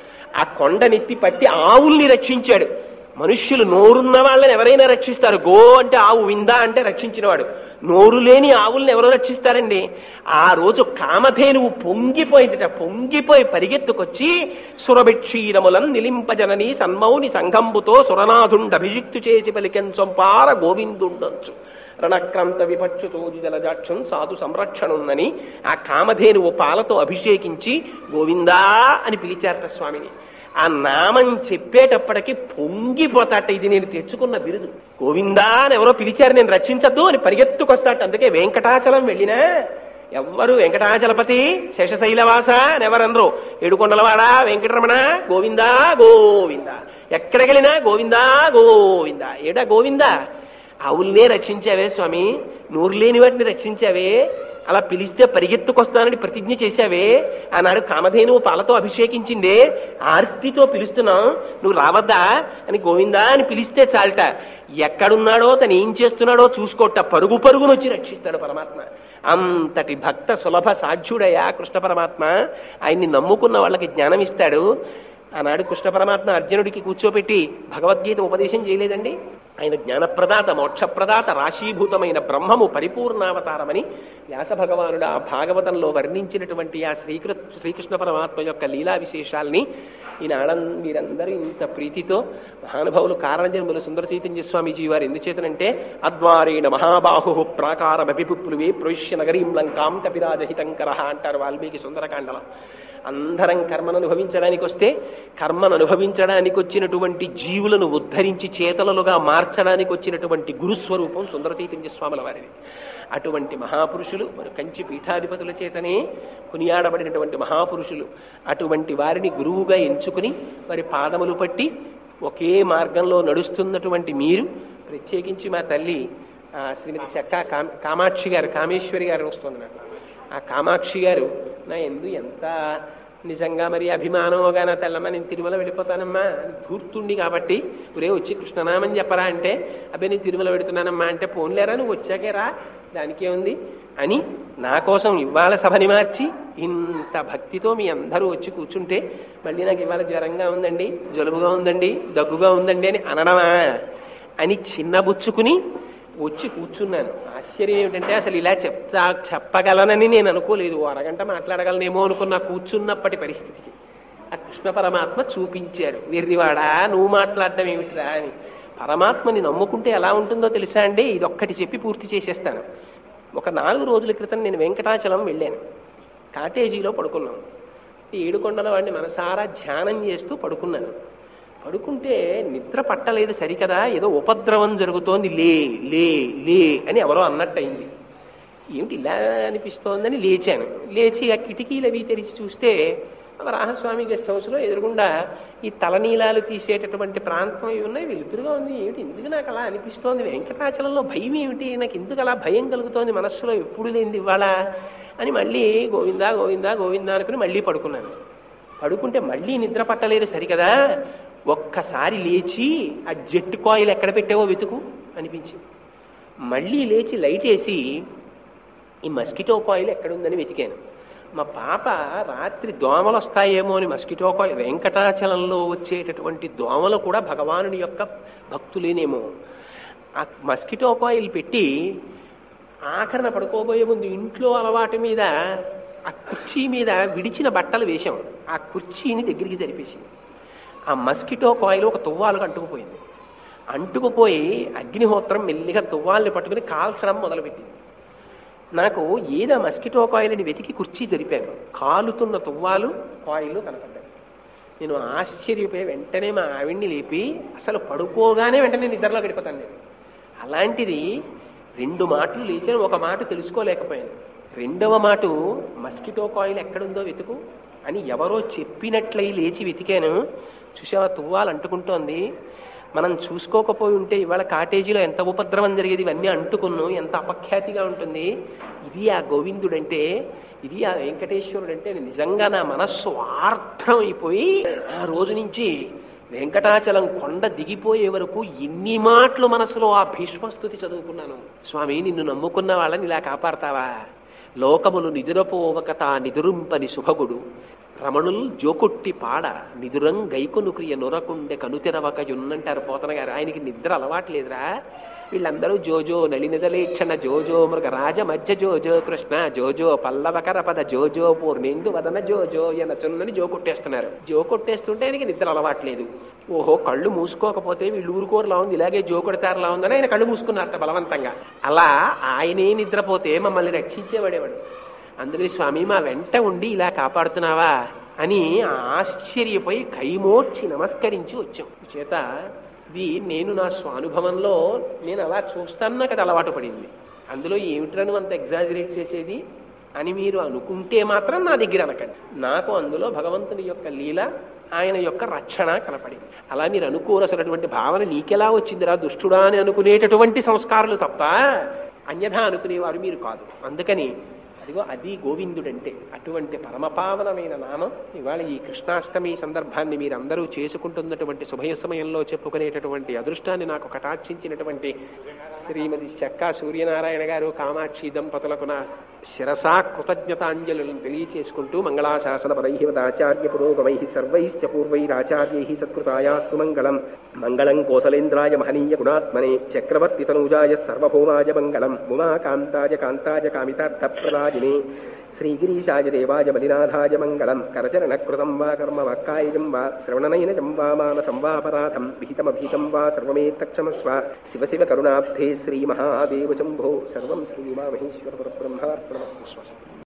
ఆ కొండనెత్తి పట్టి ఆవుల్ని రక్షించాడు. మనుష్యులు నోరున్న వాళ్ళని ఎవరైనా రక్షిస్తారు. గో అంటే ఆవు, విందా అంటే రక్షించినవాడు. నోరు లేని ఆవుల్ని ఎవరో రక్షిస్తారండి. ఆ రోజు కామధేనువు పొంగిపోయిందిట. పొంగిపోయి పరిగెత్తుకొచ్చి సురభిక్షీరములను నిలింపజనని సన్మౌని సంఘంబుతో సురనాథుండ అభిషిక్తు చేసి పలికెంచంపార గోవిందుండంచు రణక్రాంత విపక్షుతో జలజాక్షం సాధు సంరక్షణున్నని ఆ కామధేనువు పాలతో అభిషేకించి గోవిందా అని పిలిచారట స్వామిని. ఆ నామం చెప్పేటప్పటికి పొంగిపోతాట. ఇది నేను తెచ్చుకున్న బిరుదు. గోవిందా అని ఎవరో పిలిచారు, నేను రక్షించద్దు అని పరిగెత్తుకొస్తాట. అందుకే వెంకటాచలం వెళ్ళినా ఎవ్వరు వెంకటాచలపతి శేషశైలవాస అని ఎవరనరు. ఏడుకొండలవాడ వెంకటరమణ గోవిందా గోవిందా. ఎక్కడికెళ్ళినా గోవిందా గోవిందా. ఏడా గోవిందా? ఆవుల్నే రక్షించావే స్వామి, నోరు లేని వాటిని రక్షించావే, అలా పిలిస్తే పరిగెత్తుకొస్తానని ప్రతిజ్ఞ చేశావే ఆనాడు కామధేనువు పాలతో అభిషేకించిందే, ఆర్తితో పిలుస్తున్నావు, నువ్వు రావద్దా అని గోవిందా అని పిలిస్తే చాలట. ఎక్కడున్నాడో తను ఏం చేస్తున్నాడో చూసుకోట, పరుగు పరుగును వచ్చి రక్షిస్తాడు పరమాత్మ. అంతటి భక్త సులభ సాధ్యుడయా కృష్ణ పరమాత్మ. ఆయన్ని నమ్ముకున్న వాళ్ళకి జ్ఞానం ఇస్తాడు. ఆనాడు కృష్ణ పరమాత్మ అర్జునుడికి కూర్చోపెట్టి భగవద్గీత ఉపదేశం చేయలేదండి. ఆయన జ్ఞానప్రదాత, మోక్షప్రదాత, రాశీభూతమైన బ్రహ్మము పరిపూర్ణావతారమని వ్యాస భగవానుడు ఆ భాగవతంలో వర్ణించినటువంటి ఆ శ్రీకృష్ణ పరమాత్మ యొక్క లీలా విశేషాల్ని ఈనాడ మీరందరూ ఇంత ప్రీతితో మహానుభావులు కారణజన్ముల సుందర చైతన్య స్వామీజీ వారు ఎందుచేతనంటే అద్వారేణ మహాబాహు ప్రాకారమభిపుప్లువే ప్రవిశ్య నగరీం లంకాం కపిరాజహితంకర అంటారు వాల్మీకి సుందరకాండలో. అందరం కర్మను అనుభవించడానికి వస్తే కర్మను అనుభవించడానికి వచ్చినటువంటి జీవులను ఉద్ధరించి చేతలలుగా మార్చడానికి వచ్చినటువంటి గురుస్వరూపం సుందర చైతన్య స్వాముల వారిది. అటువంటి మహాపురుషులు మరి కంచి పీఠాధిపతుల చేతనే కొనియాడబడినటువంటి మహాపురుషులు, అటువంటి వారిని గురువుగా ఎంచుకుని వారి పాదములు పట్టి ఒకే మార్గంలో నడుస్తున్నటువంటి మీరు, ప్రత్యేకించి మా తల్లి శ్రీమతి చెక్కా కామాక్షి గారు, కామేశ్వరి గారు వస్తుంది నాకు. ఆ కామాక్షి గారు నా ఎంత నిజంగా మరి అభిమానమోగా నా తెల్లమ్మ నేను తిరుమల వెళ్ళిపోతానమ్మా అని ధూర్తుండి కాబట్టి, ఒరే వచ్చి కృష్ణనామని చెప్పరా అంటే, అబ్బాయి నేను తిరుమల పెడుతున్నానమ్మా అంటే, పోన్లేరా నువ్వు వచ్చాకే రా దానికే ఉంది అని నా కోసం ఇవాళ సభని మార్చి ఇంత భక్తితో మీ అందరూ వచ్చి కూర్చుంటే, మళ్ళీ నాకు ఇవాళ జ్వరంగా ఉందండి, జలుబుగా ఉందండి, దగ్గుగా ఉందండి అని అనడమా అని చిన్నబుచ్చుకుని వచ్చి కూర్చున్నాను. ఆశ్చర్యం ఏమిటంటే అసలు ఇలా చెప్పగలనని నేను అనుకోలేదు. అరగంట మాట్లాడగలనేమో అనుకున్న కూర్చున్నప్పటి పరిస్థితికి ఆ కృష్ణ పరమాత్మ చూపించారు. వెర్రివాడా నువ్వు మాట్లాడటం ఏమిటిరా అని. పరమాత్మని నమ్ముకుంటే ఎలా ఉంటుందో తెలుసా అండి? ఇదొక్కటి చెప్పి పూర్తి చేసేస్తాను. ఒక 4 రోజుల క్రితం నేను వెంకటాచలం వెళ్ళాను. కాటేజీలో పడుకున్నాను. 7 కొండల వాడిని మనసారా ధ్యానం చేస్తూ పడుకున్నాను. పడుకుంటే నిద్ర పట్టలేదు సరికదా, ఏదో ఉపద్రవం జరుగుతోంది, లే లే లే అని ఎవరో అన్నట్టయింది. ఏమిటి ఇలా అనిపిస్తోందని లేచాను. లేచి ఆ కిటికీలు అవి తెరిచి చూస్తే రామస్వామి గెస్ట్ హౌస్లో ఎదురుగుండా ఈ తలనీలాలు తీసేటటువంటి ప్రాంతం అవి ఉన్నాయి, వెలుతురుగా ఉంది. ఏమిటి ఎందుకు నాకు అలా అనిపిస్తోంది, వెంకటాచలంలో భయం ఏమిటి, నాకు ఎందుకు అలా భయం కలుగుతోంది మనస్సులో, ఎప్పుడు లేనిది ఇవాళ అని మళ్ళీ గోవిందా గోవిందా గోవిందా అనుకుని మళ్ళీ పడుకున్నాను. పడుకుంటే మళ్ళీ నిద్ర పట్టలేదు సరికదా, ఒక్కసారి లేచి ఆ జెట్ కాయిల్ ఎక్కడ పెట్టావో వెతుకు అనిపించింది. మళ్ళీ లేచి లైట్ వేసి ఈ మస్కిటో కాయిల్ ఎక్కడుందని వెతికాను. మా పాప రాత్రి దోమలు వస్తాయేమో అని మస్కిటో కాయిల్, వెంకటాచలంలో వచ్చేటటువంటి దోమలు కూడా భగవానుడి యొక్క భక్తులేనేమో, ఆ మస్కిటో కాయిల్ పెట్టి ఆఖరణ పడుకోబోయే ముందు ఇంట్లో అలవాటు మీద ఆ కుర్చీ మీద విడిచిన బట్టలు వేశాం. ఆ కుర్చీని దగ్గరికి జరిపేసింది. ఆ మస్కిటో కాయిల్ ఒక తువ్వాలకు అంటుకుపోయింది. అంటుకుపోయి అగ్నిహోత్రం మెల్లిగా తువ్వాలని పట్టుకుని కాల్చడం మొదలుపెట్టింది. నాకు ఏదో మస్కిటో కాయిల్ని వెతికి కుర్చీ జరిపాను. కాలుతున్న తువ్వాలు కాయిల్ కనపడ్డాయి. నేను ఆశ్చర్యపోయి వెంటనే మా ఆవిడ్ని లేపి, అసలు పడుకోగానే వెంటనే నిద్రలో గడిపోతాను నేను. అలాంటిది 2 మాటలు లేచాను, ఒక మాట తెలుసుకోలేకపోయాను. 2వ మాట మస్కిటో కాయిల్ ఎక్కడుందో వెతుకు అని ఎవరో చెప్పినట్లయి లేచి వెతికాను. చూసావా తువ్వాలు అంటుకుంటోంది. మనం చూసుకోకపోయి ఉంటే ఇవాళ కాటేజీలో ఎంత ఉపద్రవం జరిగేది, ఇవన్నీ అంటుకున్నాం, ఎంత అపఖ్యాతిగా ఉంటుంది. ఇది ఆ గోవిందుడంటే, ఇది ఆ వెంకటేశ్వరుడంటే నిజంగా నా మనస్సు ఆర్ద్రం అయిపోయి ఆ రోజు నుంచి వెంకటాచలం కొండ దిగిపోయే వరకు ఎన్ని మాటలు మనసులో ఆ భీష్మస్తుతి చదువుకున్నాను. స్వామి నిన్ను నమ్ముకున్న వాళ్ళని ఇలా కాపాడతావా, లోకములు నిదురపోవకత నిదురుంపని శుభగుడు, రమణులు జోకొట్టి పాడ నిదురం గైకొను క్రియ నొరకుండే కనుతెరవకయున్నంటారు పోతన గారు. ఆయనకి నిద్ర అలవాట్లేదురా. వీళ్ళందరూ జోజో నళినిదలేక్షణ జోజో మృగ రాజ మధ్య జోజో కృష్ణ జోజో పల్లవకర పద జోజో పూర్ణేందు వదన జోజో ఎనచున్నని జో కొట్టేస్తున్నారు. జో కొట్టేస్తుంటే ఆయనకి నిద్ర అలవాట్లేదు. ఓహో కళ్ళు మూసుకోకపోతే వీళ్ళు ఊరుకోరులా ఉంది, ఇలాగే జో కొడతారులా ఉందని ఆయన కళ్ళు మూసుకున్నారట బలవంతంగా. అలా ఆయనే నిద్రపోతే మమ్మల్ని రక్షించేవాడేవాడు. అందుకని స్వామి మా వెంట ఉండి ఇలా కాపాడుతున్నావా అని ఆశ్చర్యపోయి కైమోర్చి నమస్కరించి వచ్చాం. చేత ఇది నేను నా స్వానుభవంలో నేను అలా చూస్తాను, నాకు అది అలవాటు పడింది. అందులో ఏమిట్రను అంత ఎగ్జాజరేట్ చేసేది అని మీరు అనుకుంటే మాత్రం నా దగ్గర అనకండి. నాకు అందులో భగవంతుని యొక్క లీల, ఆయన యొక్క రక్షణ కనపడింది. అలా మీరు అనుకోరు. అసలు అటువంటి భావన నీకెలా వచ్చిందిరా దుష్టుడా అని అనుకునేటటువంటి సంస్కారాలు తప్ప అన్యథా అనుకునేవారు మీరు కాదు. అందుకని అదిగో అది గోవిందుడంటే. అటువంటి పరమపావనమైన నామం ఇవాళ ఈ కృష్ణాష్టమి సందర్భాన్ని మీరందరూ చేసుకుంటున్నటువంటి శుభయ సమయంలో చెప్పుకునేటటువంటి అదృష్టాన్ని నాకు కటాక్షించినటువంటి శ్రీమతి చెక్కా సూర్యనారాయణ గారు కామాక్షి దంపతులకు నా శిరసా కృతజ్ఞతాంజలులను తెలియచేసుకుంటూ మంగళాశాసన పరైహివదాచార్య పురోగమై సర్వైశ్చ పూర్వైరాచార్యై సత్కృతాయాస్తు మంగళం. మంగళం కోసలేంద్రాయ మహనీయ గుణాత్మనే చక్రవర్తి తనూజాయ సర్వభౌమాయ మంగళం. ఉమాకాంతాయ కాంతాయ కామితార్థప్రదాయినే శ్రీగిరీశాయ దేవాయ మలినాథాయ మంగళం. కరచరణకృతం వా కర్మ వాక్కాయజం వా శ్రవణనయనజం వా మానసం వాపరాధం విహితమభీతం వా సర్వమేత్తక్షమస్వ. శివ శివ కరుణాబ్ధే శ్రీ మహాదేవ శంభో. సర్వం శ్రీ ఉమామహేశ్వర పరబ్రహ్మార్పణమస్తు. స్వస్తి.